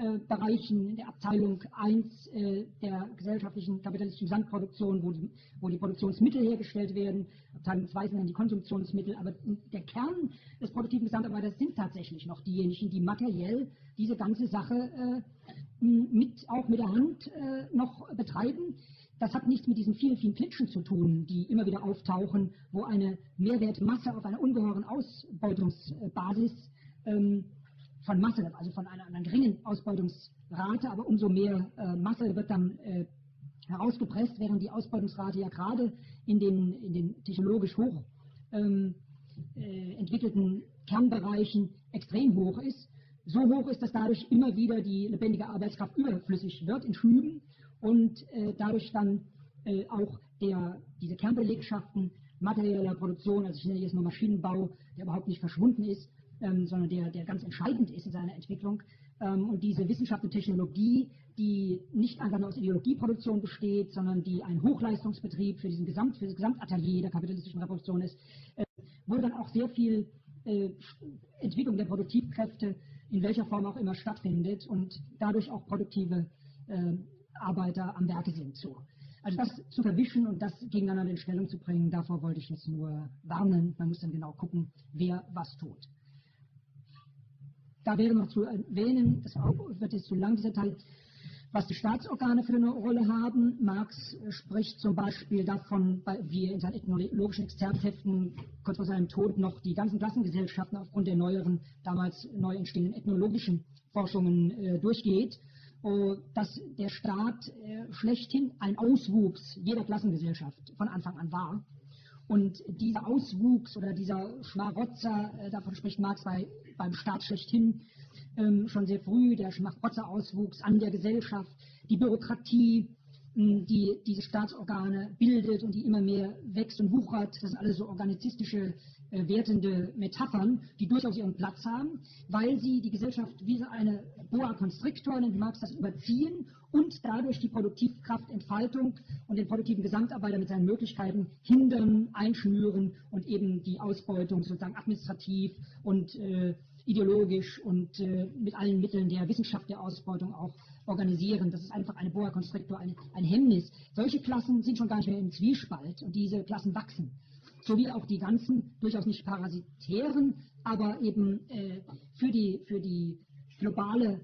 äh, Bereichen, in der Abteilung eins äh, der gesellschaftlichen kapitalistischen Gesamtproduktion, wo die, wo die Produktionsmittel hergestellt werden. Abteilung zwei sind dann die Konsumptionsmittel, aber der Kern des produktiven Gesamtarbeiters sind tatsächlich noch diejenigen, die materiell diese ganze Sache äh, mit, auch mit der Hand äh, noch betreiben. Das hat nichts mit diesen vielen, vielen Klitschen zu tun, die immer wieder auftauchen, wo eine Mehrwertmasse auf einer ungeheuren Ausbeutungsbasis ähm, von Masse, also von einer, einer geringen Ausbeutungsrate, aber umso mehr äh, Masse wird dann äh, herausgepresst, während die Ausbeutungsrate ja gerade in den, in den technologisch hoch ähm, äh, entwickelten Kernbereichen extrem hoch ist. So hoch ist, dass dadurch immer wieder die lebendige Arbeitskraft überflüssig wird in Schüben und äh, dadurch dann äh, auch der, diese Kernbelegschaften materieller Produktion, also ich nenne jetzt mal Maschinenbau, der überhaupt nicht verschwunden ist, ähm, sondern der, der ganz entscheidend ist in seiner Entwicklung. Ähm, und diese Wissenschaft und Technologie, die nicht einfach nur aus Ideologieproduktion besteht, sondern die ein Hochleistungsbetrieb für, diesen Gesamt, für das Gesamtatelier der kapitalistischen Reproduktion ist, äh, wo dann auch sehr viel äh, Entwicklung der Produktivkräfte in welcher Form auch immer stattfindet und dadurch auch produktive äh, Arbeiter am Werke sind. So. Also das zu verwischen und das gegeneinander in Stellung zu bringen, davor wollte ich jetzt nur warnen. Man muss dann genau gucken, wer was tut. Da wäre noch zu erwähnen, das wird jetzt zu lang, dieser Teil, was die Staatsorgane für eine Rolle haben. Marx spricht zum Beispiel davon, wie er in seinen ethnologischen Exzerpheften kurz vor seinem Tod noch die ganzen Klassengesellschaften aufgrund der neueren, damals neu entstehenden ethnologischen Forschungen äh, durchgeht, äh, dass der Staat äh, schlechthin ein Auswuchs jeder Klassengesellschaft von Anfang an war. Und dieser Auswuchs oder dieser Schmarotzer, äh, davon spricht Marx bei, beim Staat schlechthin, ähm, schon sehr früh, der Schmarotzer-Auswuchs an der Gesellschaft, die Bürokratie, mh, die diese Staatsorgane bildet und die immer mehr wächst und wuchert. Das sind alles so organizistische, äh, wertende Metaphern, die durchaus ihren Platz haben, weil sie die Gesellschaft wie so eine Boa Constrictor, nennt Marx das, überziehen und dadurch die Produktivkraftentfaltung und den produktiven Gesamtarbeiter mit seinen Möglichkeiten hindern, einschnüren und eben die Ausbeutung sozusagen administrativ und äh, ideologisch und äh, mit allen Mitteln der Wissenschaft der Ausbeutung auch organisieren. Das ist einfach eine Boa Constrictor, ein, ein Hemmnis. Solche Klassen sind schon gar nicht mehr im Zwiespalt und diese Klassen wachsen. So wie auch die ganzen, durchaus nicht parasitären, aber eben äh, für die, für die globale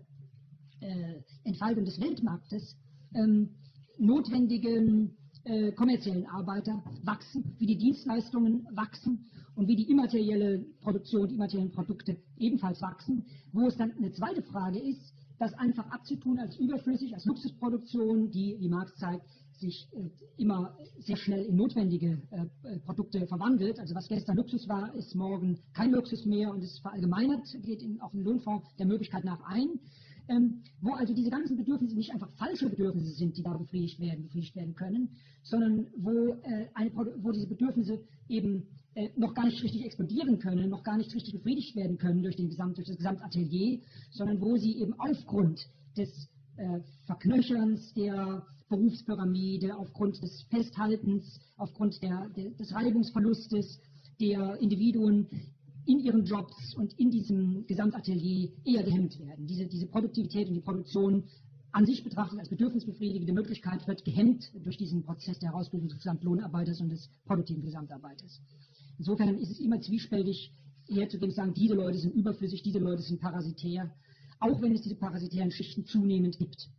äh, Entfaltung des Weltmarktes ähm, notwendigen äh, kommerziellen Arbeiter wachsen, wie die Dienstleistungen wachsen und wie die immaterielle Produktion, die immateriellen Produkte ebenfalls wachsen, wo es dann eine zweite Frage ist, das einfach abzutun als überflüssig, als Luxusproduktion, die, wie Marx zeigt, sich äh, immer sehr schnell in notwendige äh, Produkte verwandelt. Also was gestern Luxus war, ist morgen kein Luxus mehr und ist verallgemeinert, geht in, auf den Lohnfonds der Möglichkeit nach ein. Ähm, wo also diese ganzen Bedürfnisse nicht einfach falsche Bedürfnisse sind, die da befriedigt werden, befriedigt werden können, sondern wo, äh, eine, wo diese Bedürfnisse eben äh, noch gar nicht richtig explodieren können, noch gar nicht richtig befriedigt werden können durch, den Gesamt, durch das Gesamtatelier, sondern wo sie eben aufgrund des äh, Verknöcherns der Berufspyramide, aufgrund des Festhaltens, aufgrund der, der, des Reibungsverlustes der Individuen in ihren Jobs und in diesem Gesamtatelier eher gehemmt werden. Diese, diese Produktivität und die Produktion an sich betrachtet als bedürfnisbefriedigende Möglichkeit wird gehemmt durch diesen Prozess der Herausbildung des Gesamtlohnarbeiters und des produktiven Gesamtarbeiters. Insofern ist es immer zwiespältig, herzugehen und sagen, diese Leute sind überflüssig, diese Leute sind parasitär, auch wenn es diese parasitären Schichten zunehmend gibt.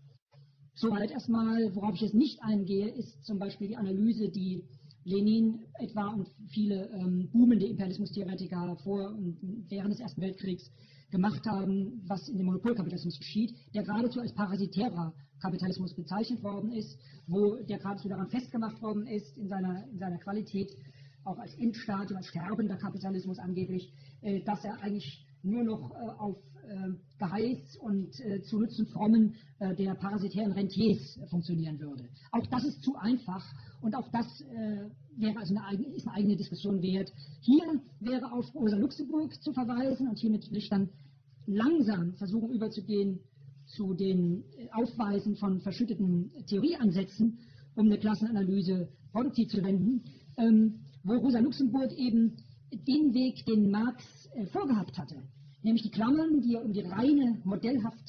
Soweit erstmal, worauf ich jetzt nicht eingehe, ist zum Beispiel die Analyse, die Lenin etwa und viele ähm, boomende Imperialismustheoretiker vor und während des Ersten Weltkriegs gemacht haben, was in dem Monopolkapitalismus geschieht, der geradezu als parasitärer Kapitalismus bezeichnet worden ist, wo der geradezu daran festgemacht worden ist, in seiner, in seiner Qualität, auch als Endstadium, als sterbender Kapitalismus angeblich, äh, dass er eigentlich nur noch äh, auf äh, Geheiß und äh, zu Nutzen Frommen äh, der parasitären Rentiers äh, funktionieren würde. Auch das ist zu einfach und auch das äh, wäre also eine eigene, ist eine eigene Diskussion wert. Hier wäre auf Rosa Luxemburg zu verweisen und hiermit will ich dann langsam versuchen überzugehen zu den Aufweisen von verschütteten Theorieansätzen, um eine Klassenanalyse produktiv zu wenden, ähm, wo Rosa Luxemburg eben den Weg, den Marx äh, vorgehabt hatte, nämlich die Klammern, die er um die reine modellhafte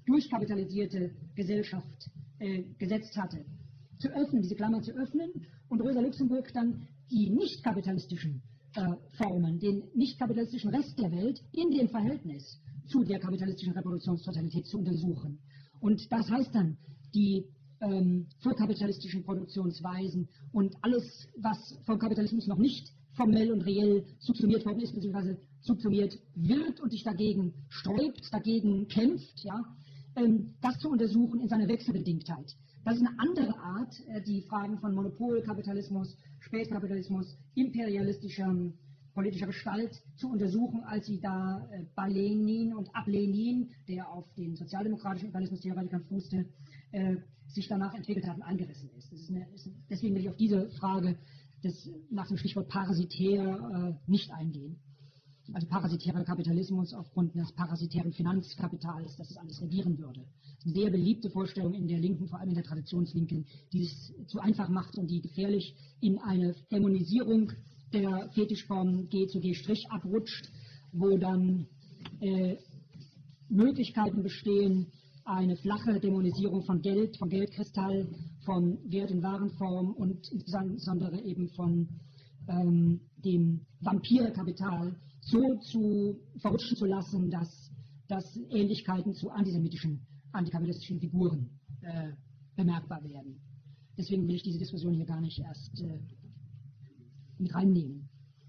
durchkapitalisierte Gesellschaft äh, gesetzt hatte, zu öffnen, diese Klammer zu öffnen und Rosa Luxemburg dann die nicht kapitalistischen äh, Formen, den nicht kapitalistischen Rest der Welt in dem Verhältnis zu der kapitalistischen Reproduktionstotalität zu untersuchen. Und das heißt dann, die ähm, vorkapitalistischen Produktionsweisen und alles, was vom Kapitalismus noch nicht formell und reell subsumiert worden ist, beziehungsweise subsumiert wird und sich dagegen sträubt, dagegen kämpft, ja, ähm, das zu untersuchen in seiner Wechselbedingtheit. Das ist eine andere Art, äh, die Fragen von Monopolkapitalismus, Spätkapitalismus, imperialistischer politischer Gestalt zu untersuchen, als sie da äh, bei Lenin und ab Lenin, der auf den sozialdemokratischen Imperialismus-Theoretikern fußte, äh, sich danach entwickelt hat und angerissen ist. Das ist eine, ist, deswegen will ich auf diese Frage des, nach dem Stichwort parasitär äh, nicht eingehen. Also parasitärer Kapitalismus aufgrund des parasitären Finanzkapitals, dass es alles regieren würde. Das ist eine sehr beliebte Vorstellung in der Linken, vor allem in der Traditionslinken, die es zu einfach macht und die gefährlich in eine Dämonisierung der Fetischform G zu G' abrutscht, wo dann äh, Möglichkeiten bestehen, eine flache Dämonisierung von Geld, von Geldkristall, von Wert in Warenform und insbesondere eben von ähm, dem Vampirkapital so zu verrutschen zu lassen, dass, dass Ähnlichkeiten zu antisemitischen, antikapitalistischen Figuren äh, bemerkbar werden. Deswegen will ich diese Diskussion hier gar nicht erst äh, mit reinnehmen.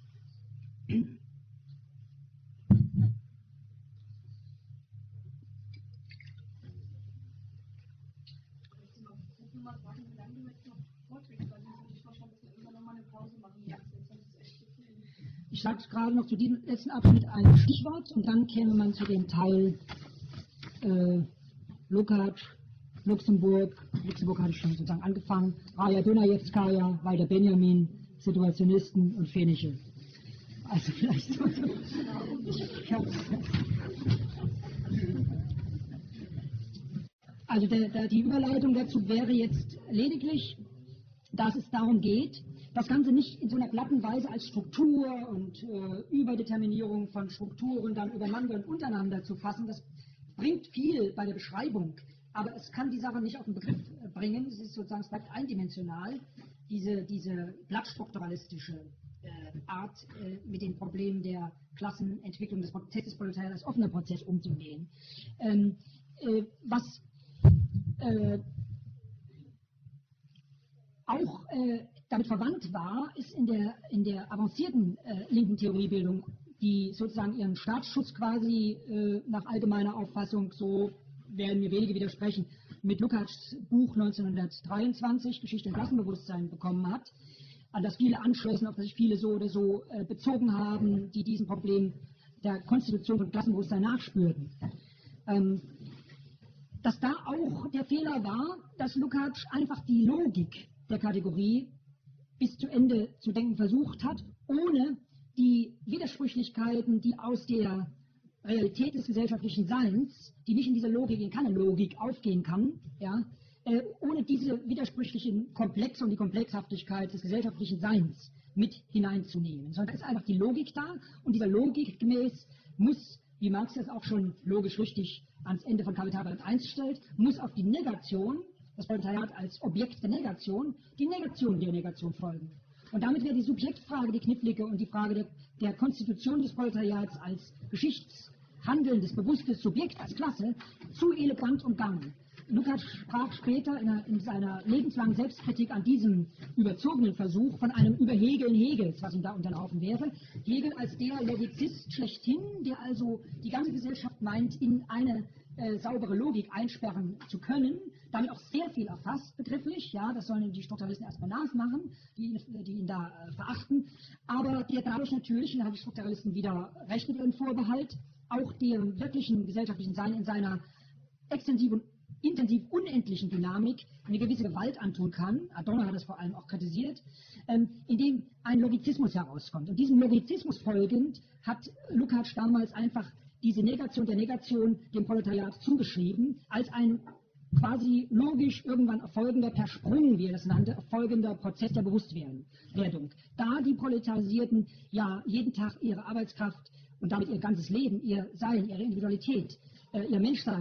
Ja. Ich sage gerade noch zu diesem letzten Abschnitt ein Stichwort und dann käme man zu dem Teil äh, Lukács, Luxemburg, Luxemburg hatte ich schon sozusagen angefangen, Raja Dunajewskaja, Walter Benjamin, Situationisten und Feniche. Also vielleicht so. Also der, der, die Überleitung dazu wäre jetzt lediglich, dass es darum geht, das Ganze nicht in so einer glatten Weise als Struktur und äh, Überdeterminierung von Strukturen dann übereinander und untereinander zu fassen. Das bringt viel bei der Beschreibung, aber es kann die Sache nicht auf den Begriff bringen. Es ist sozusagen, es bleibt eindimensional, diese, diese blattstrukturalistische äh, Art, äh, mit dem Problem der Klassenentwicklung des Prozesses Proletariat als offener Prozess umzugehen. Ähm, äh, was äh, auch äh, damit verwandt war, ist in der, in der avancierten äh, linken Theoriebildung, die sozusagen ihren Staatsschutz quasi äh, nach allgemeiner Auffassung, so werden mir wenige widersprechen, mit Lukács Buch neunzehnhundertdreiundzwanzig, Geschichte und Klassenbewusstsein, bekommen hat, an das viele anschlossen, auf das sich viele so oder so äh, bezogen haben, die diesem Problem der Konstitution von Klassenbewusstsein nachspürten. Ähm, dass da auch der Fehler war, dass Lukács einfach die Logik der Kategorie bis zu Ende zu denken versucht hat, ohne die Widersprüchlichkeiten, die aus der Realität des gesellschaftlichen Seins, die nicht in dieser Logik, in keine Logik aufgehen kann, ja, äh, ohne diese widersprüchlichen Komplexe und die Komplexhaftigkeit des gesellschaftlichen Seins mit hineinzunehmen. Sondern es ist einfach die Logik da und dieser Logik gemäß muss, wie Marx das auch schon logisch richtig ans Ende von Kapitalband eins stellt, muss auf die Negation, das Proletariat als Objekt der Negation, die Negation der Negation folgen. Und damit wäre die Subjektfrage die knifflige und die Frage der, der Konstitution des Proletariats als geschichtshandelndes, bewusstes Subjekt, als Klasse, zu elegant umgangen. Lukács sprach später in, einer, in seiner lebenslangen Selbstkritik an diesem überzogenen Versuch von einem Überhegeln Hegels, was ihm da unterlaufen wäre. Hegel als der Logizist schlechthin, der also die ganze Gesellschaft meint, in eine äh, saubere Logik einsperren zu können, damit auch sehr viel erfasst begrifflich, ja, das sollen die Strukturalisten erstmal nachmachen, die, die ihn da äh, verachten, aber der dadurch natürlich, und da haben die Strukturalisten wieder recht mit ihrem Vorbehalt, auch dem wirklichen gesellschaftlichen Sein in seiner extensiven intensiv unendlichen Dynamik eine gewisse Gewalt antun kann, Adorno hat das vor allem auch kritisiert, ähm, indem ein Logizismus herauskommt. Und diesem Logizismus folgend hat Lukács damals einfach diese Negation der Negation dem Proletariat zugeschrieben, als ein quasi logisch irgendwann erfolgender, per Sprung, wie er das nannte, erfolgender Prozess der Bewusstwerdung. Da die Proletarisierten ja jeden Tag ihre Arbeitskraft und damit ihr ganzes Leben, ihr Sein, ihre Individualität, äh, ihr Menschsein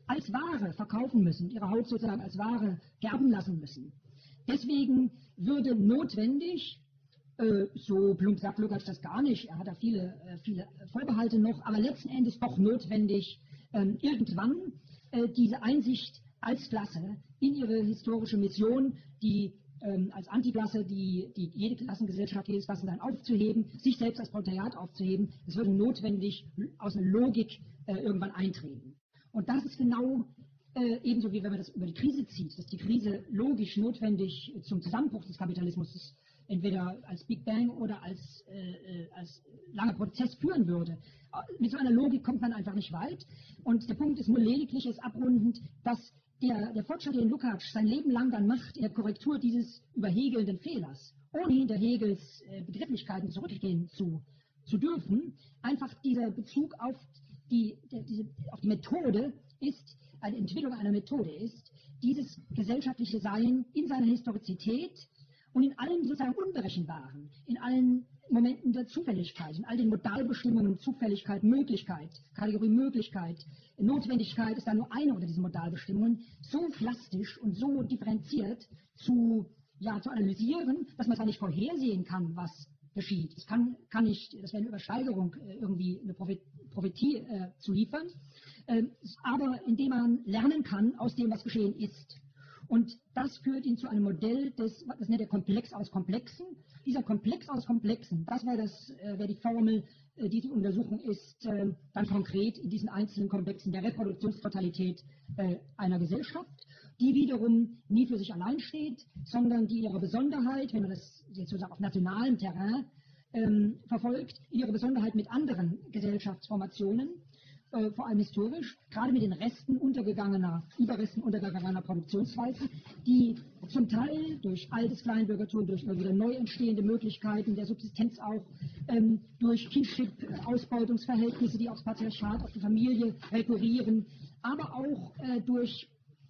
als Ware verkaufen müssen, ihre Haut sozusagen als Ware gerben lassen müssen. Deswegen würde notwendig, äh, so plump sagt Lukács das gar nicht, er hat da viele, äh, viele Vorbehalte noch, aber letzten Endes doch notwendig, äh, irgendwann äh, diese Einsicht als Klasse in ihre historische Mission, die ähm, als Antiklasse, die, die jede Klassengesellschaft, jedes Klassensein aufzuheben, sich selbst als Proletariat aufzuheben, es würde notwendig aus einer Logik äh, irgendwann eintreten. Und das ist genau äh, ebenso wie wenn man das über die Krise zieht, dass die Krise logisch notwendig zum Zusammenbruch des Kapitalismus ist, entweder als Big Bang oder als, äh, als langer Prozess führen würde. Mit so einer Logik kommt man einfach nicht weit. Und der Punkt ist nur lediglich, ist abrundend, dass der, der Fortschritt, den Lukács sein Leben lang dann macht, in der Korrektur dieses überhegelnden Fehlers, ohne hinter Hegels äh, Begrifflichkeiten zurückgehen zu, zu dürfen, einfach dieser Bezug auf die, der, diese, auf die Methode ist, eine Entwicklung einer Methode ist, dieses gesellschaftliche Sein in seiner Historizität und in allen sozusagen Unberechenbaren, in allen Momenten der Zufälligkeit, in all den Modalbestimmungen, Zufälligkeit, Möglichkeit, Kategorie Möglichkeit, Notwendigkeit ist da nur eine unter diesen Modalbestimmungen, so plastisch und so differenziert zu, ja, zu analysieren, dass man zwar nicht vorhersehen kann, was geschieht. Es kann, kann nicht, das wäre eine Übersteigerung, irgendwie eine Prophetie äh, zu liefern, äh, aber indem man lernen kann aus dem, was geschehen ist. Und das führt ihn zu einem Modell des, das nennt er Komplex aus Komplexen. Dieser Komplex aus Komplexen, das wäre das, äh, wäre die Formel, äh, die die Untersuchung ist, äh, dann konkret in diesen einzelnen Komplexen der Reproduktionstotalität äh, einer Gesellschaft, die wiederum nie für sich allein steht, sondern die ihre Besonderheit, wenn man das jetzt sozusagen auf nationalem Terrain ähm, verfolgt, ihre Besonderheit mit anderen Gesellschaftsformationen, äh, vor allem historisch, gerade mit den Resten untergegangener, Überresten untergegangener Produktionsweisen, die zum Teil durch altes Kleinbürgertum, durch immer wieder neu entstehende Möglichkeiten der Subsistenz auch, ähm, durch Kinship-Ausbeutungsverhältnisse, die aufs Patriarchat, auf die Familie rekurrieren, aber auch äh, durch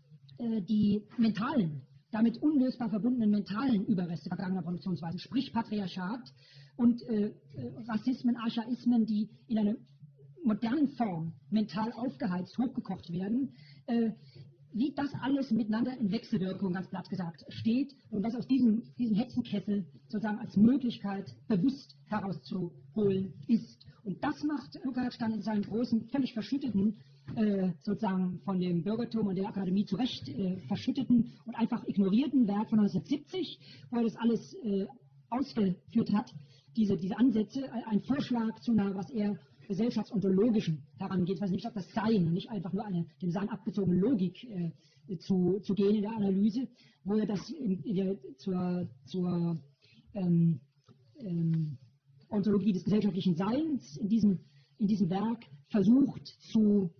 äh, die mentalen, damit unlösbar verbundenen mentalen Überreste vergangener Produktionsweisen, sprich Patriarchat und äh, Rassismen, Archaismen, die in einer modernen Form mental aufgeheizt, hochgekocht werden, äh, wie das alles miteinander in Wechselwirkung, ganz platt gesagt, steht und was aus diesem, diesem Hexenkessel sozusagen als Möglichkeit bewusst herauszuholen ist. Und das macht Lukács dann in seinen großen, völlig verschütteten, äh, sozusagen von dem Bürgertum und der Akademie zu Recht äh, verschütteten und einfach ignorierten Werk von neunzehnhundertsiebzig, wo er das alles äh, ausgeführt hat, diese, diese Ansätze, ein Vorschlag zu einer, was er gesellschaftsontologischen herangeht, was nicht auf das Sein und nicht einfach nur eine dem Sein abgezogene Logik äh, zu, zu gehen in der Analyse, wo er das in, in der, zur, zur ähm, ähm, Ontologie des gesellschaftlichen Seins in diesem, in diesem Werk versucht zu,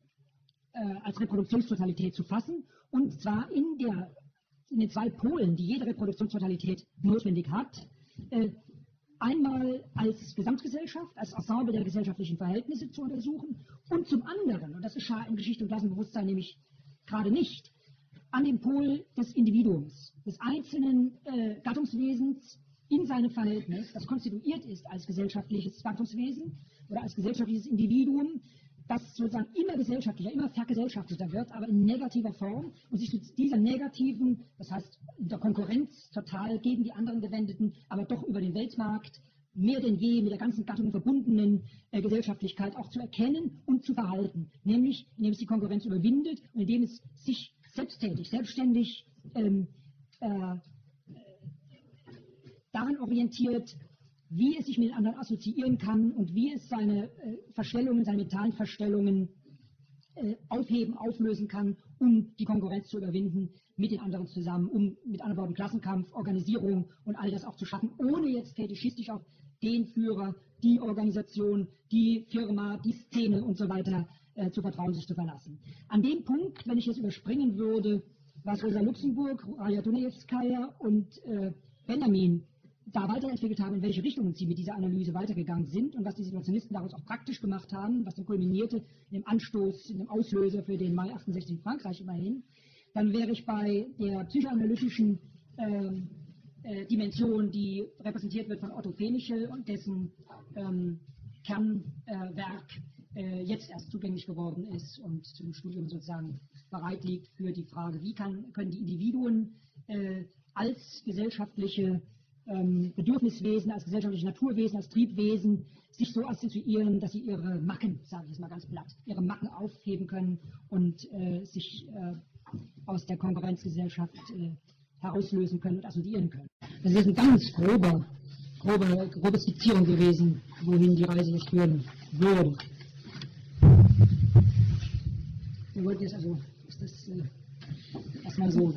äh, als Reproduktionstotalität zu fassen, und zwar in, der, in den zwei Polen, die jede Reproduktionstotalität notwendig hat, äh, einmal als Gesamtgesellschaft, als Ensemble der gesellschaftlichen Verhältnisse zu untersuchen und zum anderen, und das geschah in Geschichte und Klassenbewusstsein nämlich gerade nicht, an dem Pol des Individuums, des einzelnen äh, Gattungswesens in seinem Verhältnis, das konstituiert ist als gesellschaftliches Gattungswesen oder als gesellschaftliches Individuum, das sozusagen immer gesellschaftlicher, immer vergesellschafteter wird, aber in negativer Form und sich zu dieser negativen, das heißt in der Konkurrenz total gegen die anderen gewendeten, aber doch über den Weltmarkt mehr denn je mit der ganzen Gattung verbundenen äh, Gesellschaftlichkeit auch zu erkennen und zu verhalten, nämlich indem es die Konkurrenz überwindet und indem es sich selbsttätig, selbstständig ähm, äh, daran orientiert, wie es sich mit den anderen assoziieren kann und wie es seine äh, Verstellungen, seine mentalen Verstellungen äh, aufheben, auflösen kann, um die Konkurrenz zu überwinden mit den anderen zusammen, um mit anderen Worten Klassenkampf, Organisierung und all das auch zu schaffen, ohne jetzt fetischistisch auf den Führer, die Organisation, die Firma, die Szene und so weiter äh, zu vertrauen, sich zu verlassen. An dem Punkt, wenn ich jetzt überspringen würde, was Rosa Luxemburg, Raja Dunajewskaja und äh, Benjamin da weiterentwickelt haben, in welche Richtungen sie mit dieser Analyse weitergegangen sind und was die Situationisten daraus auch praktisch gemacht haben, was dann kulminierte in dem Anstoß, in dem Auslöser für den Mai achtundsechzig in Frankreich immerhin, dann wäre ich bei der psychoanalytischen äh, äh, Dimension, die repräsentiert wird von Otto Penischl und dessen ähm, Kernwerk, äh, äh, jetzt erst zugänglich geworden ist und zum Studium sozusagen bereit liegt für die Frage, wie kann, können die Individuen äh, als gesellschaftliche ähm, Bedürfniswesen, als gesellschaftliche Naturwesen, als Triebwesen sich so assoziieren, dass sie ihre Macken, sage ich jetzt mal ganz platt, ihre Macken aufheben können und äh, sich äh, aus der Konkurrenzgesellschaft äh, herauslösen können und assoziieren können. Das ist ein ganz grober, grobe, grobe Skizzierung gewesen, wohin die Reise jetzt führen würde. Wir wollten jetzt also, ist das äh, erstmal so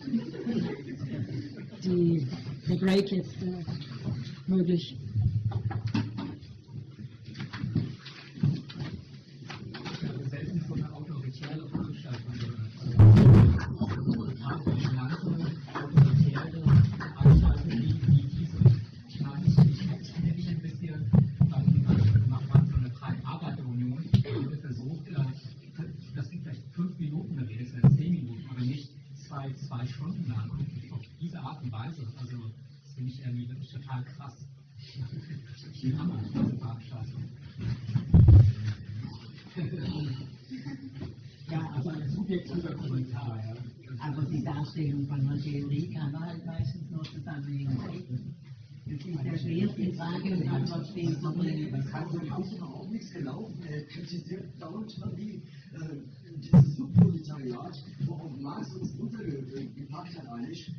die, der Break jetzt äh, möglich. Ich habe selten von einer autoritären Veranstaltung gehört. Autoritäre Veranstaltungen wie, wie diese. Ich meine, ich, ich kenne mich ein bisschen, ähm, also gemacht haben so eine freie Arbeiterunion, die versucht, äh, das sind vielleicht fünf Minuten eine Rede, vielleicht zehn Minuten, aber nicht zwei, zwei Stunden lang. Auf diese Art und Weise, also das finde ich irgendwie wirklich total krass. Die Hammer, diese Veranstaltung. Ja, Also aber, ein subjektiver Kommentar, ja. aber die Darstellung von einer Theorie kann man halt meistens nur zusammenhängen. Es ist ja schwer, die Frage und Antwort stehen zu bringen. Man kann so außen auch nichts gelaufen. Er kritisiert dauernd die, äh, dieses Subproletariat, wo auch Marx uns untergepackt hat eigentlich.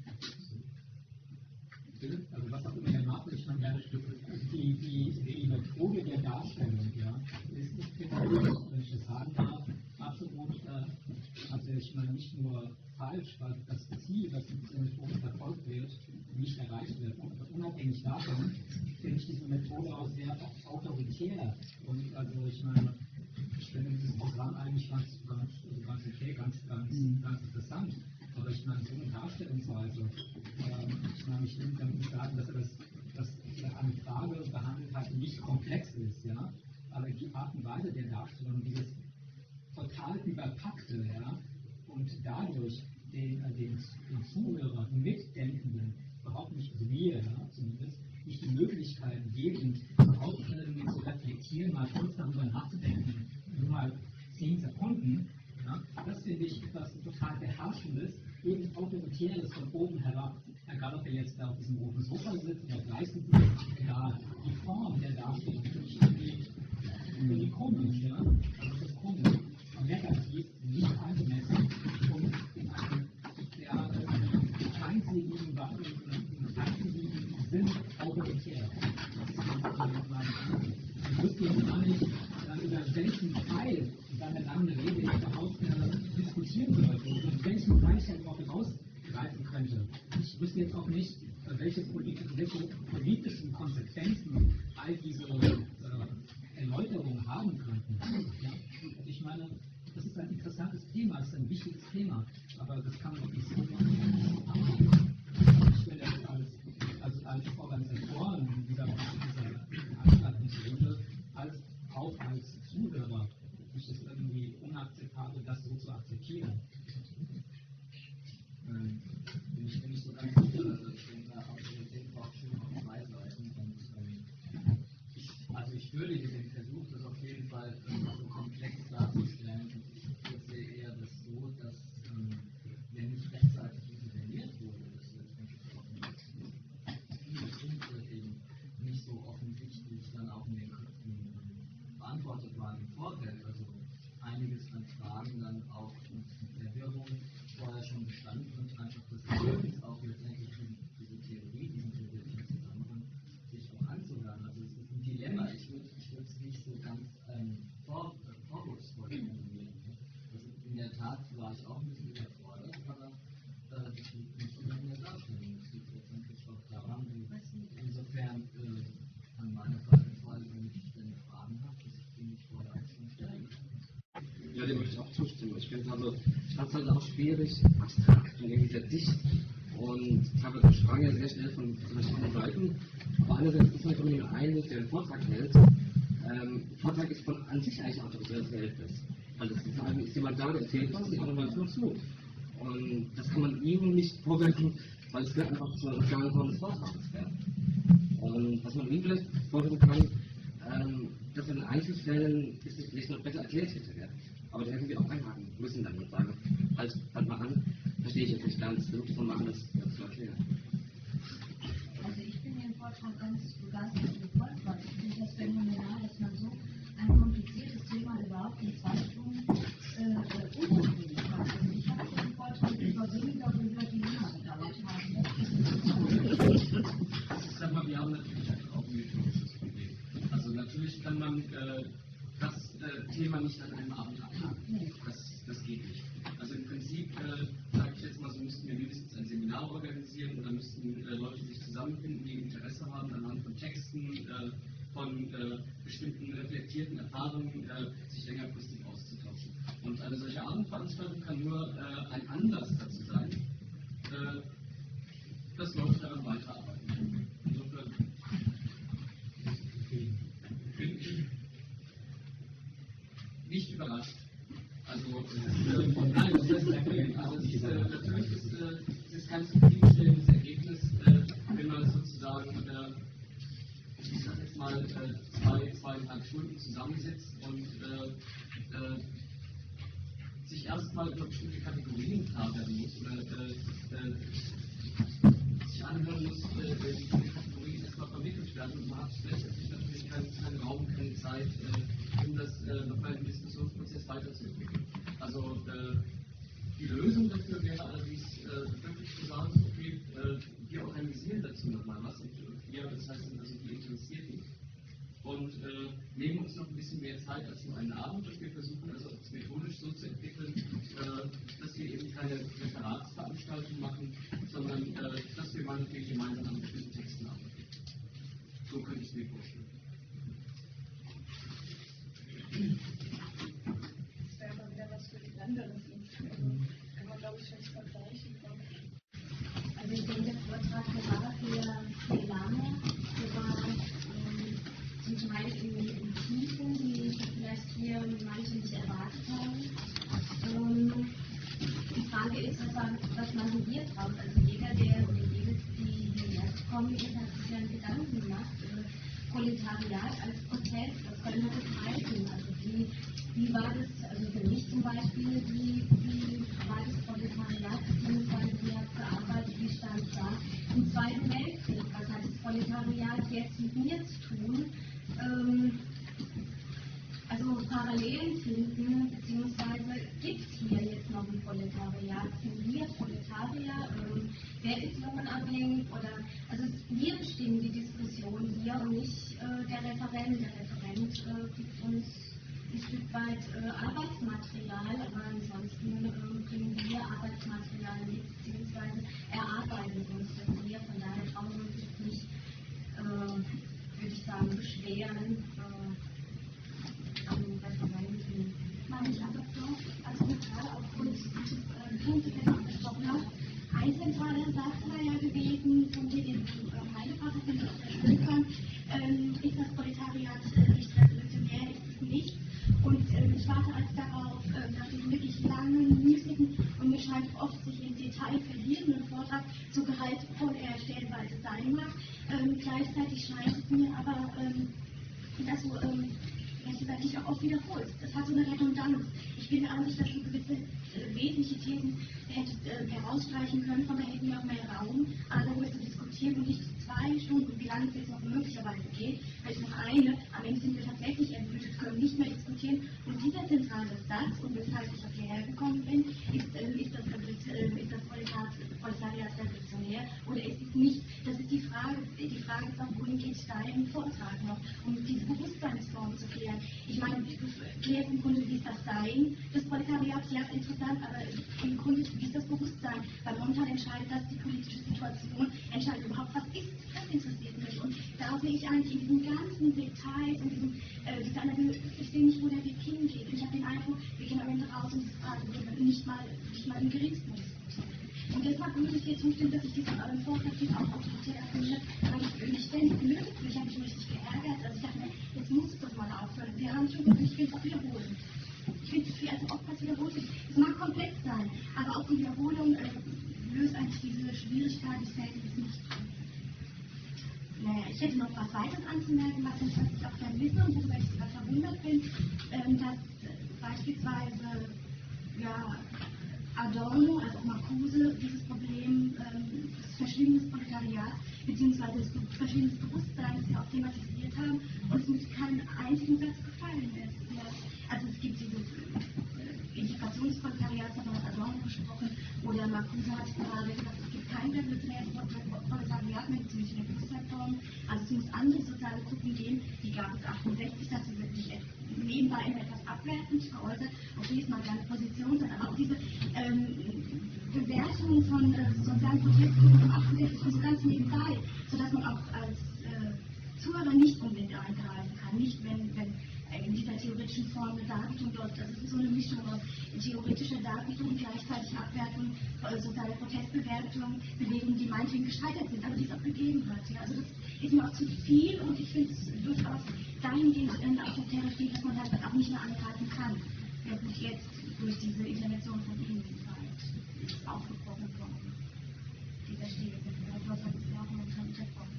Also was auch immer er macht, ich meine, die, die, die Methode der Darstellung, ja, ist, ich finde, wenn ich das sagen darf, absolut, äh, also ich meine, nicht nur falsch, weil das Ziel, das mit dieser Methode verfolgt wird, nicht erreicht wird. Und unabhängig davon finde ich diese Methode auch sehr autoritär. Und also ich meine, ich finde dieses Programm eigentlich ganz, ganz, ganz okay, ganz, ganz, ganz interessant. Aber ich meine, so eine Darstellungsweise, ähm, ich meine, ich will damit sagen, dass er das, dass er eine Frage behandelt hat, die nicht komplex ist, ja, aber die Art und Weise der Darstellung, dieses total überpackte, ja, und dadurch den, äh, den, den Zuhörer, den Mitdenkenden, überhaupt nicht, also mir, ja, zumindest, nicht die Möglichkeit geben, überhaupt irgendwie zu reflektieren, mal kurz darüber nachzudenken, nur mal zehn Sekunden. Ja, das finde ich etwas total Beherrschendes, eben Autoritäres von oben herab. Egal, ob er jetzt da auf diesem roten Sofa sitzt oder gleich sitzt, egal. Die Form der Darstellung finde ich irgendwie, irgendwie komisch. Ja? Also das ist komisch. Und negativ, nicht angemessen und in einem ja, feindselige Sinn autoritär. Ich wüsste jetzt gar nicht, über welchen Teil seiner langen Rede überhaupt äh, diskutieren sollte und in welchem Bereich er überhaupt rausgreifen könnte. Ich wüsste jetzt auch nicht, äh, welche, Polit welche politischen Konsequenzen all diese äh, Erläuterungen haben könnten. Ja? Und ich meine, das ist ein interessantes Thema, das ist ein wichtiges Thema, aber das kann man auch nicht so machen. Ich finde, als, als, als Organisatoren dieser Veranstaltungsrunde, als auch als Zuhörer, ist es irgendwie unakzeptabel, das so zu akzeptieren. Ähm, bin ich bin nicht so ganz sicher, also ich denke, Autorität braucht schon auf zwei Seiten. Und, ähm, ich, also ich würdige den Versuch, das auf jeden Fall ähm, so komplex darzustellen. Und ich sehe eher das so, dass ähm, wenn nicht rechtzeitig interveniert wurde, dass letztendlich auch viele Punkte eben nicht so offensichtlich dann auch in den Köpfen ähm, beantwortet waren im Vorfeld. Also einiges an Fragen dann auch und Verwirrung vorher schon bestanden und einfach das Bedürfnis auch letztendlich diese Theorie, diesen theoretischen Zusammenhang sich auch anzuhören. Also es ist ein Dilemma. Ich würde ich würde es nicht so ganz ähm, vor, äh, vorwurfsvoll formulieren. Also in der Tat war ich auch ein bisschen überfordert, aber äh, das liegt nicht nur in der Darstellung. Das liegt letztendlich auch daran, insofern äh, an meiner Verhaltensweise, wenn ich ständig Fragen habe, dass ich die nicht vorher auch schon stellen kann. Ja, dem würde ich auch zustimmen. Ich finde also, ich fand es halt auch schwierig, abstrakt und irgendwie sehr dicht. Und ich habe das sprang ja sehr schnell von verschiedenen Seiten. Aber einerseits ist man von dem einen, der einen Vortrag hält. Ähm, Vortrag ist von an sich eigentlich autoritäres Verhältnis. Also sozusagen ist jemand da, der erzählt was, die anderen hören nur zu. Und das kann man ihm nicht vorwerfen, weil es wird einfach zu einer sozialen Form des Vortrags werden. Und was man ihm vielleicht vorwerfen kann, ähm, dass in Einzelfällen ist es vielleicht noch besser erklärt hätte. Aber da hätten wir auch einhaken müssen dann und sagen, halt, halt mal an, verstehe ich jetzt nicht ganz, versucht es nochmal anders zu erklären. Also ich bin den Vortrag ganz begeistert gefolgt, weil ich finde das phänomenal, dass man so ein kompliziertes Thema überhaupt in zwei Stunden äh, unterbringen kann. Also ich habe den Vortrag über weniger gehört, die länger gedauert haben. Ich sag mal, wir haben natürlich auch ein methodisches Problem. Also natürlich kann man äh, das äh, Thema nicht an einem Abend abhaken. Das, das geht nicht. Also im Prinzip, äh, sage ich jetzt mal so, müssten wir mindestens ein Seminar organisieren oder müssten äh, Leute sich zusammenfinden, die Interesse haben, anhand von Texten, äh, von äh, bestimmten reflektierten Erfahrungen, äh, sich längerfristig auszutauschen. Und eine solche Abendveranstaltung kann nur äh, ein Anlass dazu sein, äh, dass Leute daran weiterarbeiten. Insofern bin ich nicht überrascht. Also, äh, nein, das ist, also es ist, äh, natürlich ist äh, es kein zufriedenstellendes Ergebnis, äh, wenn man sozusagen, äh, ich sag jetzt mal, äh, zwei, zweieinhalb Stunden zusammensitzt und äh, äh, sich erstmal über bestimmte Kategorien klar werden muss oder äh, äh, sich anhören muss, äh, die Kategorien erstmal vermittelt werden und man hat letztendlich natürlich keinen, keinen Raum, keine Zeit, äh, um das äh, nochmal im Diskussionsprozess weiterzuentwickeln. Also äh, die Lösung dafür wäre allerdings äh, wirklich zu sagen, okay, äh, wir organisieren dazu nochmal was und wir, das heißt also die Interessierten, und äh, nehmen uns noch ein bisschen mehr Zeit als nur einen Abend und wir versuchen also es methodisch so zu entwickeln, äh, dass wir eben keine Referatsveranstaltung machen, sondern äh, dass wir meinetwegen gemeinsam an bestimmten Texten arbeiten. So könnte ich es mir vorstellen. Das wäre aber wieder was für die anderen. Kann man, glaube ich, schon vergleichen. Also ich denke, der Vortrag der war sehr, sehr lange. Der war ähm, zum Teil in, in Tiefen, die vielleicht hier manche nicht erwartet haben. Ähm, die Frage ist, was man, was man hier draus. Also jeder, der oder jedes, die hierher gekommen ist, hat sich ja einen Gedanken gemacht. Äh, Proletariat als Prozess, was soll man das halten? Also wie, wie war das, also für mich zum Beispiel, wie, wie war das Proletariat, beziehungsweise wie hat es gearbeitet, wie stand es da im Zweiten Weltkrieg? Was hat das Proletariat jetzt mit mir zu tun? Ähm, also Parallelen finden, beziehungsweise gibt es hier jetzt noch ein Proletariat? Sind wir Proletarier? Ähm, wer ist lohnabhängig? Oder, also wir bestimmen die Diskussion hier und nicht äh, der Referent. Der Referent äh, gibt uns ein Stück weit äh, Arbeitsmaterial, aber ansonsten äh, bringen wir Arbeitsmaterial mit, beziehungsweise erarbeiten uns das hier. Von daher brauchen wir uns jetzt nicht, äh, würde ich sagen, beschweren. Äh, Meine ich einfach so, also gerade aufgrund des Punktes, den ich angesprochen habe, ein zentraler Satz war ja gewesen, von dem den Heidepater finde ich auch sehr schön fand, ähm, ist das Proletariat nicht revolutionär, ist es nicht. Und ähm, ich warte als darauf, äh, nach diesem wirklich langen, müßigen und mir scheint oft sich im Detail verlierenden Vortrag, so gehaltvoll er stellenweise sein mag. Ähm, gleichzeitig scheint es mir aber, ähm, dass so, ähm, ehrlich gesagt, sich auch oft wiederholt. Das hat so eine Redundanz. Ich bin der Ansicht, dass du gewisse äh, wesentliche Thesen hättest äh, herausstreichen können, von da hätten wir auch mehr Raum, darüber zu diskutieren und nicht zwei Stunden, wie lange es jetzt noch möglicherweise geht, vielleicht noch eine, am Ende sind wir tatsächlich ermüdet, können nicht mehr diskutieren. Und dieser zentrale Satz, und weshalb ich auch hierher gekommen bin, ist, äh, ist das, äh, ist das Proletariat revolutionär oder ist es nicht? Das ist die Frage. Die Frage ist auch, wohin geht dein Vortrag noch, um diese Bewusstseinsform zu klären. Ich meine, du klärst im Grunde, wie ist das Sein des Proletariats, ja, interessant, aber im Grunde, wie ist das Bewusstsein? Weil momentan entscheidet das die politische Situation, entscheidet überhaupt, was ist, das interessiert mich. Und da sehe ich eigentlich in diesen ganzen Details und diesen, äh, diese Analyse, ich sehe nicht, wo der Weg hingeht. Und ich habe den Eindruck, wir gehen am Ende raus und diese Frage wird nicht mal, nicht mal im Gerichtsmodus diskutiert. Und deshalb würde ich dir zustimmen, dass ich diesen äh, Vortrag jetzt auch autoritär finde, weil ich mich ständig blöd fühle. Ich habe mich richtig geärgert. Also ich dachte mir, jetzt muss es doch mal aufhören. Wir haben schon gesagt, ich will es auch wiederholen. Ich finde es viel, also oftmals wiederholt wird. Es mag komplex sein, aber auch die Wiederholung äh, löst eigentlich diese Schwierigkeit des Fälles nicht. Naja, ich hätte noch was weiteres anzumerken, was ich, was ich auch gerne wisse und worüber ich sogar verwundert bin, ähm, dass äh, beispielsweise ja, Adorno, also auch Marcuse, dieses Problem ähm, des Verschwindens des Proletariats bzw. des Verschwindens des Bewusstseins ja auch thematisiert haben und es mit keinem einzigen Satz gefallen ist. Ja. Also es gibt dieses äh, Integrationsproletariat, das hat Adorno gesprochen, oder Marcuse hat gerade gesagt, es gibt kein revolutionäres Proletariat mehr, zumindest in der Berufszeitform. Also es muss andere soziale Gruppen geben, die gab es achtundsechzig, dazu wirklich nebenbei immer etwas abwertend geäußert, okay, ist mal keine Position, sondern aber auch diese ähm, Bewertung von äh, sozialen Protestgruppen im achtundsechzig und so ganz nebenbei, sodass man auch als äh, Zuhörer nicht unbedingt eingreifen kann, nicht wenn, wenn äh, in dieser theoretischen Form eine Darbietung läuft. Also es ist so eine Mischung aus theoretischer Darbietung und gleichzeitig Abwertung, äh, soziale Protestbewertung, Bewegungen, die meinetwegen gescheitert sind, aber die es auch gegeben hat. Ja. Also das ist mir auch zu viel und ich finde es durchaus dahingehend in autoritäre steht, dass man halt auch nicht mehr angreifen kann. Ja gut, jetzt durch diese Intervention von Ihnen ist aufgebrochen worden. Dieser Stil ist was hat es ja auch momentan unterbrochen.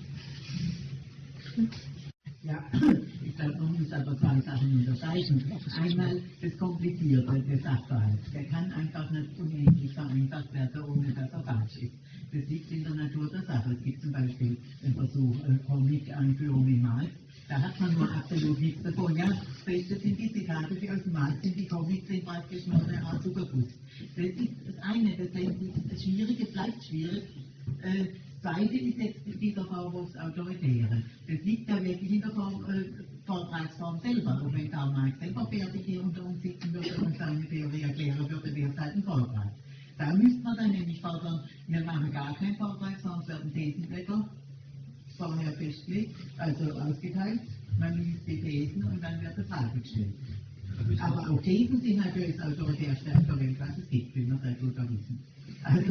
Ja, ich glaube, man muss aber zwei Sachen unterscheiden. Einmal das Komplizierte des Sachverhalts. Der kann einfach nicht unendlich vereinfacht werden, ohne dass er falsch ist. Das liegt in der Natur der Sache. Es gibt zum Beispiel den Versuch, äh, Comic-Einführung in Marx. Da hat man nur absolut nichts davon. Ja, das Beste sind die Zitate, die aus dem Marx sind, die Comics sind praktisch nur eine Art Zuckerguss. Das ist das eine, das, das Schwierige bleibt schwierig. Äh, Zweite ist jetzt dieser Vorwurf des Autoritären. Das liegt ja wirklich in der Vor äh, Vortragsform selber. Und wenn Karl Marx selber fertig hier unter uns sitzen würde und seine Theorie erklären würde, wäre es halt ein Vortrag. Da müsste man dann nämlich fordern, wir machen gar keinen Vortrag, sondern werden Thesenblätter vorher festgelegt, also ausgeteilt, man liest die Thesen und dann wird eine Frage gestellt. Aber auch Thesen sind natürlich das autoritär stärker, wenn was es gibt, wie wir sehr gut wissen. Also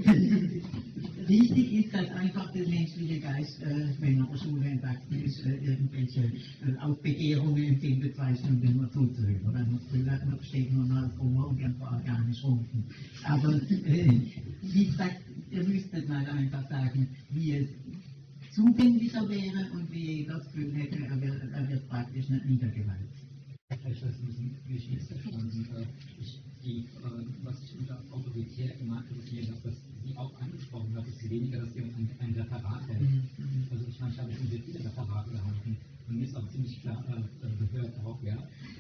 wichtig ist, dass einfach der menschliche Geist, äh, wenn er der Schule entwachsen ist, äh, irgendwelche äh, auch Begehrungen empfindet, zwei Stunden nur zuzuhören. Wenn man das Gefühl hat, man besteht nur noch auf Hunger und kann vorher gar nicht runden. Aber äh, wie gesagt, ihr müsstet mal einfach sagen, wie es zugänglicher wäre und wie jeder das Gefühl hätte, er wird, er wird praktisch nicht niedergewalzt. Vielleicht ist ein bisschen nicht missverstanden. Ich, die, äh, was ich unter autoritär gemeint habe, ist mir, dass das Sie auch angesprochen hat, ist weniger, dass Sie ein, ein Referat hält. Mhm. Also ich meine, ich habe schon sehr viele Referate gehalten und mir ist auch ziemlich klar, äh, gehört auch, ja.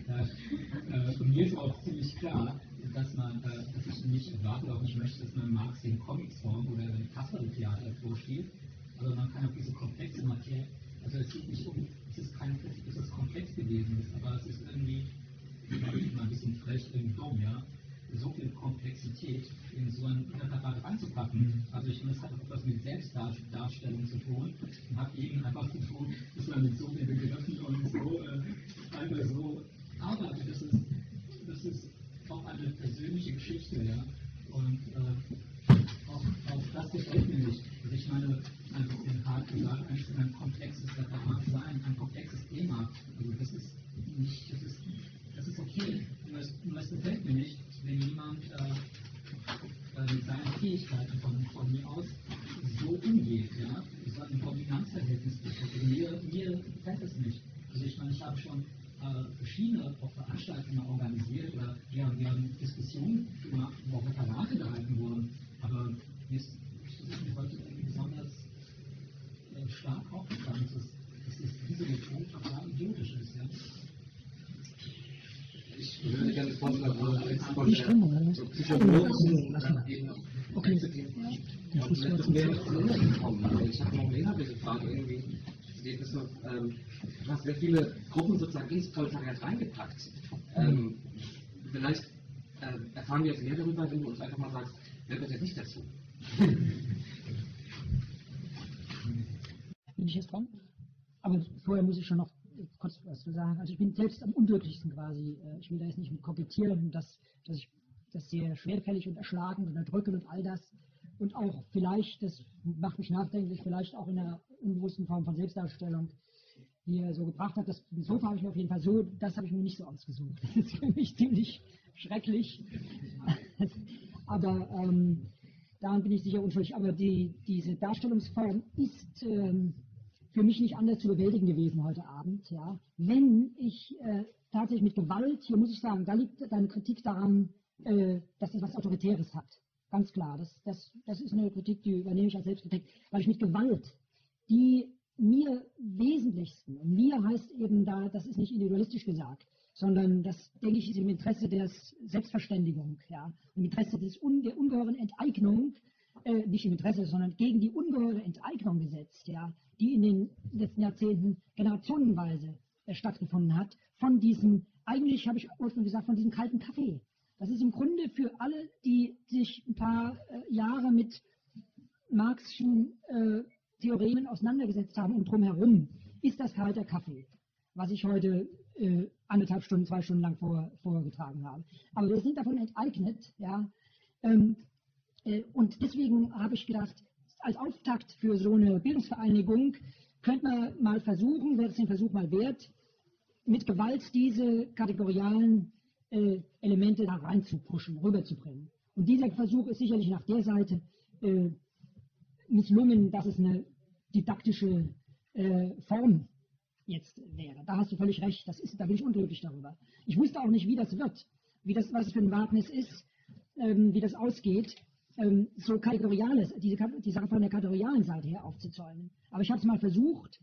Äh, und mir ist auch ziemlich klar, dass man, äh, dass ich nicht erwarte, auch nicht möchte, dass man Marx in Comicsform oder in Kasperle-Theater vorspielt, aber man kann auch diese komplexe Materie, also es geht nicht um, es ist kein, es ist komplex gewesen, aber es ist irgendwie, ich mal ein bisschen frech, irgendwie dumm, ja, so viel Komplexität in so ein Referat reinzupacken. Also ich finde, das hat auch etwas mit Selbstdarstellung zu tun und hat eben einfach zu tun, dass man mit so vielen Begriffen und so äh, einfach so arbeitet. Das ist, das ist auch eine persönliche Geschichte, ja. Und äh, auch, auch das gefällt mir nicht. Also ich meine, ein bisschen hart gesagt, eigentlich ein komplexes Referat sein, ein komplexes Thema. Also das ist nicht, das ist, das ist okay. Nur es, nur es gefällt mir nicht, wenn jemand äh, äh, mit seinen Fähigkeiten von, von mir aus so umgeht, ja, so ein Dominanzverhältnis bekommt. Also mir, mir gefällt es nicht. Also ich meine, ich habe schon äh, verschiedene auch Veranstaltungen organisiert oder wir, wir haben Diskussionen gemacht, wo auch Referate gehalten wurden, aber mir ist, das ist mir heute irgendwie besonders äh, stark aufgefallen, dass, dass diese Methode total idiotisch ist, ja. Ich würde gerne vorschlagen, so Psychologen eben okay. und das mehr kommen. Also ich habe noch eine inhaltliche Frage irgendwie. Die ist so, ähm, du hast sehr viele Gruppen sozusagen ins Proletariat reingepackt. Ähm, vielleicht äh, erfahren wir jetzt mehr darüber, wenn du uns einfach mal sagst, wer gehört jetzt nicht dazu? Bin ich jetzt dran? Aber vorher muss ich schon noch kurz was zu sagen. Also ich bin selbst am unglücklichsten quasi. Ich will da jetzt nicht mit kokettieren, dass, dass ich das sehr schwerfällig und erschlagend und erdrückend und all das und auch vielleicht, das macht mich nachdenklich, vielleicht auch in einer unbewussten Form von Selbstdarstellung hier so gebracht hat. Das Sofa habe ich mir auf jeden Fall so, das habe ich mir nicht so ausgesucht. Das ist für mich ziemlich schrecklich. Aber ähm, daran bin ich sicher unschuldig. Aber die, diese Darstellungsform ist ähm, für mich nicht anders zu bewältigen gewesen heute Abend. Ja. Wenn ich äh, tatsächlich mit Gewalt, hier muss ich sagen, da liegt deine Kritik daran, äh, dass es was Autoritäres hat. Ganz klar, das, das, das ist eine Kritik, die übernehme ich als Selbstkritik, weil ich mit Gewalt, die mir wesentlichsten, und mir heißt eben da, das ist nicht individualistisch gesagt, sondern das, denke ich, ist im Interesse der Selbstverständigung, ja, im Interesse des un, der ungeheuren Enteignung, äh, nicht im Interesse, sondern gegen die ungeheure Enteignung gesetzt, ja, die in den letzten Jahrzehnten generationenweise äh, stattgefunden hat, von diesem, eigentlich habe ich ursprünglich gesagt, von diesem kalten Kaffee. Das ist im Grunde für alle, die sich ein paar äh, Jahre mit Marxischen äh, Theoremen auseinandergesetzt haben und drumherum, ist das kalter Kaffee, was ich heute äh, anderthalb Stunden, zwei Stunden lang vor, vorgetragen habe. Aber wir sind davon enteignet, ja. Ähm, äh, und deswegen habe ich gedacht, als Auftakt für so eine Bildungsvereinigung könnte man mal versuchen, wäre es den Versuch mal wert, mit Gewalt diese kategorialen äh, Elemente da reinzupuschen, rüberzubringen. Und dieser Versuch ist sicherlich nach der Seite äh, misslungen, dass es eine didaktische äh, Form jetzt wäre. Da hast du völlig recht, das ist, da bin ich unglücklich darüber. Ich wusste auch nicht, wie das wird, wie das, was es für ein Wagnis ist, ähm, wie das ausgeht, ähm, so kategoriales, diese, die Sache von der kategorialen Seite her aufzuzäumen. Aber ich habe es mal versucht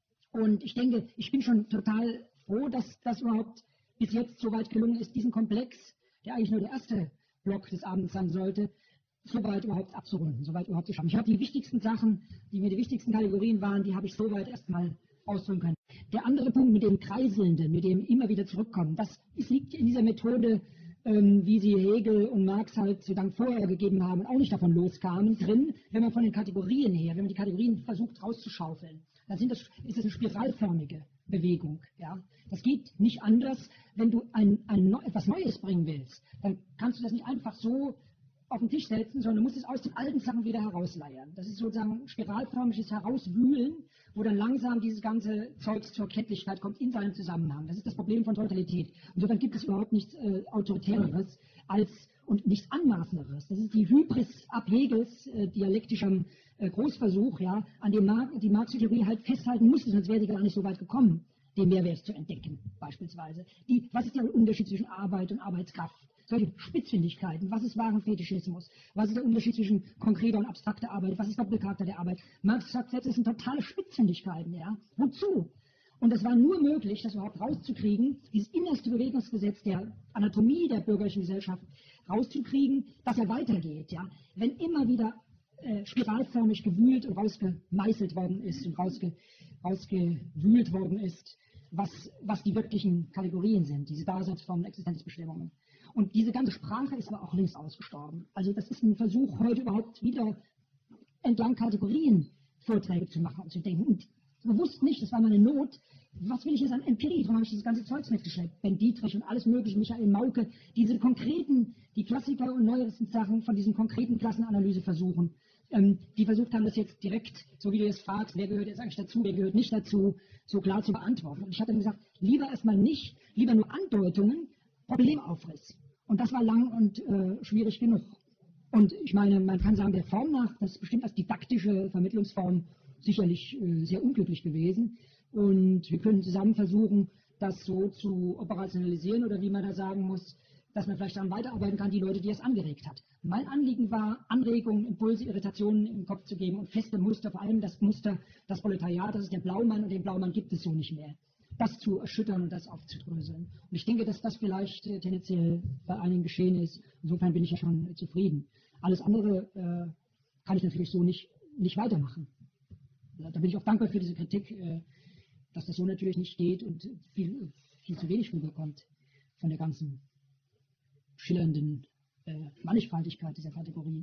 und ich denke, ich bin schon total froh, dass das überhaupt bis jetzt so weit gelungen ist, diesen Komplex, der eigentlich nur der erste Block des Abends sein sollte, soweit überhaupt abzurunden, soweit überhaupt zu schaffen. Ich habe die wichtigsten Sachen, die mir die wichtigsten Kategorien waren, die habe ich soweit erstmal ausdrücken können. Der andere Punkt mit dem Kreiselnden, mit dem immer wieder zurückkommen, das liegt in dieser Methode, ähm, wie sie Hegel und Marx halt sozusagen vorher gegeben haben und auch nicht davon loskamen, drin, wenn man von den Kategorien her, wenn man die Kategorien versucht rauszuschaufeln, dann sind das, ist das eine spiralförmige Bewegung. Ja? Das geht nicht anders, wenn du ein, ein, etwas Neues bringen willst, dann kannst du das nicht einfach so auf den Tisch setzen, sondern du musst es aus den alten Sachen wieder herausleiern. Das ist sozusagen spiralförmiges Herauswühlen, wo dann langsam dieses ganze Zeug zur Kenntlichkeit kommt in seinem Zusammenhang. Das ist das Problem von Totalität. Insofern gibt es überhaupt nichts äh, Autoritäreres als und nichts Anmaßenderes. Das ist die Hybris ab Hegels äh, dialektischem äh, Großversuch, ja, an dem Mar die Marxische Theorie halt festhalten musste, sonst wäre sie gar nicht so weit gekommen, den Mehrwert zu entdecken, beispielsweise. Die, was ist der Unterschied zwischen Arbeit und Arbeitskraft? Solche Spitzfindigkeiten. Was ist wahren Fetischismus? Was ist der Unterschied zwischen konkreter und abstrakter Arbeit? Was ist Doppelcharakter der Arbeit? Marx sagt selbst, es sind totale Spitzfindigkeiten. Ja? Wozu? Und es war nur möglich, das überhaupt rauszukriegen, dieses innerste Bewegungsgesetz der Anatomie der bürgerlichen Gesellschaft rauszukriegen, dass er weitergeht. Ja? Wenn immer wieder äh, spiralförmig gewühlt und rausgemeißelt worden ist und rausge, rausgewühlt worden ist, was, was die wirklichen Kategorien sind, diese Daseinsformen, Existenzbestimmungen. Und diese ganze Sprache ist aber auch längst ausgestorben. Also das ist ein Versuch, heute überhaupt wieder entlang Kategorien Vorträge zu machen und zu denken. Und bewusst nicht, das war meine Not. Was will ich jetzt an Empirie? Darum habe ich dieses ganze Zeugs mitgeschleppt. Ben Dietrich und alles mögliche, Michael Mauke, diese konkreten, die Klassiker und neuesten Sachen von diesen konkreten Klassenanalyse versuchen. Ähm, die versucht haben, das jetzt direkt, so wie du jetzt fragst, wer gehört jetzt eigentlich dazu, wer gehört nicht dazu, so klar zu beantworten. Und ich habe dann gesagt, lieber erstmal nicht, lieber nur Andeutungen, Problemaufriss. Und das war lang und äh, schwierig genug. Und ich meine, man kann sagen, der Form nach, das ist bestimmt als didaktische Vermittlungsform sicherlich äh, sehr unglücklich gewesen. Und wir können zusammen versuchen, das so zu operationalisieren oder wie man da sagen muss, dass man vielleicht daran weiterarbeiten kann, die Leute, die es angeregt hat. Mein Anliegen war, Anregungen, Impulse, Irritationen im Kopf zu geben und feste Muster, vor allem das Muster, das Proletariat, das ist der Blaumann und den Blaumann gibt es so nicht mehr. Das zu erschüttern und das aufzudröseln. Und ich denke, dass das vielleicht äh, tendenziell bei einigen geschehen ist. Insofern bin ich ja schon äh, zufrieden. Alles andere äh, kann ich natürlich so nicht, nicht weitermachen. Da bin ich auch dankbar für diese Kritik, äh, dass das so natürlich nicht geht und viel, viel zu wenig rüberkommt von der ganzen schillernden äh, Mannigfaltigkeit dieser Kategorien.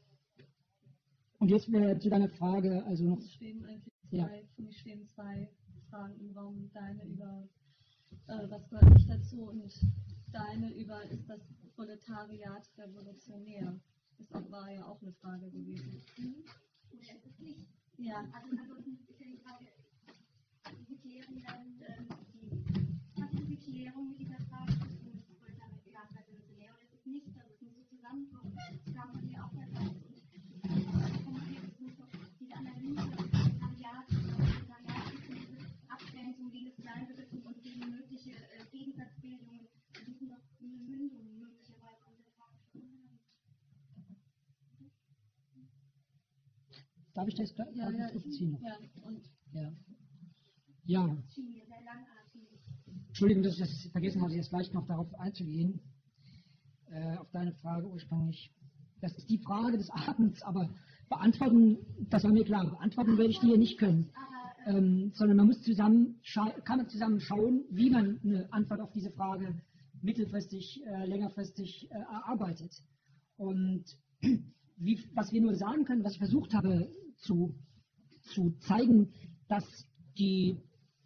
Und jetzt äh, zu deiner Frage, also noch... Es stehen eigentlich ja. zwei, für mich stehen zwei Fragen im Raum. Deine über, äh, was gehört nicht dazu, und deine über, ist das Proletariat revolutionär? Das war ja auch eine Frage gewesen. Mhm. Oder ist es nicht? Ja. Also, also ist ja die Frage, wie klären dann ähm, die, was ist die Klärung mit dieser Frage, ist das Proletariat revolutionär oder ist es nicht? Also es muss so zusammenkommen. Das kam von dir auch etwas und diese Analyse des Proletariats, des Proletariats Darf ich das gleich Ja, ja, ziehen? ja, und Ja. Ja. Entschuldigung, dass ich das vergessen hatte, jetzt gleich noch darauf einzugehen, äh, auf deine Frage ursprünglich. Das ist die Frage des Abends, aber beantworten, das war mir klar, beantworten werde ich die hier nicht können. Ähm, sondern man muss zusammen, kann man zusammen schauen, wie man eine Antwort auf diese Frage mittelfristig, äh, längerfristig äh, erarbeitet. Und wie, was wir nur sagen können, was ich versucht habe zu, zu zeigen, dass die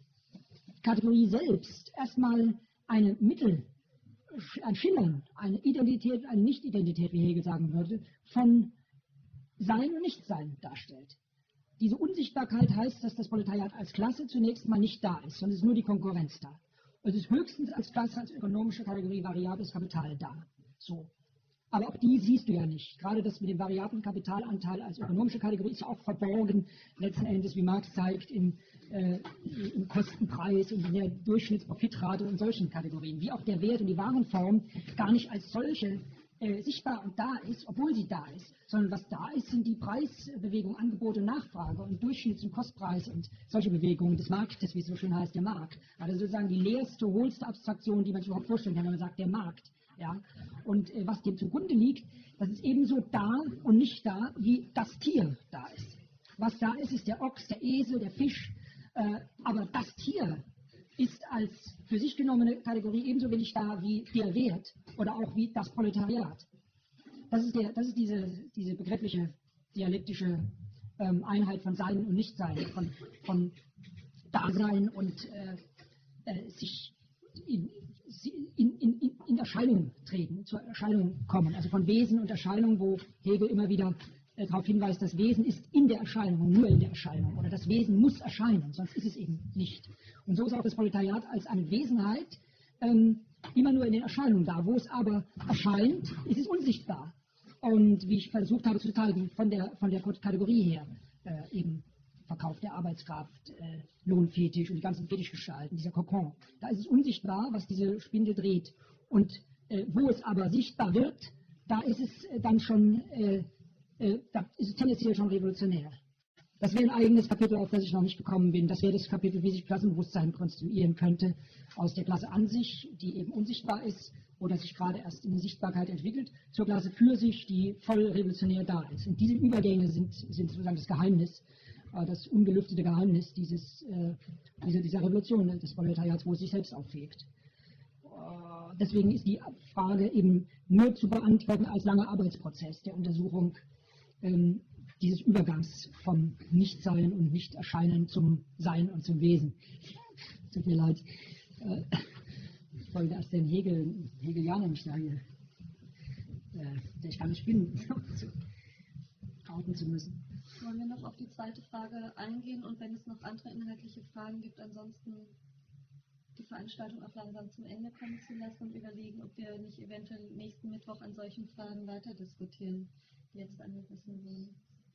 Kategorie selbst erstmal eine Mittel, ein Schillern, eine Identität, eine Nicht-Identität, wie Hegel sagen würde, von Sein und Nichtsein darstellt. Diese Unsichtbarkeit heißt, dass das Proletariat als Klasse zunächst mal nicht da ist, sondern es ist nur die Konkurrenz da. Und es ist höchstens als Klasse, als ökonomische Kategorie variables Kapital da. So. Aber auch die siehst du ja nicht. Gerade das mit dem variablen Kapitalanteil als ökonomische Kategorie ist ja auch verborgen, letzten Endes, wie Marx zeigt, im, äh, im Kostenpreis und in der Durchschnittsprofitrate und solchen Kategorien. Wie auch der Wert und die Warenform gar nicht als solche äh, sichtbar und da ist, obwohl sie da ist, sondern was da ist, sind die Preisbewegungen, Angebot und Nachfrage und Durchschnitts- und Kostpreis und solche Bewegungen des Marktes, wie es so schön heißt, der Markt. Also sozusagen die leerste, hohlste Abstraktion, die man sich überhaupt vorstellen kann, wenn man sagt, der Markt. Ja? Und äh, was dem zugrunde liegt, das ist ebenso da und nicht da, wie das Tier da ist. Was da ist, ist der Ochs, der Esel, der Fisch, äh, aber das Tier ist als für sich genommene Kategorie ebenso wenig da wie der Wert oder auch wie das Proletariat. Das ist, der, das ist diese, diese begriffliche, dialektische ähm, Einheit von Sein und Nichtsein, von, von Dasein und äh, äh, sich in, in, in, in Erscheinung treten, zur Erscheinung kommen. Also von Wesen und Erscheinung, wo Hegel immer wieder äh, darauf hinweist, das Wesen ist in der Erscheinung, nur in der Erscheinung. Oder das Wesen muss erscheinen, sonst ist es eben nicht. Und so ist auch das Proletariat als eine Wesenheit ähm, immer nur in den Erscheinungen da. Wo es aber erscheint, ist es unsichtbar. Und wie ich versucht habe zu zeigen, von der, von der Kategorie her, äh, eben Verkauf der Arbeitskraft, äh, Lohnfetisch und die ganzen Fetischgestalten, dieser Kokon, da ist es unsichtbar, was diese Spindel dreht. Und äh, wo es aber sichtbar wird, da ist es äh, dann schon, äh, äh, da ist es tendenziell schon revolutionär. Das wäre ein eigenes Kapitel, auf das ich noch nicht gekommen bin. Das wäre das Kapitel, wie sich Klassenbewusstsein konstruieren könnte aus der Klasse an sich, die eben unsichtbar ist oder sich gerade erst in die Sichtbarkeit entwickelt, zur Klasse für sich, die voll revolutionär da ist. Und diese Übergänge sind, sind sozusagen das Geheimnis, äh, das ungelüftete Geheimnis dieses, äh, dieser, dieser Revolution des Proletariats, wo es sich selbst aufhebt. Äh, deswegen ist die Frage eben nur zu beantworten als langer Arbeitsprozess der Untersuchung ähm, dieses Übergangs vom Nichtsein und Nichterscheinen zum Sein und zum Wesen. Tut mir leid. Äh, ich wollte erst den Hegel, Hegelianer nicht da hier, äh, der ich gar nicht bin, zu outen zu müssen. Wollen wir noch auf die zweite Frage eingehen und wenn es noch andere inhaltliche Fragen gibt, ansonsten die Veranstaltung auch langsam zum Ende kommen zu lassen und überlegen, ob wir nicht eventuell nächsten Mittwoch an solchen Fragen weiter diskutieren, die jetzt angerissen wurden.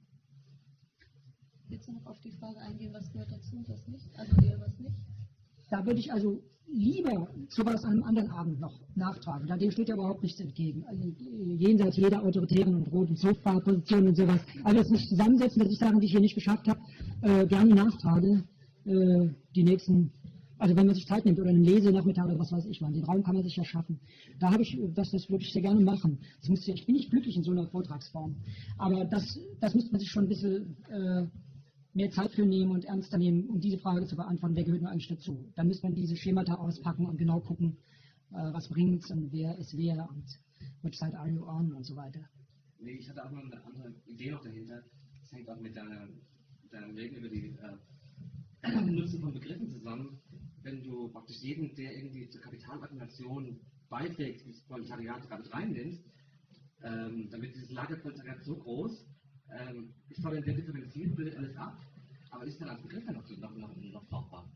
Willst du noch auf die Frage eingehen, was gehört dazu und was nicht? Also eher was nicht? Da würde ich also lieber sowas an einem anderen Abend noch nachtragen. Da dem steht ja überhaupt nichts entgegen. Also jenseits jeder autoritären und roten Sofa-Position und sowas. Also das nicht zusammensetzen, dass ich Sachen, die ich hier nicht geschafft habe, äh, gerne nachtrage. Äh, die nächsten, also wenn man sich Zeit nimmt oder einen Lesenachmittag oder was weiß ich wann, den Raum kann man sich ja schaffen. Da habe ich, das, das würde ich sehr gerne machen. Das muss, ich bin nicht glücklich in so einer Vortragsform. Aber das, das müsste man sich schon ein bisschen äh, mehr Zeit für nehmen und ernster nehmen, um diese Frage zu beantworten, wer gehört nur eigentlich dazu. Dann müsste man diese Schemata auspacken und genau gucken, äh, was bringt und wer ist wer und which side are you on und so weiter. Nee, ich hatte auch noch eine andere Idee noch dahinter. Das hängt auch mit deiner, deinem Reden über die äh, Nutzung von Begriffen zusammen. Wenn du praktisch jeden, der irgendwie zur Kapitalakkumulation beiträgt, das Proletariat gerade reinnimmst, ähm, damit dieses Lagerproletariat so groß, Ähm, ist zwar dann sehr differenziert, bildet alles ab, aber ist dann als Begriff noch, noch, noch, noch brauchbar?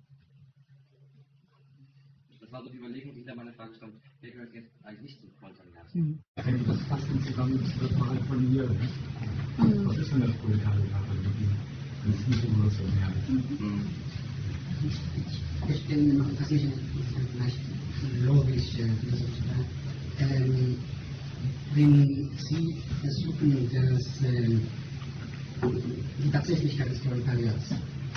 Das war so die Überlegung, die hinter meiner Frage stand, wer gehört jetzt eigentlich nicht zum Proletariat? Mhm. Ich denke, das passt zusammen mit der Frage von mir. Was ist denn das Proletariat? Das ist nicht revolutionär. Mhm. Ich bin noch etwas nicht vielleicht logisch, ähm, wenn Sie versuchen, das äh, die Tatsächlichkeit des Proletariats.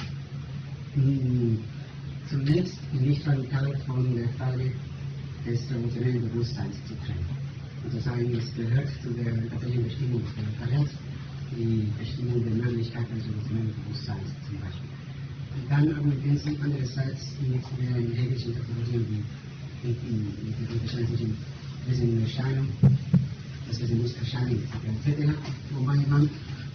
Zunächst nicht radikal von der Frage des revolutionären Bewusstseins zu trennen. Also sagen, es gehört zu der tatsächlichen Bestimmung des Proletariats, die Bestimmung der Möglichkeit des revolutionären Bewusstseins zum Beispiel. Und dann argumentieren sie andererseits mit der hegelischen Technologien, die die unterschiedlichen Wesen in Erscheinung, das Wesen muss erscheinen, et cetera. Wobei man,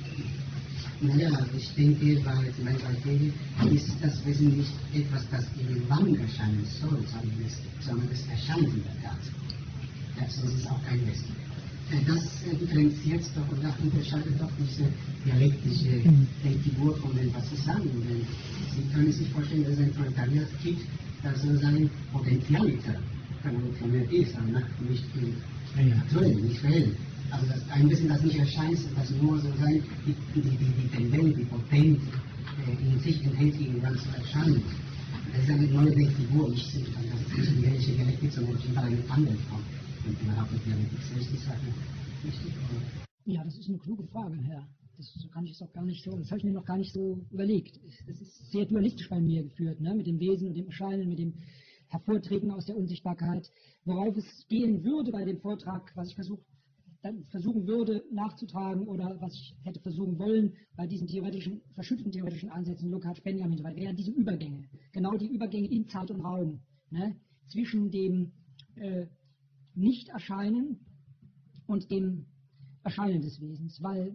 naja, ich denke, bei, bei Hegel ist das Wesen nicht etwas, das irgendwann erscheinen soll, sondern es erscheint in der Tat. Ja, sonst ist es auch kein Wesen. Das äh, differenziert doch und unterscheidet doch diese dialektische Denkfigur von dem, was Sie sagen. Denn Sie können sich vorstellen, dass es ein Proletariat gibt, das sozusagen Potentialiter revolutionär ist, aber nicht aktuell, nicht reell. Also das ein Wissen, das nicht erscheint, das nur sozusagen die, die, die, die Tendenz, die Potenz äh, in sich enthält, irgendwann zu erscheinen. Das ist eine neue Denkfigur, nicht das ist nicht die welche Dialektik, sondern auf jeden Fall eine andere Form. Und überhaupt die Dialektik selbst ist richtig. Ja, das ist eine kluge Frage, Herr. Das kann ich auch gar nicht so, das habe ich mir noch gar nicht so überlegt. Das ist sehr dualistisch bei mir geführt, ne? Mit dem Wesen und dem Erscheinen, mit dem Hervortreten aus der Unsichtbarkeit. Worauf es gehen würde bei dem Vortrag, was ich versuch, dann versuchen würde nachzutragen oder was ich hätte versuchen wollen bei diesen theoretischen, verschütteten theoretischen Ansätzen Lukács, Benjamin, weil wären diese Übergänge, genau die Übergänge in Zeit und Raum, ne? Zwischen dem äh, Nicht-Erscheinen und dem Erscheinen des Wesens, weil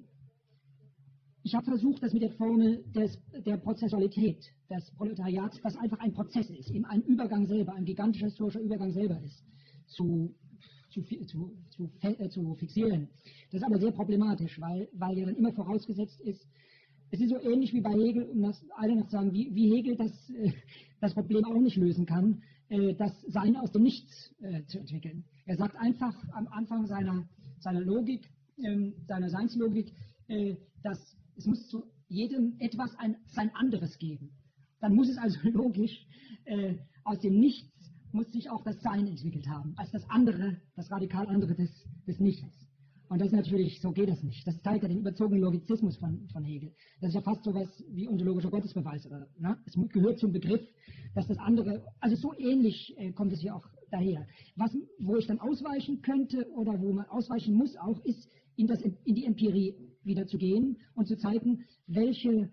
ich habe versucht, das mit der Formel des, der Prozessualität des Proletariats, das einfach ein Prozess ist, eben ein Übergang selber, ein gigantischer historischer Übergang selber ist, zu, zu, zu, zu, äh, zu fixieren. Das ist aber sehr problematisch, weil, weil ja dann immer vorausgesetzt ist, es ist so ähnlich wie bei Hegel, um das alle noch zu sagen, wie, wie Hegel das, äh, das Problem auch nicht lösen kann, äh, das Sein aus dem Nichts äh, zu entwickeln. Er sagt einfach am Anfang seiner, seiner Logik, äh, seiner Seinslogik, äh, dass es muss zu jedem etwas ein, sein anderes geben. Dann muss es also logisch, äh, aus dem Nichts muss sich auch das Sein entwickelt haben, als das andere, das radikal andere des, des Nichts. Und das ist natürlich, so geht das nicht. Das zeigt ja den überzogenen Logizismus von, von Hegel. Das ist ja fast so etwas wie ontologischer Gottesbeweis. Oder, ne? Es gehört zum Begriff, dass das andere, also so ähnlich äh, kommt es hier auch daher. Was, wo ich dann ausweichen könnte oder wo man ausweichen muss auch, ist in, das, in die Empirie wieder zu gehen und zu zeigen, welche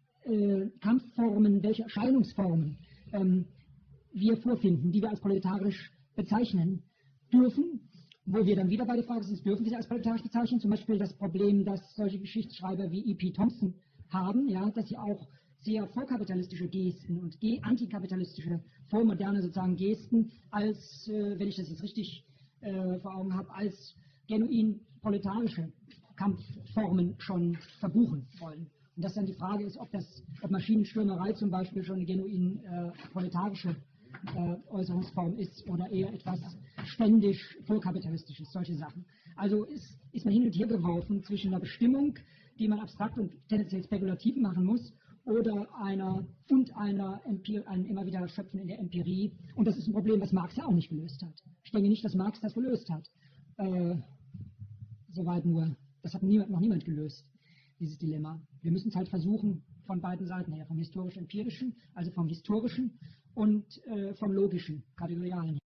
äh, Kampfformen, welche Erscheinungsformen ähm, wir vorfinden, die wir als proletarisch bezeichnen dürfen, wo wir dann wieder bei der Frage sind, dürfen wir sie als proletarisch bezeichnen, zum Beispiel das Problem, dass solche Geschichtsschreiber wie E P Thompson haben, ja, dass sie auch sehr vorkapitalistische Gesten und antikapitalistische, vormoderne sozusagen Gesten als, äh, wenn ich das jetzt richtig äh, vor Augen habe, als genuin proletarische Kampfformen schon verbuchen wollen. Und dass dann die Frage ist, ob, das, ob Maschinenstürmerei zum Beispiel schon eine genuin äh, proletarische äh, Äußerungsform ist oder eher etwas ständig vorkapitalistisches, solche Sachen. Also ist, ist man hin und her geworfen zwischen einer Bestimmung, die man abstrakt und tendenziell spekulativ machen muss, oder einer und einer Empir ein immer wieder Schöpfen in der Empirie. Und das ist ein Problem, was Marx ja auch nicht gelöst hat. Ich denke nicht, dass Marx das gelöst hat. Äh, soweit nur. Das hat niemand, noch niemand gelöst, dieses Dilemma. Wir müssen es halt versuchen, von beiden Seiten her, vom historisch-empirischen, also vom historischen und äh, vom logischen, kategorialen.